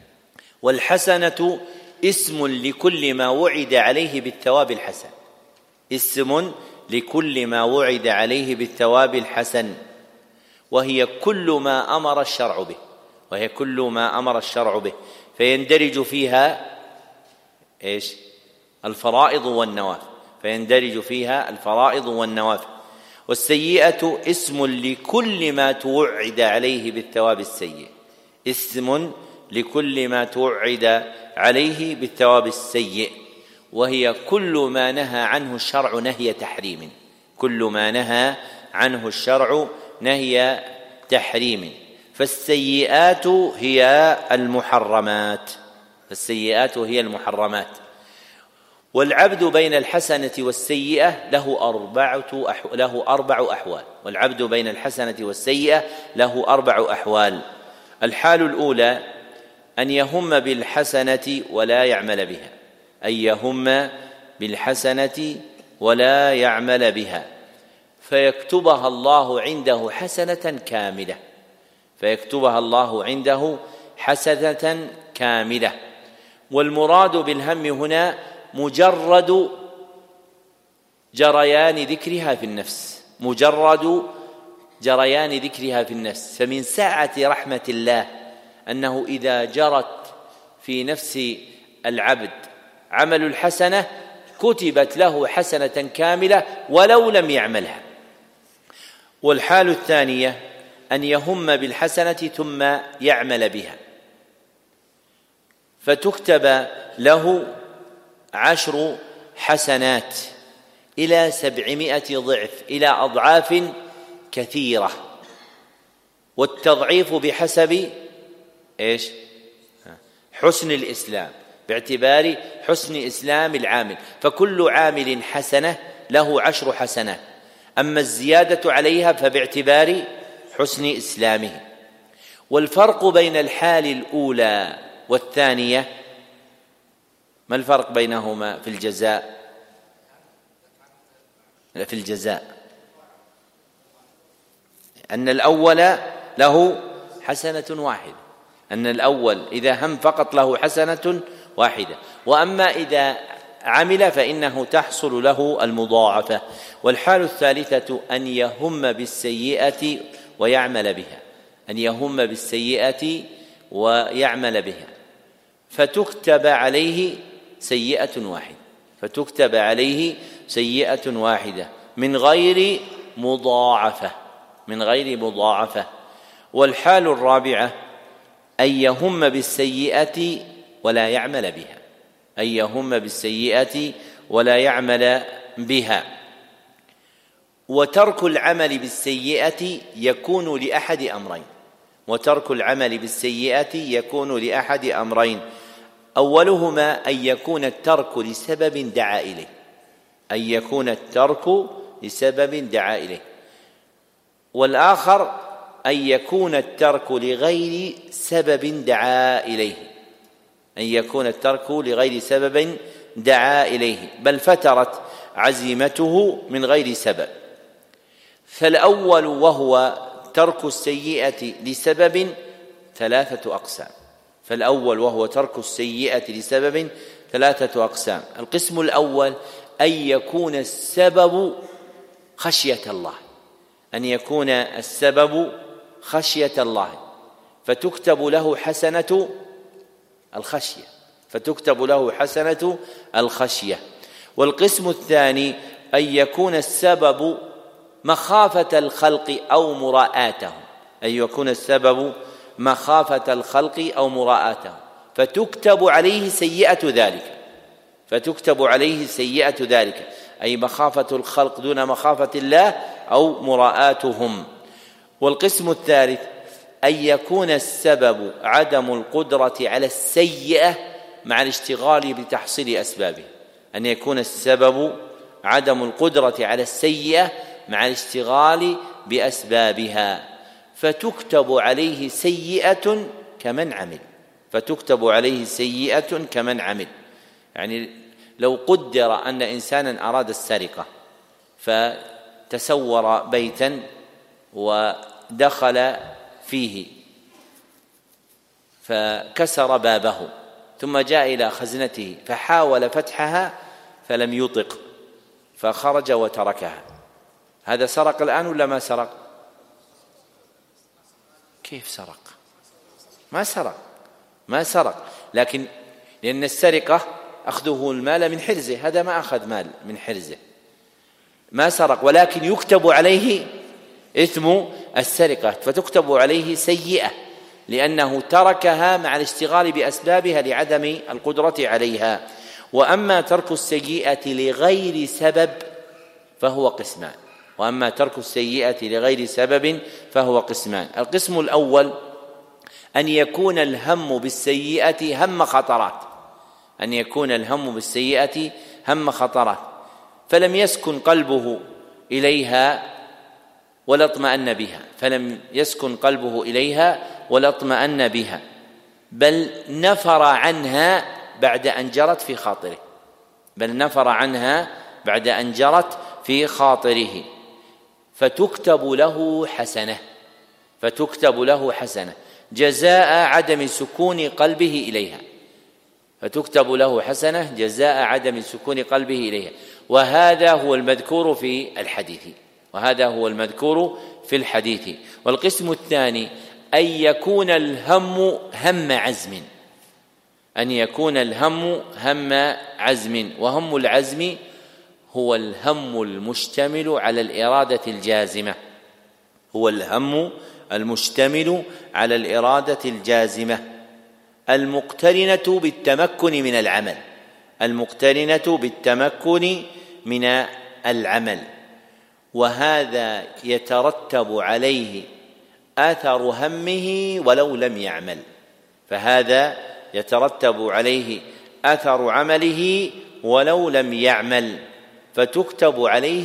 والحسنة اسم لكل ما وعد عليه بالثواب الحسن، اسم لكل ما وعد عليه بالثواب الحسن، وهي كل ما أمر الشرع به، وهي كل ما أمر الشرع به، فيندرج فيها إيش؟ الفرائض والنوافل، فيندرج فيها الفرائض والنوافل. والسيئة اسم لكل ما توعد عليه بالثواب السيء، اسم لكل ما توعد عليه بالثواب السيء، وهي كل ما نهى عنه الشرع نهي تحريم، كل ما نهى عنه الشرع نهي تحريم. فالسيئات هي المحرمات، فالسيئات هي المحرمات. والعبد بين الحسنة والسيئة له أربع أحوال، والعبد بين الحسنة والسيئة له 4 أحوال. الحال الأولى أن يهم بالحسنة ولا يعمل بها، أن يهم بالحسنة ولا يعمل بها، فيكتبها الله عنده حسنة كاملة، فيكتبها الله عنده حسنة كاملة. والمراد بالهم هنا مجرد جريان ذكرها في النفس، مجرد جريان ذكرها في النفس. فمن سعة رحمة الله أنه إذا جرت في نفس العبد عمل الحسنة كتبت له حسنة كاملة ولو لم يعملها. والحال الثانية أن يهم بالحسنة ثم يعمل بها، فتكتب له 10 حسنات إلى 700 ضعف، إلى أضعاف كثيرة، والتضعيف بحسب إيش؟ حسن الإسلام، باعتبار حسن إسلام العامل، فكل عامل حسنة له 10 حسنات، أما الزيادة عليها فباعتبار حسن إسلامه. والفرق بين الحال الأولى والثانية، ما الفرق بينهما في الجزاء؟ في الجزاء أن الأول له حسنة واحدة، أن الأول إذا هم فقط له حسنة واحدة، وأما إذا عمل فإنه تحصل له المضاعفة. والحال الثالثة أن يهم بالسيئة ويعمل بها، أن يهم بالسيئة ويعمل بها، فتكتب عليه سيئة واحدة، فتكتب عليه سيئة واحدة من غير مضاعفة، من غير مضاعفة. والحال الرابعة أن يهم بالسيئة ولا يعمل بها، أن يهم بالسيئة ولا يعمل بها. وترك العمل بالسيئة يكون لأحد أمرين، وترك العمل بالسيئة يكون لأحد أمرين، أولهما أن يكون الترك لسبب دعا إليه، أن يكون الترك لسبب دعا إليه، والآخر أن يكون الترك لغير سبب دعا إليه، أن يكون الترك لغير سبب دعا إليه، بل فترت عزيمته من غير سبب. فالأول وهو ترك السيئة لسبب 3 أقسام، فالأول وهو ترك السيئة لسبب 3 أقسام. القسم الأول أن يكون السبب خشية الله، أن يكون السبب خشية الله، فتكتب له حسنة الخشية، فتكتب له حسنة الخشية. والقسم الثاني أن يكون السبب مخافة الخلق أو مراءاتهم، أن يكون السبب مخافة الخلق أو مراءاتهم، فتكتب عليه سيئة ذلك، فتكتب عليه سيئة ذلك، أي مخافة الخلق دون مخافة الله أو مراءاتهم. والقسم الثالث أن يكون السبب عدم القدرة على السيئة مع الاشتغال بتحصيل أسبابه، أن يكون السبب عدم القدرة على السيئة مع الاشتغال بأسبابها، فتكتب عليه سيئة كمن عمل، فتكتب عليه سيئة كمن عمل. يعني لو قدر أن إنسانا أراد السرقة فتسور بيتا ودخل فيه فكسر بابه، ثم جاء إلى خزنته فحاول فتحها فلم يطق فخرج وتركها، هذا سرق الآن ولا ما سرق؟ كيف سرق؟ ما سرق، ما سرق، لكن لأن السرقة أخذه المال من حرزه، هذا ما أخذ مال من حرزه، ما سرق، ولكن يكتب عليه إثم السرقة، فتكتب عليه سيئة لأنه تركها مع الاشتغال بأسبابها لعدم القدرة عليها. وأما ترك السيئة لغير سبب فهو قسمان، وأما ترك السيئة لغير سبب فهو قسمان. القسم الأول أن يكون الهم بالسيئة هم خطرات، أن يكون الهم بالسيئة هم خطرات، فلم يسكن قلبه إليها ولا اطمأن بها، فلم يسكن قلبه إليها ولا اطمأن بها، بل نفر عنها بعد أن جرت في خاطره، بل نفر عنها بعد أن جرت في خاطره، فتكتب له حسنة جزاء عدم سكون قلبه إليها، فتكتب له حسنة جزاء عدم سكون قلبه إليها. وهذا هو المذكور في الحديث. والقسم الثاني أن يكون الهم هم عزم، وهم العزم هو الهم المشتمل على الإرادة الجازمة المقترنة بالتمكن من العمل، وهذا يترتب عليه أثر همه ولو لم يعمل، فهذا يترتب عليه أثر عمله ولو لم يعمل، فتكتب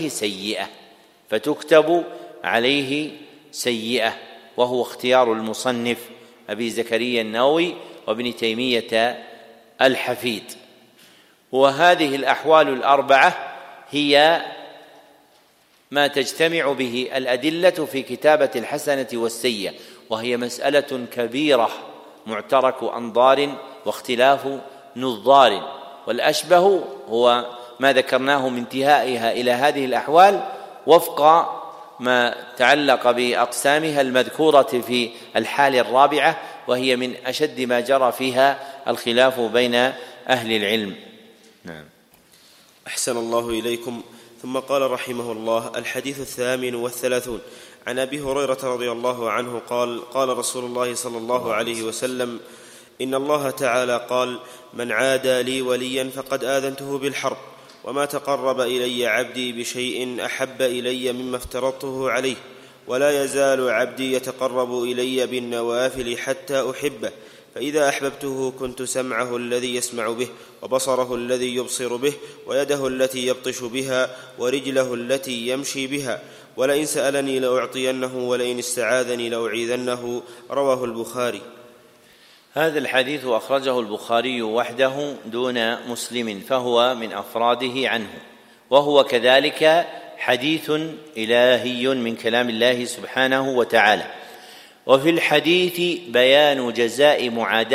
عليه سيئة، وهو اختيار المصنف أبي زكريا النووي وابن تيمية الحفيد. وهذه الأحوال الأربعة هي ما تجتمع به الأدلة في كتابة الحسنة والسيئة، وهي مسألة كبيرة معترك أنظار واختلاف نظار، والأشبه هو ما ذكرناه من انتهائها إلى هذه الأحوال وفق ما تعلق بأقسامها المذكورة في الحال الرابعة، وهي من أشد ما جرى فيها الخلاف بين أهل العلم. نعم. أحسن الله إليكم. ثم قال رحمه الله: الحديث 38 عن أبي هريرة رضي الله عنه قال: قال رسول الله صلى الله عليه وسلم: إن الله تعالى قال: من عادى لي وليا فقد آذنته بالحرب، وما تقرب إلي عبدي بشيء أحب إلي مما افترضته عليه، ولا يزال عبدي يتقرب إلي بالنوافل حتى أحبه، فإذا أحببته كنت سمعه الذي يسمع به، وبصره الذي يبصر به، ويده التي يبطش بها، ورجله التي يمشي بها، ولئن سألني لأعطينه، ولئن استعاذني لأعيذنه. رواه البخاري. هذا الحديث أخرجه البخاري وحده دون مسلم، فهو من أفراده عنه، وهو كذلك حديث إلهي من كلام الله سبحانه وتعالى. وفي الحديث بيان جزاء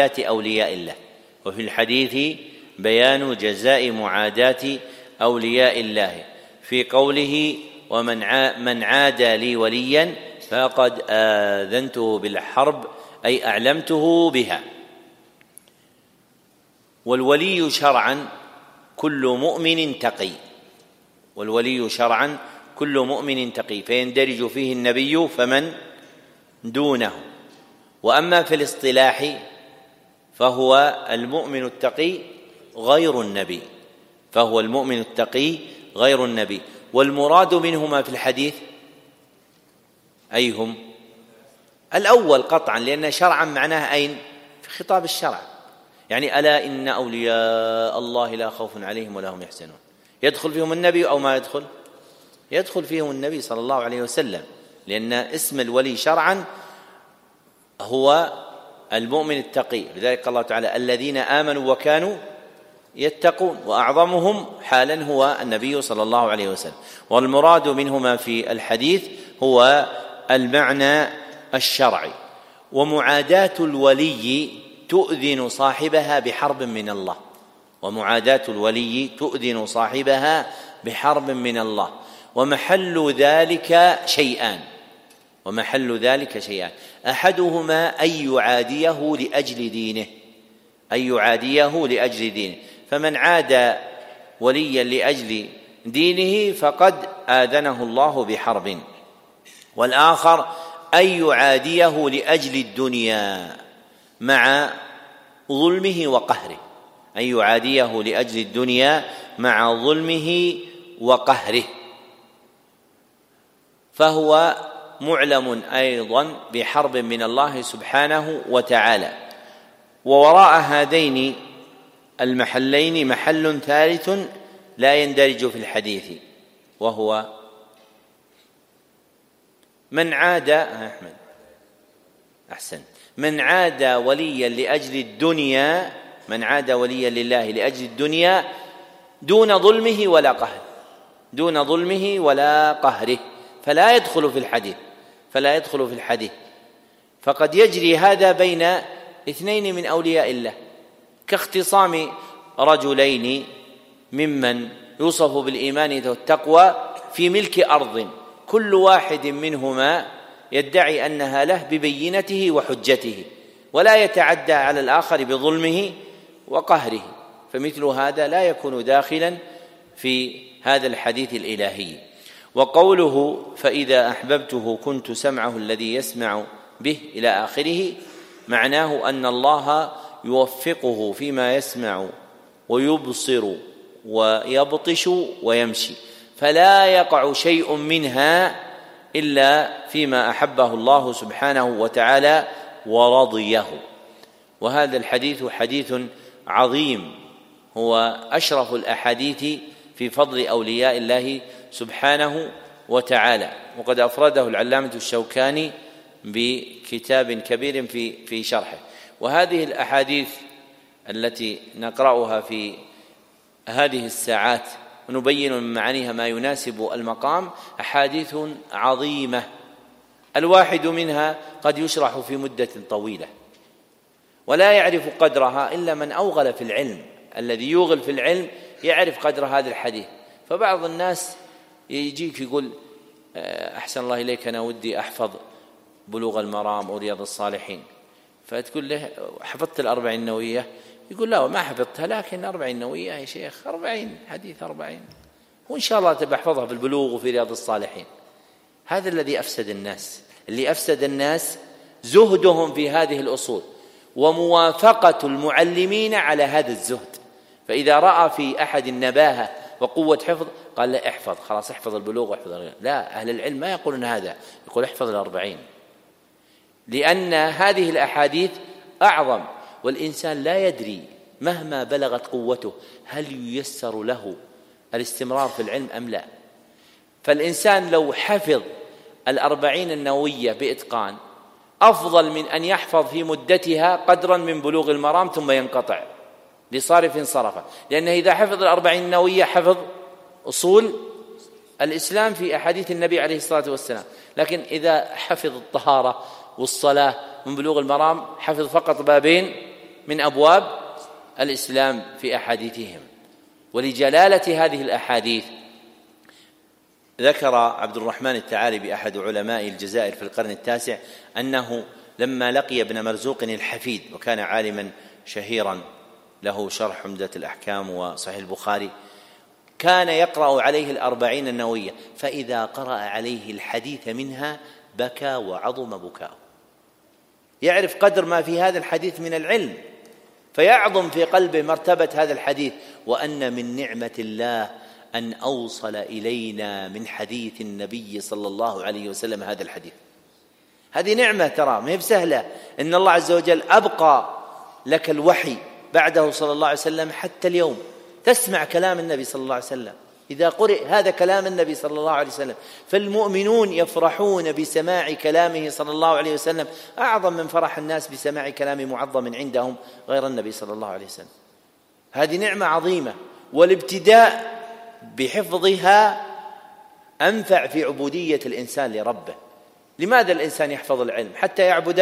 معاداة أولياء الله في قوله: ومن عادى لي وليا فقد آذنته بالحرب، أي أعلمته بها. والولي شرعا كل مؤمن تقي، فيندرج فيه النبي فمن دونه. وأما في الاصطلاح فهو المؤمن التقي غير النبي. والمراد منهما في الحديث أيهم؟ الأول قطعا، لأن شرعا معناه أين؟ في خطاب الشرع، يعني ألا إن أولياء الله لا خوف عليهم ولا هم يحزنون. يدخل فيهم النبي أو ما يدخل فيهم النبي صلى الله عليه وسلم، لأن اسم الولي شرعا هو المؤمن التقي. لذلك قال الله تعالى: الذين آمنوا وكانوا يتقون، وأعظمهم حالا هو النبي صلى الله عليه وسلم. والمراد منهما في الحديث هو المعنى الشرعي. ومعاداة الولي تؤذن صاحبها بحرب من الله، ومحل ذلك شيئان: أحدهما أن يعاديه لأجل دينه، فمن عادى وليا لأجل دينه فقد آذنه الله بحرب. والآخر أن يعاديه لأجل الدنيا مع ظلمه وقهره، فهو معلم أيضا بحرب من الله سبحانه وتعالى. ووراء هذين المحلين محل ثالث لا يندرج في الحديث، وهو من عادى وليا لله لأجل الدنيا دون ظلمه ولا قهر. دون ظلمه ولا قهره، فلا يدخل في الحديث. فقد يجري هذا بين اثنين من أولياء الله، كاختصام رجلين ممن يوصف بالإيمان والتقوى في ملك أرض، كل واحد منهما يدعي أنها له ببينته وحجته، ولا يتعدى على الآخر بظلمه وقهره، فمثل هذا لا يكون داخلا في هذا الحديث الإلهي. وقوله فإذا أحببته كنت سمعه الذي يسمع به إلى آخره، معناه أن الله يوفقه فيما يسمع ويبصر ويبطش ويمشي، فلا يقع شيء منها إلا فيما أحبه الله سبحانه وتعالى ورضيه. وهذا الحديث حديث عظيم، هو أشرف الأحاديث في فضل أولياء الله سبحانه وتعالى، وقد أفرده العلامة الشوكاني بكتاب كبير في شرحه. وهذه الأحاديث التي نقرأها في هذه الساعات ونبين من معانيها ما يناسب المقام أحاديث عظيمة، الواحد منها قد يشرح في مدة طويلة ولا يعرف قدرها إلا من أوغل في العلم. الذي يوغل في العلم يعرف قدر هذا الحديث. فبعض الناس يجيك يقول أحسن الله إليك أنا ودي أحفظ بلوغ المرام أو رياض الصالحين، فتقول له حفظت الأربعين النووية؟ يقول لا ما حفظتها، لكن 40 نووية يا شيخ، 40 حديث 40، وإن شاء الله تبقى أحفظها في البلوغ وفي رياض الصالحين. هذا الذي أفسد الناس. اللي أفسد الناس زهدهم في هذه الأصول وموافقة المعلمين على هذا الزهد. فإذا رأى في أحد النباهة وقوة حفظ قال له احفظ، خلاص احفظ البلوغ واحفظ الرياض. لا، أهل العلم ما يقولون هذا، يقول احفظ 40، لأن هذه الأحاديث أعظم. والإنسان لا يدري مهما بلغت قوته هل ييسر له الاستمرار في العلم أم لا. فالإنسان لو حفظ 40 النووية بإتقان أفضل من أن يحفظ في مدتها قدرا من بلوغ المرام ثم ينقطع لصارف صرفه، لأنه إذا حفظ 40 النووية حفظ أصول الإسلام في أحاديث النبي عليه الصلاة والسلام. لكن إذا حفظ الطهارة والصلاة من بلوغ المرام حفظ فقط بابين من أبواب الإسلام في أحاديثهم. ولجلالة هذه الأحاديث ذكر عبد الرحمن الثعالبي أحد علماء الجزائر في القرن التاسع أنه لما لقي ابن مرزوق الحفيد، وكان عالما شهيرا له شرح عمدة الأحكام وصحيح البخاري، كان يقرأ عليه 40 النووية، فإذا قرأ عليه الحديث منها بكى وعظم بكاءه، يعرف قدر ما في هذا الحديث من العلم، فيعظم في قلبه مرتبة هذا الحديث، وأن من نعمة الله أن أوصل إلينا من حديث النبي صلى الله عليه وسلم هذا الحديث. هذه نعمة ترى ما هي بسهلة، إن الله عز وجل أبقى لك الوحي بعده صلى الله عليه وسلم حتى اليوم، تسمع كلام النبي صلى الله عليه وسلم. إذا قرئ هذا كلام النبي صلى الله عليه وسلم فالمؤمنون يفرحون بسماع كلامه صلى الله عليه وسلم أعظم من فرح الناس بسماع كلام معظم عندهم غير النبي صلى الله عليه وسلم. هذه نعمة عظيمة، والابتداء بحفظها أنفع في عبودية الإنسان لربه. لماذا الإنسان يحفظ العلم؟ حتى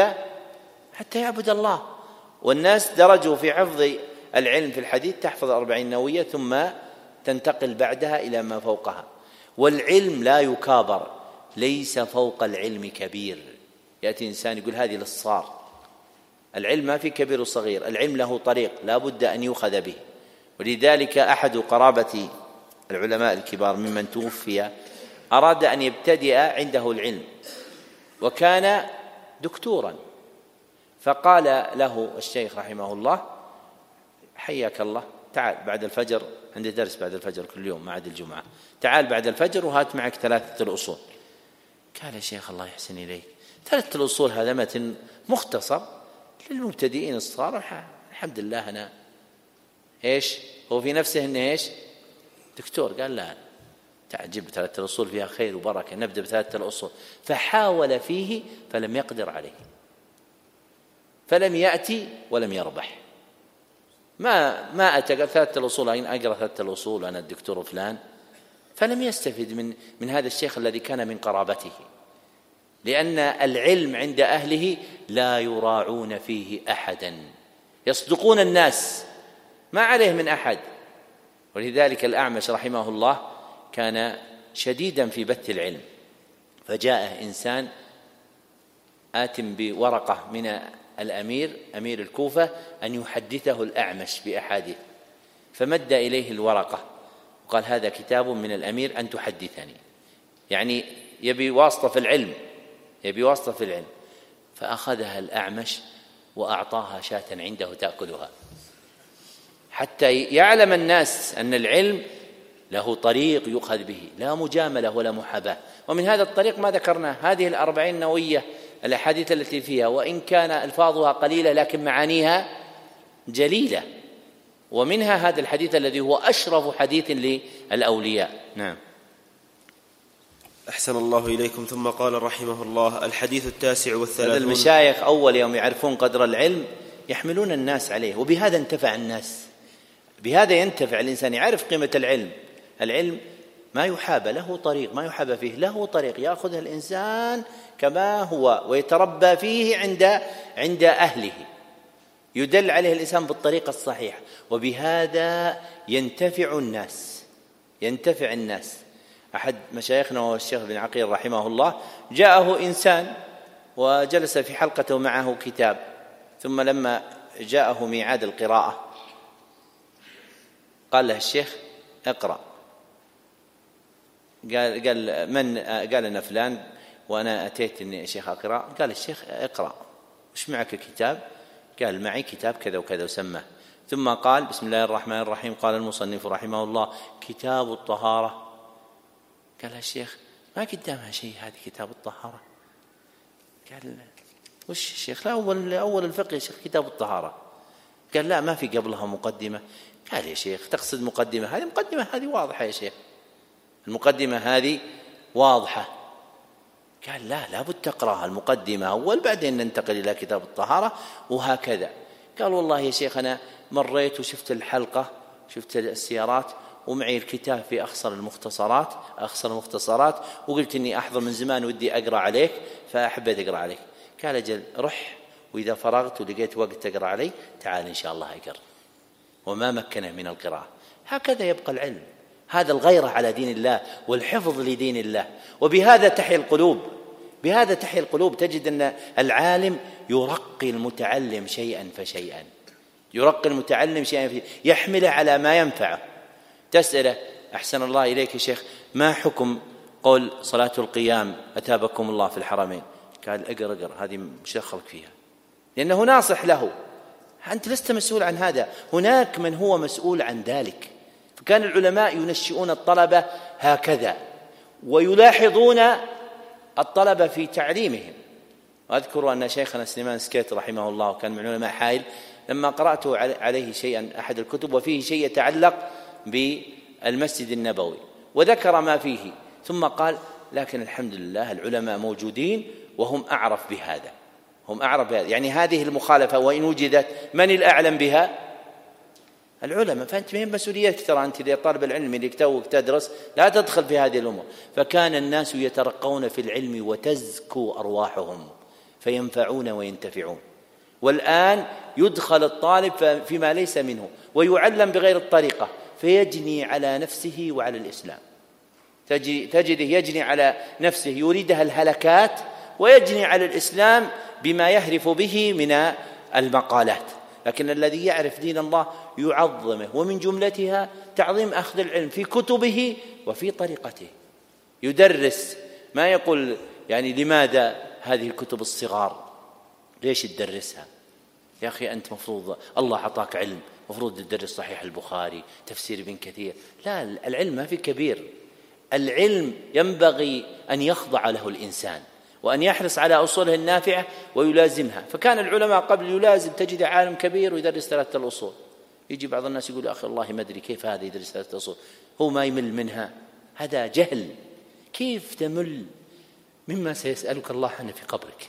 يعبد الله. والناس درجوا في حفظ العلم في الحديث، تحفظ 40 نووية ثم تنتقل بعدها إلى ما فوقها. والعلم لا يكابر، ليس فوق العلم كبير. يأتي إنسان يقول هذه للصغار، العلم ما في كبير وصغير، العلم له طريق لا بد أن يؤخذ به. ولذلك أحد قرابة العلماء الكبار ممن توفي أراد أن يبتدئ عنده العلم، وكان دكتورا، فقال له الشيخ رحمه الله حياك الله تعال بعد الفجر، عندي درس بعد الفجر كل يوم ما عدا الجمعة، تعال بعد الفجر وهات معك 3 الأصول. قال يا شيخ الله يحسن إليك 3 الأصول هذا متن مختصر للمبتدئين الصغار، الحمد لله أنا إيش هو في نفسه إنه إيش دكتور. قال لا تعجب 3 الأصول فيها خير وبركة، نبدأ ب3 الأصول. فحاول فيه فلم يقدر عليه، فلم يأتي ولم يربح. ما أتى 3 الأصول، أقرأ 3 الأصول أنا الدكتور فلان، فلم يستفد من هذا الشيخ الذي كان من قرابته، لأن العلم عند أهله لا يراعون فيه أحدا، يصدقون الناس ما عليه من أحد. ولذلك الأعمش رحمه الله كان شديدا في بث العلم، فجاءه إنسان آت بورقة من الأمير أمير الكوفة أن يحدثه الأعمش بأحاديث، فمد إليه الورقة وقال هذا كتاب من الأمير أن تحدثني، يعني يبي واسطة في العلم، يبي واسطة في العلم. فأخذها الأعمش وأعطاها شاة عنده تأكلها، حتى يعلم الناس أن العلم له طريق يؤخذ به، لا مجاملة ولا محاباة. ومن هذا الطريق ما ذكرنا هذه 40 نووية، الأحاديث التي فيها وإن كان ألفاظها قليلة لكن معانيها جليلة، ومنها هذا الحديث الذي هو أشرف حديث للأولياء. نعم. أحسن الله إليكم. ثم قال رحمه الله: الحديث 39. هذا المشايخ أول يوم يعرفون قدر العلم يحملون الناس عليه، وبهذا انتفع الناس، بهذا ينتفع الإنسان، يعرف قيمة العلم. العلم ما يحاب، له طريق، ما يحاب فيه، له طريق يأخذها الإنسان كما هو ويتربى فيه عند أهله، يدل عليه الإنسان بالطريقة الصحيحة، وبهذا ينتفع الناس. أحد مشايخنا وهو الشيخ بن عقيل رحمه الله جاءه إنسان وجلس في حلقته معه كتاب، ثم لما جاءه ميعاد القراءة قال له الشيخ اقرأ. قال من؟ قال أنا فلان وأنا أتيت إني شيخ أقرأ. قال الشيخ اقرأ، وش معك كتاب؟ قال معي كتاب كذا وكذا وسماه، ثم قال بسم الله الرحمن الرحيم. قال المصنف رحمه الله كتاب الطهارة. قال الشيخ ما قدامها شيء هذه كتاب الطهارة. قال وش الشيخ؟ لا أول الفقه يا شيخ كتاب الطهارة. قال لا ما في قبلها مقدمة. قال يا شيخ تقصد مقدمة؟ هذه مقدمة، هذه واضحة يا شيخ، المقدمة هذه واضحة. قال لا بد تقرأها المقدمة أول بعدين ننتقل إلى كتاب الطهارة وهكذا. قال والله يا شيخ أنا مريت وشفت الحلقة، شفت السيارات ومعي الكتاب في أخصر المختصرات وقلت إني أحضر من زمان ودي أقرأ عليك فأحبيت أقرأ عليك. قال أجل رح، وإذا فرغت ولقيت وقت تقرأ علي تعال إن شاء الله أقرأ. وما مكنه من القراءة. هكذا يبقى العلم، هذا الغيرة على دين الله والحفظ لدين الله، وبهذا تحيا القلوب. تجد أن العالم يرقي المتعلم شيئا فشيئا، يحمله على ما ينفعه. تسأله أحسن الله إليك يا شيخ ما حكم قول صلاة القيام أتابكم الله في الحرمين؟ قال اقرأ هذه مش دخلك فيها، لأنه ناصح له، أنت لست مسؤول عن هذا، هناك من هو مسؤول عن ذلك. فكان العلماء ينشئون الطلبة هكذا ويلاحظون الطلبة في تعليمهم. وأذكر أن شيخنا سليمان سكيت رحمه الله كان من علماء حائل، لما قرأته عليه شيئا أحد الكتب وفيه شيء يتعلق بالمسجد النبوي وذكر ما فيه، ثم قال لكن الحمد لله العلماء موجودين وهم أعرف بهذا، يعني هذه المخالفة وإن وجدت من الأعلم بها؟ العلماء. فأنت مهم مسؤوليتك، ترى أنت إذا طالب العلم اللي توك تدرس لا تدخل في هذه الأمور. فكان الناس يترقون في العلم وتزكو أرواحهم فينفعون وينتفعون. والآن يدخل الطالب فيما ليس منه ويعلم بغير الطريقة فيجني على نفسه وعلى الإسلام. تجده يجني على نفسه يريدها الهلكات، ويجني على الإسلام بما يهرف به من المقالات. لكن الذي يعرف دين الله يعظمه، ومن جملتها تعظيم أخذ العلم في كتبه وفي طريقته. يدرس، ما يقول يعني لماذا هذه الكتب الصغار ليش تدرسها يا أخي؟ أنت مفروض الله عطاك علم، مفروض تدرس صحيح البخاري، تفسير ابن كثير. لا، العلم ما في كبير. العلم ينبغي أن يخضع له الإنسان وأن يحرص على أصوله النافعة ويلازمها. فكان العلماء قبل يلازم، تجد عالم كبير ويدرس 3 الأصول. يجي بعض الناس يقول أخي الله ما أدري كيف هذا يدرس 3 أصول، هو ما يمل منها؟ هذا جهل. كيف تمل مما سيسألك الله عنه في قبرك؟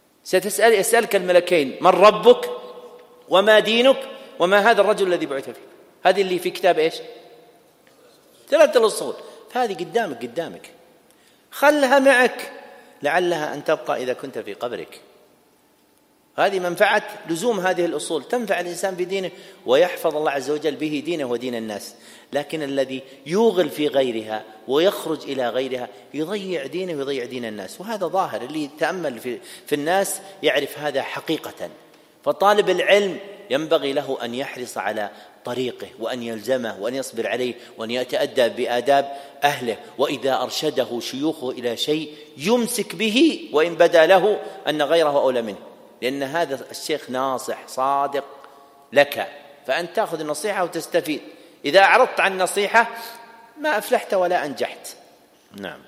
يسألك الملكين من ربك وما دينك وما هذا الرجل الذي بعث فيك. هذه اللي في كتاب إيش؟ 3 الأصول. فهذه قدامك خلها معك لعلها أن تبقى إذا كنت في قبرك. هذه منفعة لزوم هذه الأصول، تنفع الإنسان بدينه ويحفظ الله عز وجل به دينه ودين الناس. لكن الذي يوغل في غيرها ويخرج إلى غيرها يضيع دينه ويضيع دين الناس، وهذا ظاهر. اللي يتأمل في الناس يعرف هذا حقيقة. فطالب العلم ينبغي له أن يحرص على طريقه وأن يلزمه وأن يصبر عليه وأن يتأدب بآداب أهله، وإذا أرشده شيوخه إلى شيء يمسك به وإن بدا له أن غيره أولى منه، لأن هذا الشيخ ناصح صادق لك، فأنت تأخذ النصيحة وتستفيد. إذا أعرضت عن النصيحة ما أفلحت ولا أنجحت. نعم.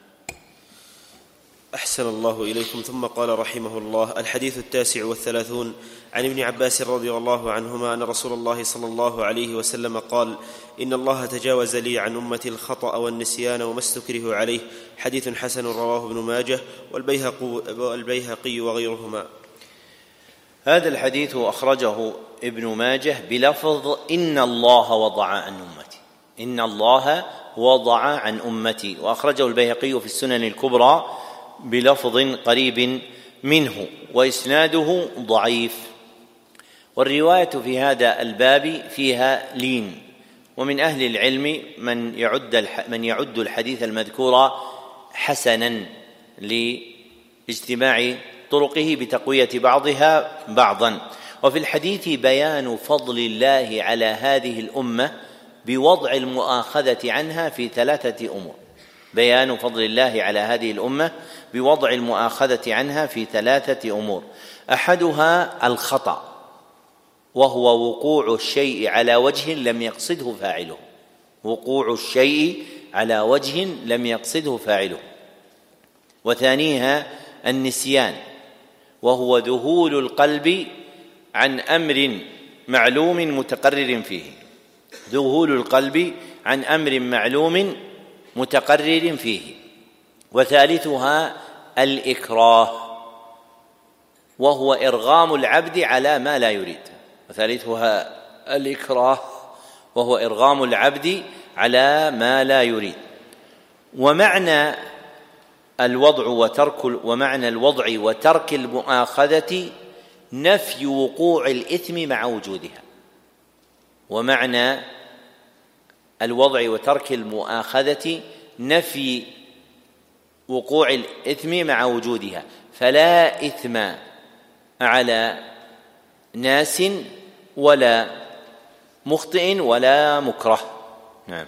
أحسن الله إليكم. ثم قال رحمه الله: الحديث 39 عن ابن عباس رضي الله عنهما أن رسول الله صلى الله عليه وسلم قال: إن الله تجاوز لي عن أمتي الخطأ والنسيان وما استكره عليه. حديث حسن رواه ابن ماجه والبيهقي وغيرهما. هذا الحديث أخرجه ابن ماجه بلفظ إن الله وضع عن أمتي، إن الله وضع عن أمتي، وأخرجه البيهقي في السنن الكبرى بلفظ قريب منه، وإسناده ضعيف. والرواية في هذا الباب فيها لين، ومن أهل العلم من يعد الحديث المذكور حسنا لاجتماع طرقه بتقوية بعضها بعضا. وفي الحديث بيان فضل الله على هذه الأمة بوضع المؤاخذة عنها في 3 أمور. بيان فضل الله على هذه الأمة بوضع المؤاخذة عنها في 3 أمور. أحدها الخطأ، وهو وقوع الشيء على وجه لم يقصده فاعله، وقوع الشيء على وجه لم يقصده فاعله. وثانيها النسيان، وهو ذهول القلب عن أمر معلوم متقرر فيه، ذهول القلب عن أمر معلوم متقرر فيه. وثالثها الإكراه، وهو إرغام العبد على ما لا يريد. وثالثها الإكراه، وهو إرغام العبد على ما لا يريد. ومعنى الوضع وترك المؤاخذة نفي وقوع الإثم مع وجودها. ومعنى الوضع وترك المؤاخذة نفي وقوع الإثم مع وجودها، فلا إثم على ناس ولا مخطئ ولا مكره. نعم.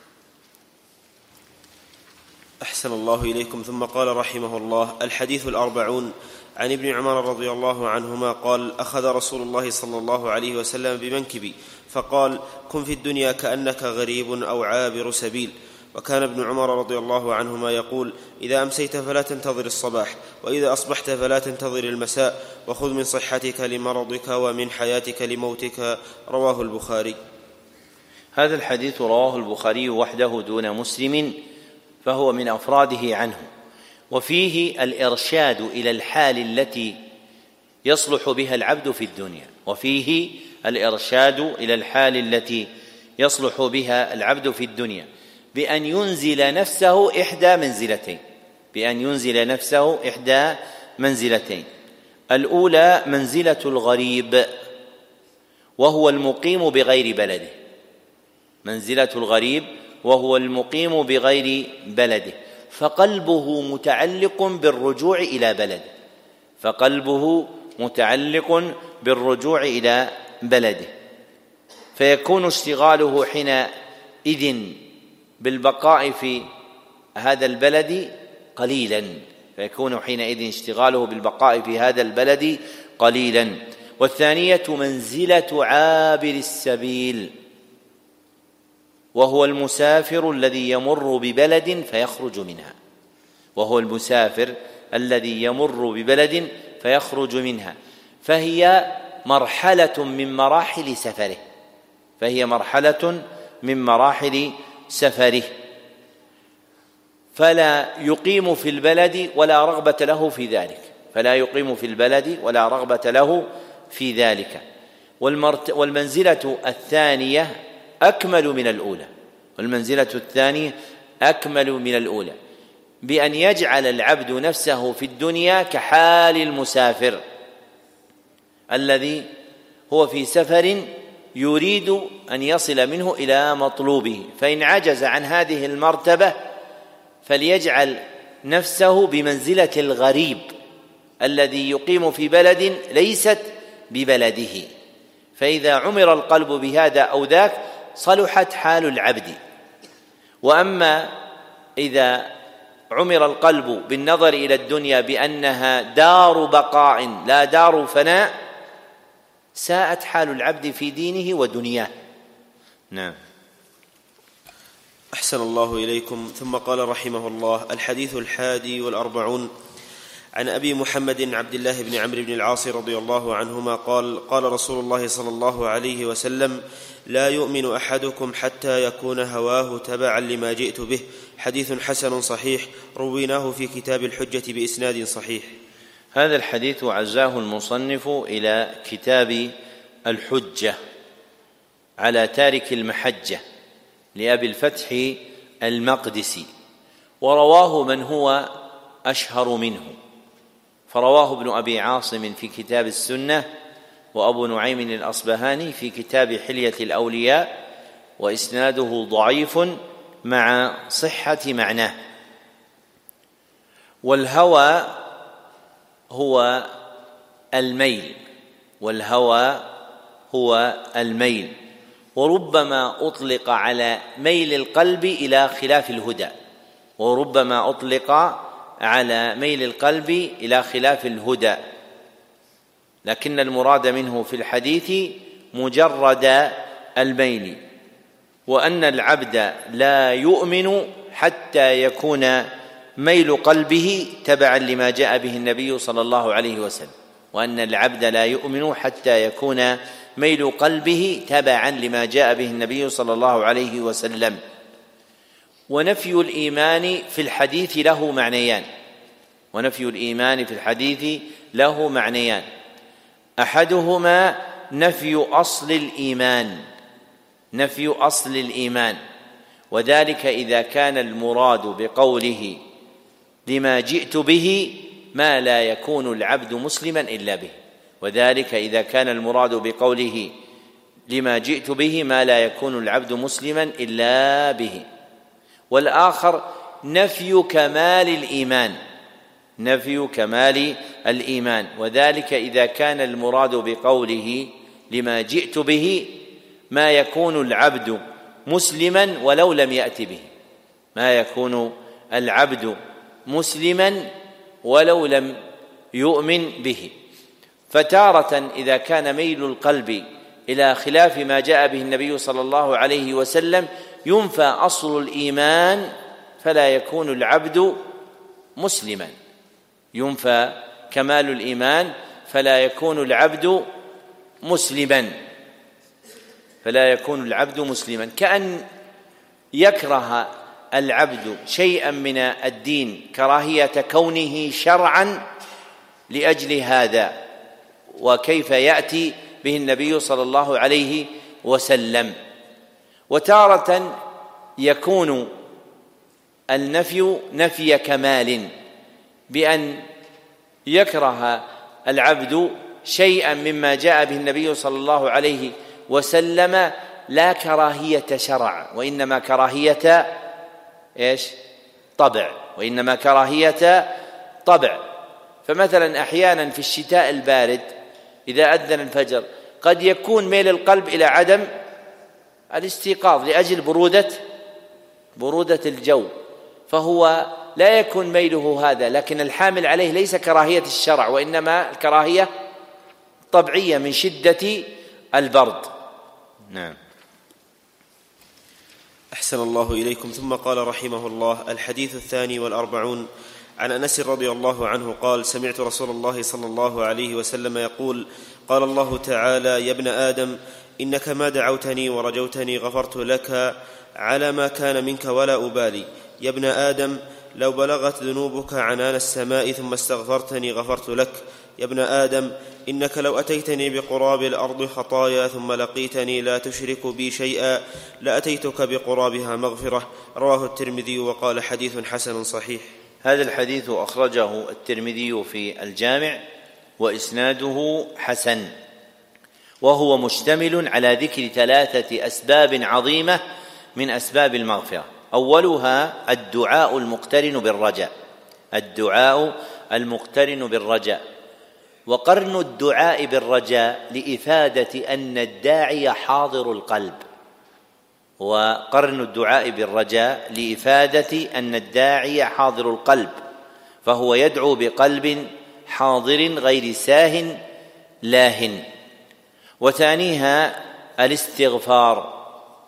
أحسن الله إليكم. ثم قال رحمه الله: الحديث 40 عن ابن عمر رضي الله عنهما قال: أخذ رسول الله صلى الله عليه وسلم بمنكبي فقال: كن في الدنيا كأنك غريب أو عابر سبيل. وكان ابن عمر رضي الله عنهما يقول: إذا أمسيت فلا تنتظر الصباح، وإذا أصبحت فلا تنتظر المساء، وخذ من صحتك لمرضك ومن حياتك لموتك. رواه البخاري. هذا الحديث رواه البخاري وحده دون مسلم، فهو من أفراده عنه، وفيه الإرشاد إلى الحال التي يصلح بها العبد في الدنيا، وفيه الإرشاد إلى الحال التي يصلح بها العبد في الدنيا بأن ينزل نفسه إحدى منزلتين. الأولى منزلة الغريب، وهو المقيم بغير بلده، منزلة الغريب وهو المقيم بغير بلده، فقلبه متعلق بالرجوع إلى بلده، فيكون اشتغاله حينئذ بالبقاء في هذا البلد قليلا. والثانية منزلة عابر السبيل، وهو المسافر الذي يمر ببلد فيخرج منها، فهي مرحلة من مراحل سفره، فلا يقيم في البلد ولا رغبة له في ذلك. والمنزلة الثانية أكمل من الأولى، أكمل من الأولى، بأن يجعل العبد نفسه في الدنيا كحال المسافر الذي هو في سفر يريد أن يصل منه إلى مطلوبه، فإن عجز عن هذه المرتبة فليجعل نفسه بمنزلة الغريب الذي يقيم في بلد ليست ببلده، فإذا عمر القلب بهذا أو ذاك صلحت حال العبد. وأما إذا عمر القلب بالنظر إلى الدنيا بأنها دار بقاء لا دار فناء ساءت حال العبد في دينه ودنياه. نعم. أحسن الله إليكم. ثم قال رحمه الله: الحديث 41 عن أبي محمد عبد الله بن عمرو بن العاص رضي الله عنهما قال: قال رسول الله صلى الله عليه وسلم: لا يؤمن أحدكم حتى يكون هواه تبعا لما جئت به. حديث حسن صحيح، رويناه في كتاب الحجة بإسناد صحيح. هذا الحديث عزاه المصنف إلى كتاب الحجة على تارك المحجة لأبي الفتح المقدسي، ورواه من هو أشهر منه، فرواه ابن أبي عاصم في كتاب السنة، وأبو نعيم الأصبهاني في كتاب حلية الأولياء، وإسناده ضعيف مع صحة معناه. والهوى هو الميل، والهوى هو الميل، وربما أطلق على ميل القلب إلى خلاف الهدى، وربما أطلق على ميل القلب إلى خلاف الهدى، لكن المراد منه في الحديث مجرد الميل، وأن العبد لا يؤمن حتى يكون ميل قلبه تبعا لما جاء به النبي صلى الله عليه وسلم، وأن العبد لا يؤمن حتى يكون ميل قلبه تبعا لما جاء به النبي صلى الله عليه وسلم. ونفي الإيمان في الحديث له معنيان، ونفي الإيمان في الحديث له معنيان: أحدهما نفي أصل الإيمان، نفي أصل الإيمان، وذلك إذا كان المراد بقوله لما جئت به ما لا يكون العبد مسلما إلا به، وذلك إذا كان المراد بقوله لما جئت به ما لا يكون العبد مسلما إلا به. والآخر نفي كمال الإيمان، نفي كمال الإيمان، وذلك إذا كان المراد بقوله لما جئت به ما يكون العبد مسلما ولو لم يأت به، ما يكون العبد مسلما ولو لم يؤمن به. فتارة إذا كان ميل القلب إلى خلاف ما جاء به النبي صلى الله عليه وسلم ينفى أصل الإيمان فلا يكون العبد مسلما، ينفى كمال الإيمان فلا يكون العبد مسلما، فلا يكون العبد مسلما، كأن يكره العبد شيئا من الدين كراهية كونه شرعا لأجل هذا، وكيف يأتي به النبي صلى الله عليه وسلم. وتارة يكون النفي نفي كمال، بأن يكره العبد شيئا مما جاء به النبي صلى الله عليه وسلم لا كراهية شرع، وإنما كراهية طبع، وإنما كراهية طبع. فمثلا أحيانا في الشتاء البارد إذا أذن الفجر قد يكون ميل القلب إلى عدم الاستيقاظ لأجل برودة الجو، فهو لا يكون ميله هذا، لكن الحامل عليه ليس كراهية الشرع، وإنما الكراهية طبيعية من شدة البرد. نعم. أحسن الله إليكم. ثم قال رحمه الله: الحديث 42 عن أنس رضي الله عنه قال: سمعت رسول الله صلى الله عليه وسلم يقول: قال الله تعالى: يا ابن آدم إنك ما دعوتني ورجوتني غفرت لك على ما كان منك ولا أبالي. يا ابن آدم لو بلغت ذنوبك عنان السماء ثم استغفرتني غفرت لك. يا ابن آدم إنك لو أتيتني بقراب الأرض خطايا ثم لقيتني لا تشرك بي شيئا لأتيتك بقرابها مغفرة. رواه الترمذي وقال حديث حسن صحيح. هذا الحديث أخرجه الترمذي في الجامع وإسناده حسن، وهو مشتمل على ذكر 3 أسباب عظيمة من أسباب المغفرة. أولها الدعاء المقترن بالرجاء، الدعاء المقترن بالرجاء، وقرن الدعاء بالرجاء لإفادة أن الداعي حاضر القلب، وقرن الدعاء بالرجاء لإفادة أن الداعي حاضر القلب، فهو يدعو بقلب حاضر غير ساه لاهٍ. وثانيها الاستغفار،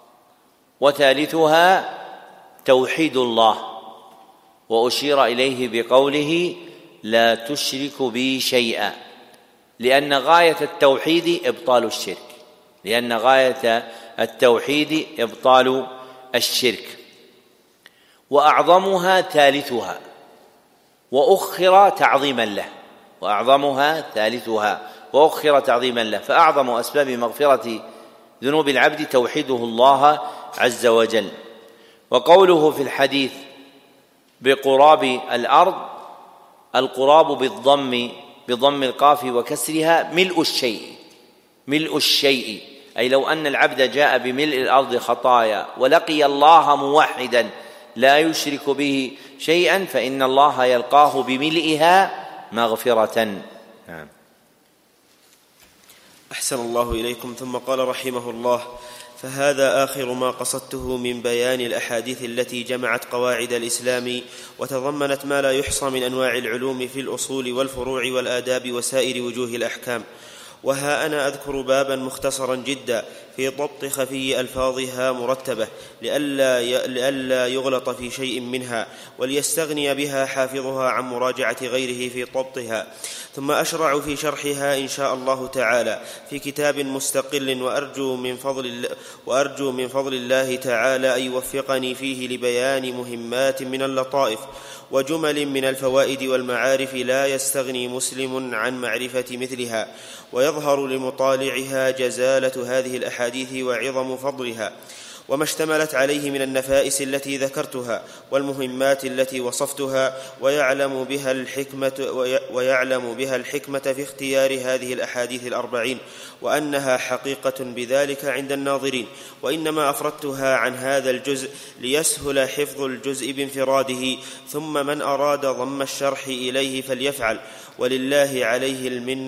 وثالثها توحيد الله، وأشير إليه بقوله لا تشرك بي شيئا، لأن غاية التوحيد إبطال الشرك، لأن غاية التوحيد إبطال الشرك. وأعظمها ثالثها وأخر تعظيما له، وأعظمها ثالثها وأخر تعظيما له. فأعظم أسباب مغفرة ذنوب العبد توحيده الله عز وجل. وقوله في الحديث بقراب الأرض، القراب بضم القاف وكسرها ملء الشيء، أي لو أن العبد جاء بملء الأرض خطايا ولقي الله موحدا لا يشرك به شيئا فإن الله يلقاه بملئها مغفرة. نعم. أحسن الله إليكم. ثم قال رحمه الله: فهذا آخر ما قصدته من بيان الأحاديث التي جمعت قواعد الإسلام وتضمنت ما لا يحصى من أنواع العلوم في الأصول والفروع والآداب وسائر وجوه الأحكام. وها أنا أذكر بابا مختصرا جدا في ضبط خفي ألفاظها مرتبة لئلا يغلط في شيء منها، وليستغني بها حافظها عن مراجعة غيره في ضبطها. ثم أشرع في شرحها إن شاء الله تعالى في كتاب مستقل، وأرجو من فضل الله تعالى أن يوفقني فيه لبيان مهمات من اللطائف وجمل من الفوائد والمعارف لا يستغني مسلم عن معرفة مثلها، ويظهر لمطالعها جزالة هذه الأحاديث وعظم فضلها وما اشتملت عليه من النفائس التي ذكرتها والمهمات التي وصفتها، ويعلم بها الحكمة في اختيار هذه الأحاديث 40، وأنها حقيقة بذلك عند الناظرين. وإنما أفردتها عن هذا الجزء ليسهل حفظ الجزء بانفراده، ثم من أراد ضم الشرح إليه فليفعل، ولله عليه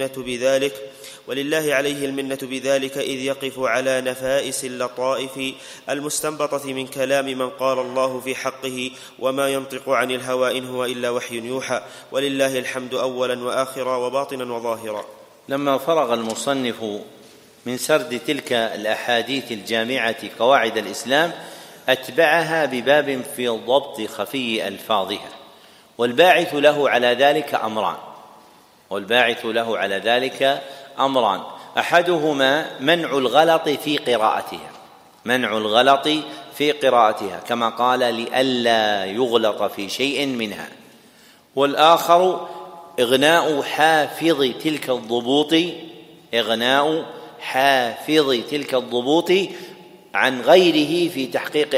المنة بذلك إذ يقف على نفائس اللطائف المستنبطة من كلام من قال الله في حقه: وما ينطق عن الهوى إن هو إلا وحي يوحى. ولله الحمد أولا وآخرا وباطنا وظاهرا. لما فرغ المصنف من سرد تلك الأحاديث الجامعة قواعد الإسلام أتبعها بباب في ضبط خفي ألفاظها، والباعث له على ذلك أمران: أحدهما منع الغلط في قراءتها كما قال لئلا يغلط في شيء منها، والآخر إغناء حافظ تلك الضبوط عن غيره في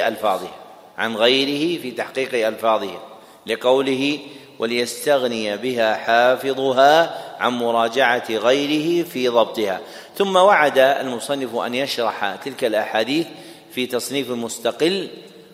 تحقيق ألفاظها، لقوله: وليستغني بها حافظها عن مراجعة غيره في ضبطها. ثم وعد المصنف أن يشرح تلك الأحاديث في تصنيف مستقل،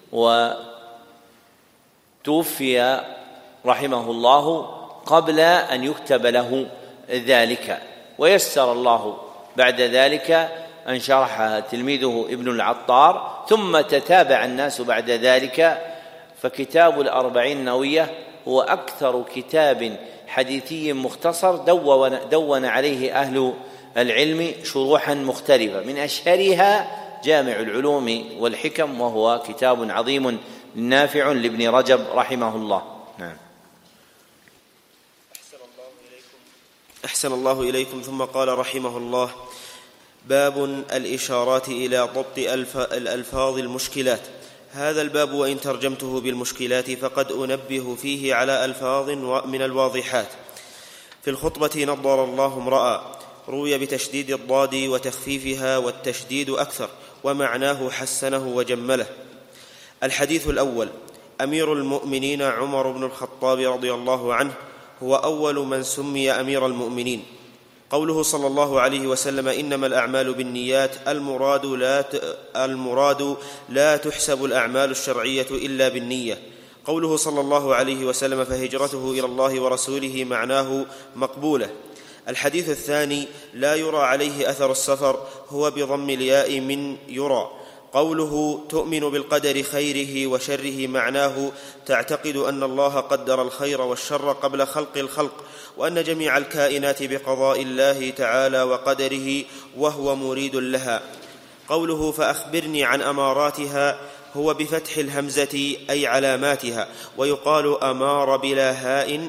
وتوفي رحمه الله قبل أن يكتب له ذلك، ويسر الله بعد ذلك أن شرحها تلميذه ابن العطار، ثم تتابع الناس بعد ذلك. فكتاب الأربعين النووية هو أكثر كتاب حديثي مختصر دون عليه أهل العلم شروحا مختلفة، من أشهرها جامع العلوم والحكم، وهو كتاب عظيم نافع لابن رجب رحمه الله. نعم. أحسن الله إليكم. ثم قال رحمه الله: باب الإشارات إلى ضبط الألفاظ المشكلات. هذا الباب وإن ترجمته بالمشكلات فقد أنبه فيه على ألفاظ من الواضحات، في الخطبة نضر الله امرأ، روي بتشديد الضاد وتخفيفها، والتشديد أكثر، ومعناه حسنه وجمله. الحديث الأول: أمير المؤمنين عمر بن الخطاب رضي الله عنه هو أول من سمي أمير المؤمنين. قوله صلى الله عليه وسلم: إنما الأعمال بالنيات، المراد لا تحسب الأعمال الشرعية إلا بالنية. قوله صلى الله عليه وسلم: فهجرته إلى الله ورسوله، معناه مقبولة. الحديث الثاني: لا يرى عليه أثر السفر، هو بضم الياء من يرى. قوله تؤمن بالقدر خيره وشره، معناه تعتقد أن الله قدر الخير والشر قبل خلق الخلق، وأن جميع الكائنات بقضاء الله تعالى وقدره، وهو مريد لها. قوله فأخبرني عن أماراتها، هو بفتح الهمزة أي علاماتها، ويقال أمار بلا هاء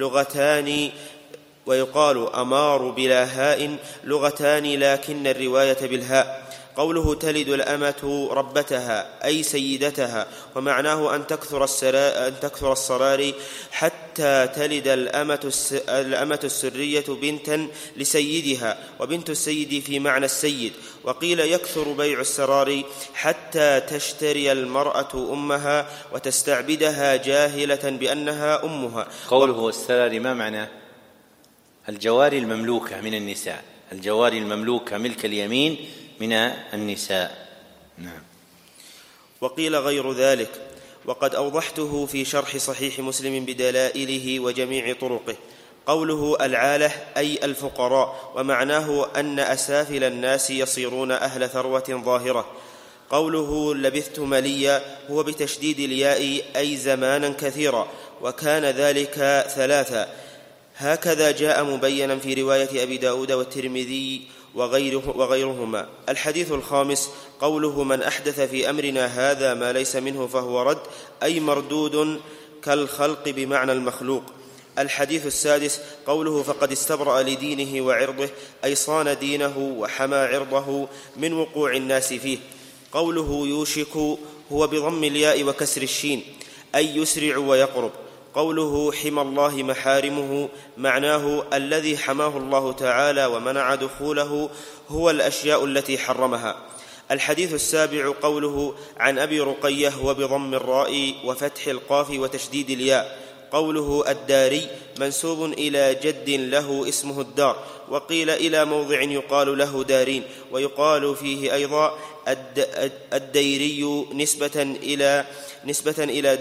لغتان لكن الرواية بالهاء. قوله تلد الأمة ربتها أي سيدتها، ومعناه أن تكثر الصراري حتى تلد الأمة السرية بنتا لسيدها، وبنت السيد في معنى السيد. وقيل يكثر بيع السراري حتى تشتري المرأة أمها وتستعبدها جاهلة بأنها أمها. قوله السراري ما معنى؟ الجواري المملوكة من النساء، الجواري المملوكة ملك اليمين من النساء. نعم. وقيل غير ذلك، وقد أوضحته في شرح صحيح مسلم بدلائله وجميع طرقه. قوله العالة أي الفقراء، ومعناه أن أسافل الناس يصيرون أهل ثروة ظاهرة. قوله لبثت مليا هو بتشديد الياء أي زمانا كثيرا، وكان ذلك 3، هكذا جاء مبينا في رواية أبي داود والترمذي وغيرهما. الحديث الخامس: قوله من أحدث في أمرنا هذا ما ليس منه فهو رد، أي مردود كالخلق بمعنى المخلوق. الحديث السادس: قوله فقد استبرأ لدينه وعرضه، أي صان دينه وحمى عرضه من وقوع الناس فيه. قوله يوشك هو بضم الياء وكسر الشين، أي يسرع ويقرب. قوله حمى الله محارمه، معناه الذي حماه الله تعالى ومنع دخوله هو الأشياء التي حرمها. الحديث السابع: قوله عن أبي رقية وبضم الراء وفتح القاف وتشديد الياء. قوله الداري منسوب إلى جد له اسمه الدار، وقيل إلى موضع يقال له دارين، ويقال فيه أيضا الديري نسبة إلى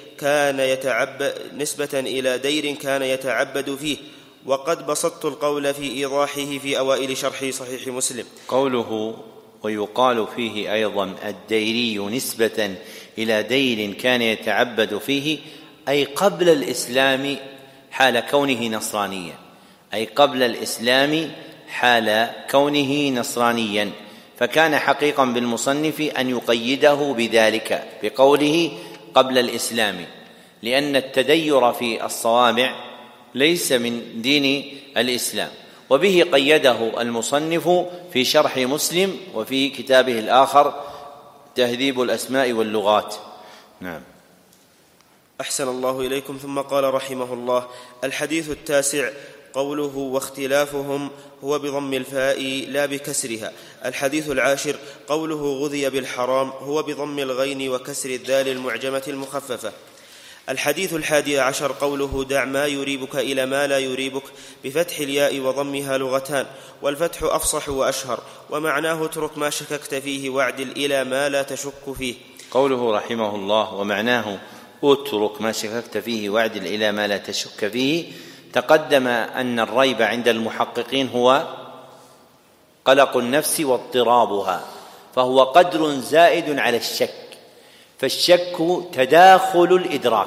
دير كان يتعبد فيه. وقد بسطت القول في إيضاحه في أوائل شرح صحيح مسلم. قوله ويقال فيه أيضا الديري نسبة إلى دير كان يتعبد فيه، أي قبل الإسلام حال كونه نصرانيا، أي قبل الإسلام حال كونه نصرانيا، فكان حقيقا بالمصنف أن يقيده بذلك بقوله قبل الإسلام، لأن التدير في الصوامع ليس من دين الإسلام، وبه قيده المصنف في شرح مسلم وفي كتابه الآخر تهذيب الأسماء واللغات. نعم. أحسن الله إليكم. ثم قال رحمه الله: الحديث التاسع: قوله واختلافهم هو بضم الفاء لا بكسرها. الحديث العاشر: قوله غذي بالحرام هو بضم الغين وكسر الذال المعجمة المخففة. الحديث 11: قوله دع ما يريبك إلى ما لا يريبك بفتح الياء وضمها لغتان، والفتح أفصح وأشهر، ومعناه اترك ما شككت فيه واعدل إلى ما لا تشك فيه. قوله رحمه الله ومعناه اترك ما شككت فيه واعدل إلى ما لا تشك فيه، تقدم أن الريب عند المحققين هو قلق النفس واضطرابها، فهو قدر زائد على الشك، فالشك تداخل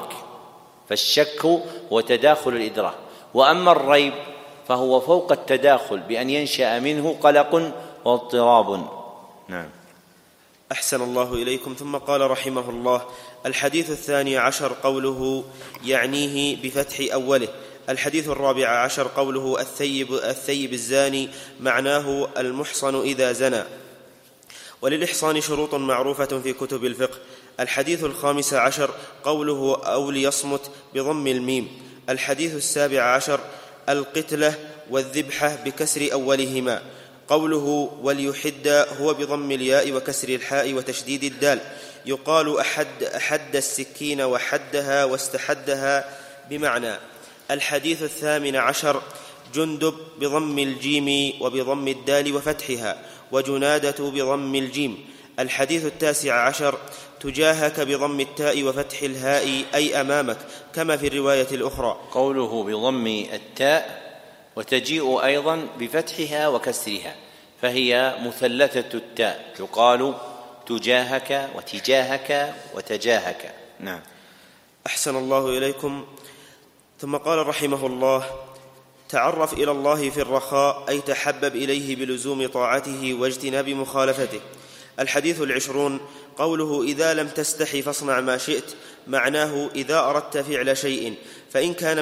الإدراك، وأما الريب فهو فوق التداخل بأن ينشأ منه قلق واضطراب. نعم. أحسن الله إليكم. ثم قال رحمه الله: الحديث 12: قوله يعنيه بفتح أوله. الحديث 14: قوله الثيب الزاني، معناه المحصن إذا زنى، وللإحصان شروط معروفة في كتب الفقه. الحديث 15: قوله أو ليصمت بضم الميم. الحديث 17: القتلة والذبحة بكسر أولهما. قوله وليحد هو بضم الياء وكسر الحاء وتشديد الدال. يقال أحد السكين وحدها واستحدها بمعنى. الحديث 18 جندب بضم الجيم وبضم الدال وفتحها، وجنادة بضم الجيم. الحديث 19 تجاهك بضم التاء وفتح الهاء أي أمامك، كما في الرواية الأخرى. قوله بضم التاء وتجيء أيضا بفتحها وكسرها، فهي مثلثة التاء، يقال تجاهك وتجاهك وتجاهك. نعم. أحسن الله إليكم. ثم قال رحمه الله: تعرف إلى الله في الرخاء، أي تحبب إليه بلزوم طاعته واجتناب مخالفته. الحديث 20 قوله إذا لم تستحي فاصنع ما شئت، معناه إذا أردت فعل شيء فإن كان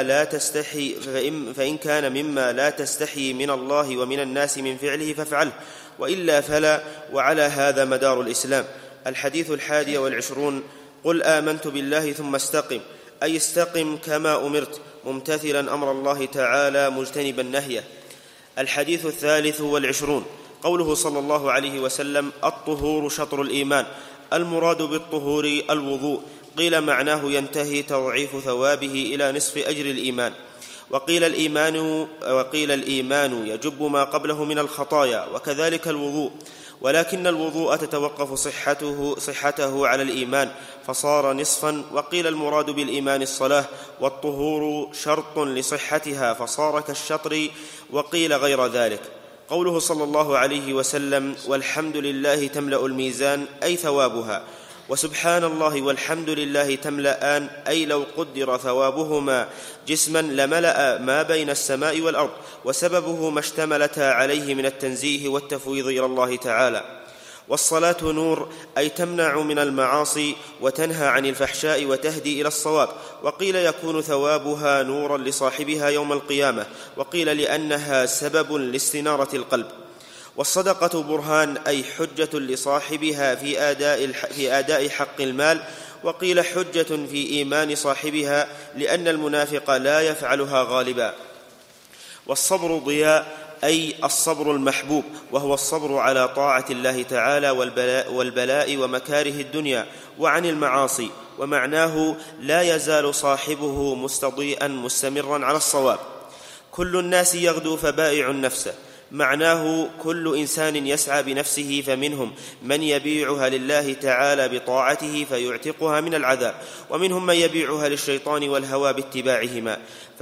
مما لا تستحي من الله ومن الناس من فعله فافعله، وإلا فلا، وعلى هذا مدار الإسلام. الحديث 21 قل آمنت بالله ثم استقم، أي استقم كما أمرت ممتثلا أمر الله تعالى مجتنبا نهيه. الحديث 23 قوله صلى الله عليه وسلم الطهور شطر الإيمان. المراد بالطهور الوضوء، قيل معناه ينتهي تضعيف ثوابه إلى نصف أجر الإيمان، وقيل الإيمان يجب ما قبله من الخطايا، وكذلك الوضوء، ولكن الوضوء تتوقف صحته على الإيمان فصار نصفا. وقيل المراد بالإيمان الصلاة، والطهور شرط لصحتها فصار كالشطر، وقيل غير ذلك. قوله صلى الله عليه وسلم والحمد لله تملأ الميزان، أي ثوابها، وسبحان الله والحمد لله تملأان، أي لو قدر ثوابهما جسما لملأ ما بين السماء والأرض، وسببه ما اشتملتا عليه من التنزيه والتفويض إلى الله تعالى. والصلاة نور، أي تمنع من المعاصي وتنهى عن الفحشاء وتهدي إلى الصواب. وقيل يكون ثوابها نورا لصاحبها يوم القيامة، وقيل لأنها سبب لاستنارة القلب. والصدقة برهان، أي حجة لصاحبها في أداء حق المال، وقيل حجة في إيمان صاحبها لأن المنافق لا يفعلها غالبا. والصبر ضياء، أي الصبر المحبوب، وهو الصبر على طاعة الله تعالى والبلاء ومكاره الدنيا وعن المعاصي، ومعناه لا يزال صاحبه مستضيئا مستمرا على الصواب. كل الناس يغدو فبائع نفسه، معناه كل إنسان يسعى بنفسه، فمنهم من يبيعها لله تعالى بطاعته فيعتقها من العذاب، ومنهم من يبيعها للشيطان والهوى باتباعهما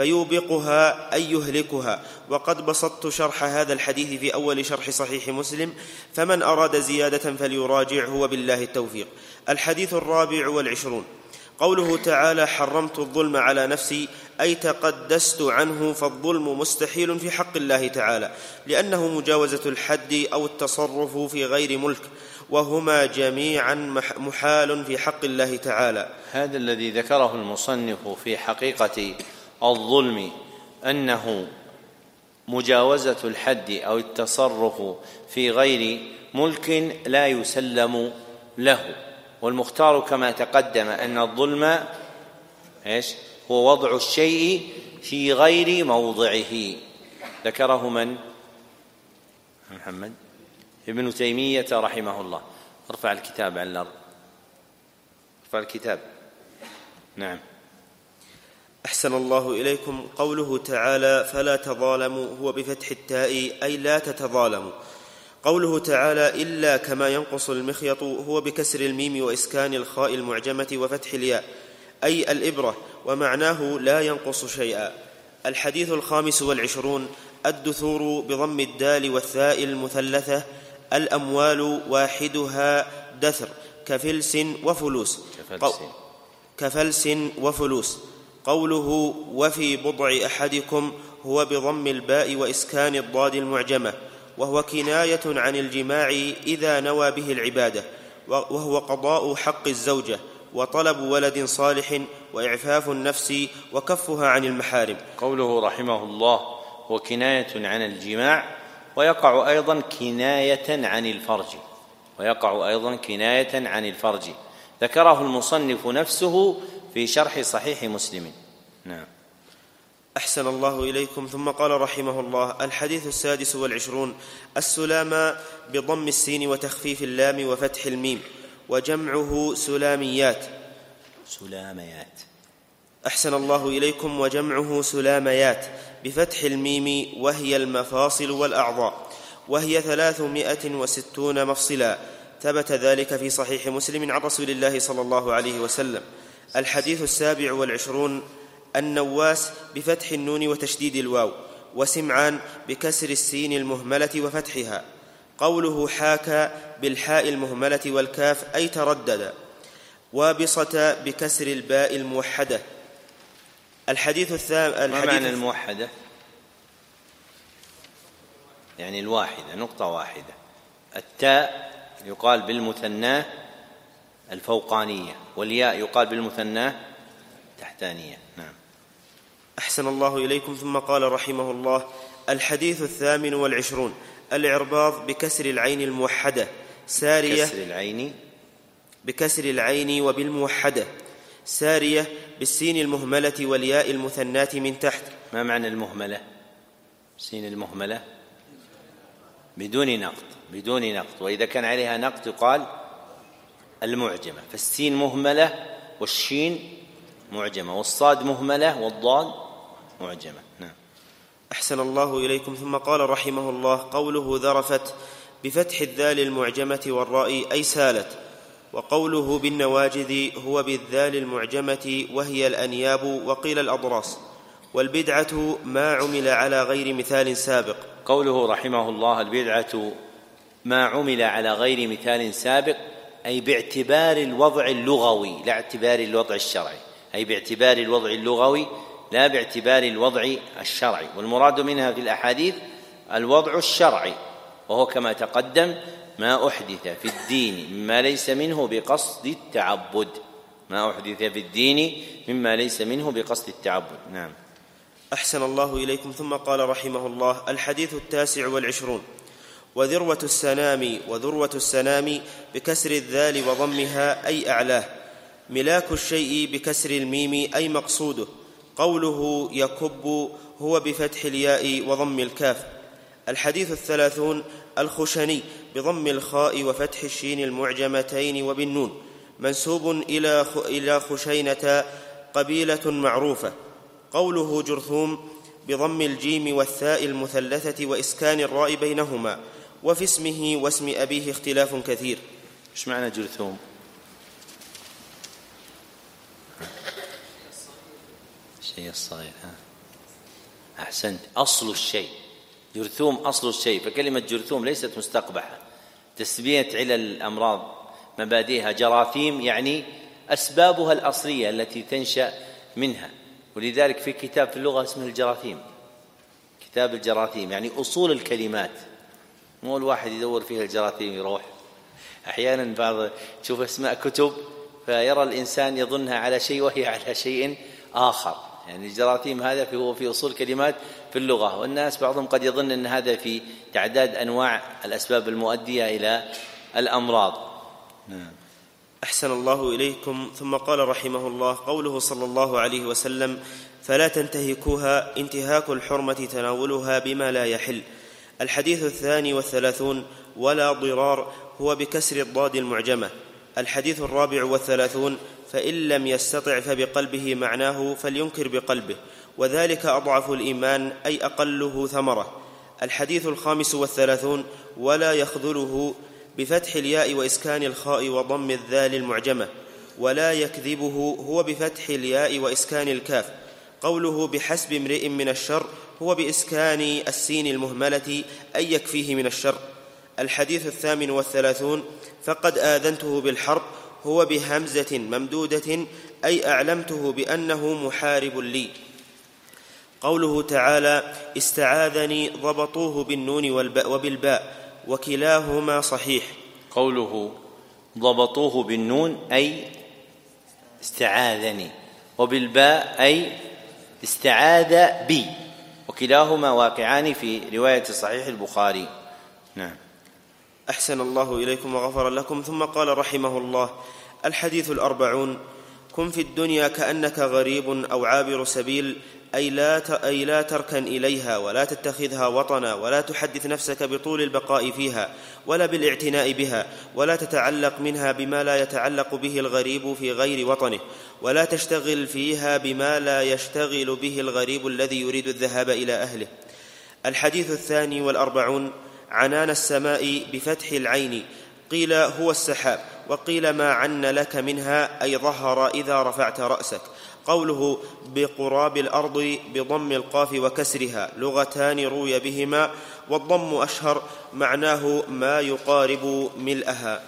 فيوبقها أي يهلكها. وقد بسطت شرح هذا الحديث في أول شرح صحيح مسلم، فمن أراد زيادة فليراجعه وبالله التوفيق. الحديث 24 قوله تعالى حرمت الظلم على نفسي، أي تقدست عنه، فالظلم مستحيل في حق الله تعالى، لأنه مجاوزة الحد أو التصرف في غير ملك، وهما جميعا محال في حق الله تعالى. هذا الذي ذكره المصنف في حقيقة الظلم أنه مجاوزة الحد أو التصرف في غير ملك لا يسلم له. والمختار كما تقدم أن الظلم هو وضع الشيء في غير موضعه. ذكره من؟ محمد ابن تيمية رحمه الله. ارفع الكتاب عن الأرض، ارفع الكتاب. نعم. أحسن الله إليكم. قوله تعالى فلا تظالموا هو بفتح التاء، أي لا تتظالموا. قوله تعالى إلا كما ينقص المخيط هو بكسر الميم وإسكان الخاء المعجمة وفتح الياء، أي الإبرة، ومعناه لا ينقص شيئا. الحديث 25 الدثور بضم الدال والثاء المثلثة، الأموال واحدها دثر كفلس وفلوس. قوله وفي بضع أحدكم هو بضم الباء وإسكان الضاد المعجمة، وهو كناية عن الجماع إذا نوى به العبادة، وهو قضاء حق الزوجة وطلب ولد صالح وإعفاف النفس وكفها عن المحارم. قوله رحمه الله هو كناية عن الجماع، ويقع أيضا كناية عن الفرج، ذكره المصنف نفسه في شرح صحيح مسلم. نعم. أحسن الله إليكم. ثم قال رحمه الله: الحديث 26. السلامة بضم السين وتخفيف اللام وفتح الميم، وجمعه سلاميات. أحسن الله إليكم. وجمعه سلاميات بفتح الميم، وهي المفاصل والأعضاء، وهي 360 مفصلا. ثبت ذلك في صحيح مسلم عن رسول الله صلى الله عليه وسلم. الحديث 27. النواس بفتح النون وتشديد الواو، وسمعان بكسر السين المهملة وفتحها. قوله حاك بالحاء المهملة والكاف أي تردد. وابصة بكسر الباء الموحدة. ما معنى الموحدة؟ يعني الواحدة، نقطة واحدة. التاء يقال بالمثنى الفوقانية، والياء يقال بالمثنى التحتانية. نعم. أحسن الله إليكم. ثم قال رحمه الله: الحديث 28. الإعرباض بكسر العين الموحدة سارية. بكسر العين وبالموحدة سارية بالسين المهملة والياء المثناة من تحت. ما معنى المهملة؟ سين المهملة بدون نقط، وإذا كان عليها نقط يقال المعجمة. فالسين مهملة والشين معجمة، والصاد مهملة والضاد معجمة. نعم. أحسن الله إليكم. ثم قال رحمه الله: قوله ذرفت بفتح الذال المعجمة والراء أي سالت. وقوله بالنواجذ هو بالذال المعجمة وهي الأنياب، وقيل الأضراس. والبدعة ما عمل على غير مثال سابق. قوله رحمه الله: البدعة ما عمل على غير مثال سابق، أي باعتبار الوضع اللغوي لا اعتبار الوضع الشرعي، أي باعتبار الوضع اللغوي لا باعتبار الوضع الشرعي. والمراد منها في الأحاديث الوضع الشرعي، وهو كما تقدم ما أحدث في الدين مما ليس منه بقصد التعبد. ما أحدث في الدين مما ليس منه بقصد التعبد. نعم. أحسن الله إليكم. ثم قال رحمه الله: الحديث 29. وذروة السنام وذروة السنام بكسر الذال وضمها أي أعلاه. ملاك الشيء بكسر الميم أي مقصوده. قوله يكب هو بفتح الياء وضم الكاف. الحديث 30. الخشني بضم الخاء وفتح الشين المعجمتين وبالنون، منسوب إلى خشينة قبيلة معروفة. قوله جرثوم بضم الجيم والثاء المثلثة وإسكان الراء بينهما. وفي اسمه واسم أبيه اختلاف كثير. ايش معنى جرثوم؟ الشيء الصغير. أحسنت. أصل الشيء. جرثوم أصل الشيء. فكلمة جرثوم ليست مستقبحة، تسمية علل الأمراض مبادئها جراثيم، يعني أسبابها الأصلية التي تنشأ منها. ولذلك في كتاب في اللغة اسمه الجراثيم، كتاب الجراثيم، يعني أصول الكلمات. مو الواحد يدور فيها الجراثيم يروح. أحيانا بعض تشوف اسماء كتب فيرى الإنسان يظنها على شيء وهي على شيء آخر. يعني الجراثيم هذا هو في أصول كلمات في اللغة، والناس بعضهم قد يظن أن هذا في تعداد أنواع الأسباب المؤدية إلى الأمراض. أحسن الله إليكم. ثم قال رحمه الله: قوله صلى الله عليه وسلم: فلا تنتهكوها، انتهاك الحرمة تناولها بما لا يحل. الحديث 32. ولا ضرار هو بكسر الضاد المعجمة. الحديث 34. فإن لم يستطع فبقلبه معناه فلينكر بقلبه، وذلك أضعف الإيمان أي أقله ثمرة. الحديث 35. ولا يخذله بفتح الياء وإسكان الخاء وضم الذال المعجمة. ولا يكذبه هو بفتح الياء وإسكان الكاف. قوله بحسب امرئ من الشر هو بإسكان السين المهملة أي يكفيه من الشر. الحديث 38. فقد آذنته بالحرب هو بهمزة ممدودة أي أعلمته بأنه محارب لي. قوله تعالى: استعاذني ضبطوه بالنون وبالباء، وكلاهما صحيح. قوله ضبطوه بالنون أي استعاذني، وبالباء أي استعاذ بي، وكلاهما واقعان في رواية صحيح البخاري. نعم. أحسن الله إليكم وغفر لكم. ثم قال رحمه الله: الحديث 40. كن في الدنيا كأنك غريب أو عابر سبيل أي لا تركن إليها ولا تتخذها وطنا، ولا تحدث نفسك بطول البقاء فيها ولا بالاعتناء بها، ولا تتعلق منها بما لا يتعلق به الغريب في غير وطنه، ولا تشتغل فيها بما لا يشتغل به الغريب الذي يريد الذهاب إلى أهله. الحديث 42 عنان السماء بفتح العين، قيل هو السحاب، وقيل ما عن لك منها أي ظهر إذا رفعت رأسك. قوله بقراب الأرض بضم القاف وكسرها لغتان روي بهما، والضم أشهر، معناه ما يقارب ملئها.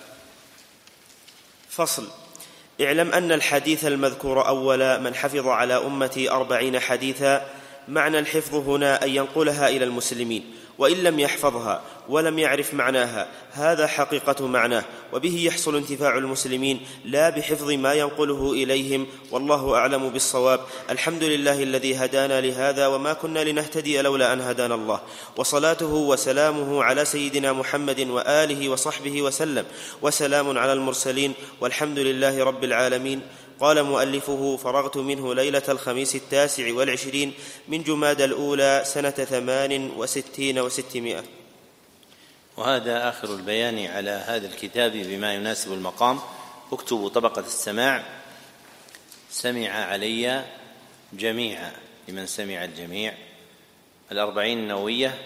فصل. اعلم أن الحديث المذكور أولا من حفظ على أمتي 40 حديثا، معنى الحفظ هنا أن ينقلها إلى المسلمين، وإن لم يحفظها ولم يعرف معناها، هذا حقيقة معناه، وبه يحصل انتفاع المسلمين لا بحفظ ما ينقله إليهم، والله أعلم بالصواب. الحمد لله الذي هدانا لهذا، وما كنا لنهتدي لولا أن هدانا الله، وصلاته وسلامه على سيدنا محمد وآله وصحبه وسلم، وسلام على المرسلين، والحمد لله رب العالمين. قال مؤلفه: فرغت منه ليلة الخميس 29 من جمادى الأولى سنة 68 و600. وهذا آخر البيان على هذا الكتاب بما يناسب المقام. اكتبوا طبقة السماع: سمع علي جميعا، لمن سمع الجميع. 40 النووية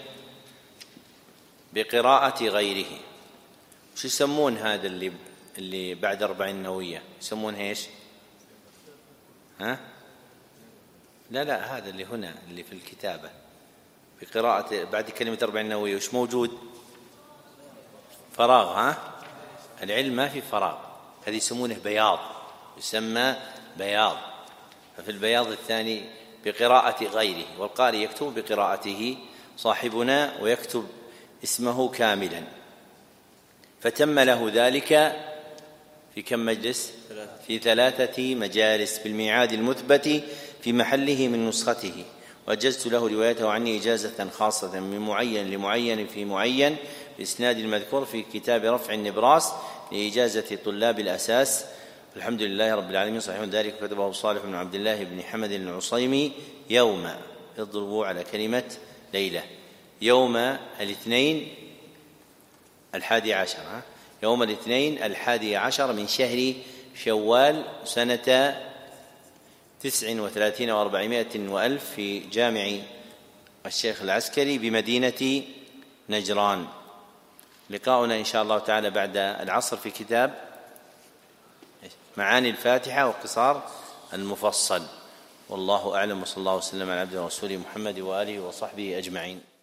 بقراءة غيره. وش يسمون هذا اللي بعد 40 النووية؟ يسمون ايش؟ لا هذا اللي هنا اللي في الكتابة بقراءة بعد كلمة 40 النووية وش موجود؟ فراغ. العلم ما في فراغ، هذه يسمونه بياض، يسمى بياض. ففي البياض الثاني بقراءة غيره، والقارئ يكتب بقراءته صاحبنا ويكتب اسمه كاملا. فتم له ذلك في كم مجلس؟ في 3 مجالس بالميعاد المثبت في محله من نسخته، وأجزت له روايته عني إجازة خاصة من معين لمعين في معين بإسناد المذكور في كتاب رفع النبراس لإجازة طلاب الأساس. الحمد لله رب العالمين. صحيح ذلك كتبه صالح بن عبد الله بن حمد العصيمي يوم، اضربوا على كلمة ليلة، يوم الاثنين 11 يوم الاثنين 11 من شهر شوال سنة 39 و400 وألف في جامع الشيخ العسكري بمدينة نجران. لقاؤنا إن شاء الله تعالى بعد العصر في كتاب معاني الفاتحة وقصار المفصل. والله أعلم، وصلى الله وسلم على عبده ورسوله محمد وآله وصحبه أجمعين.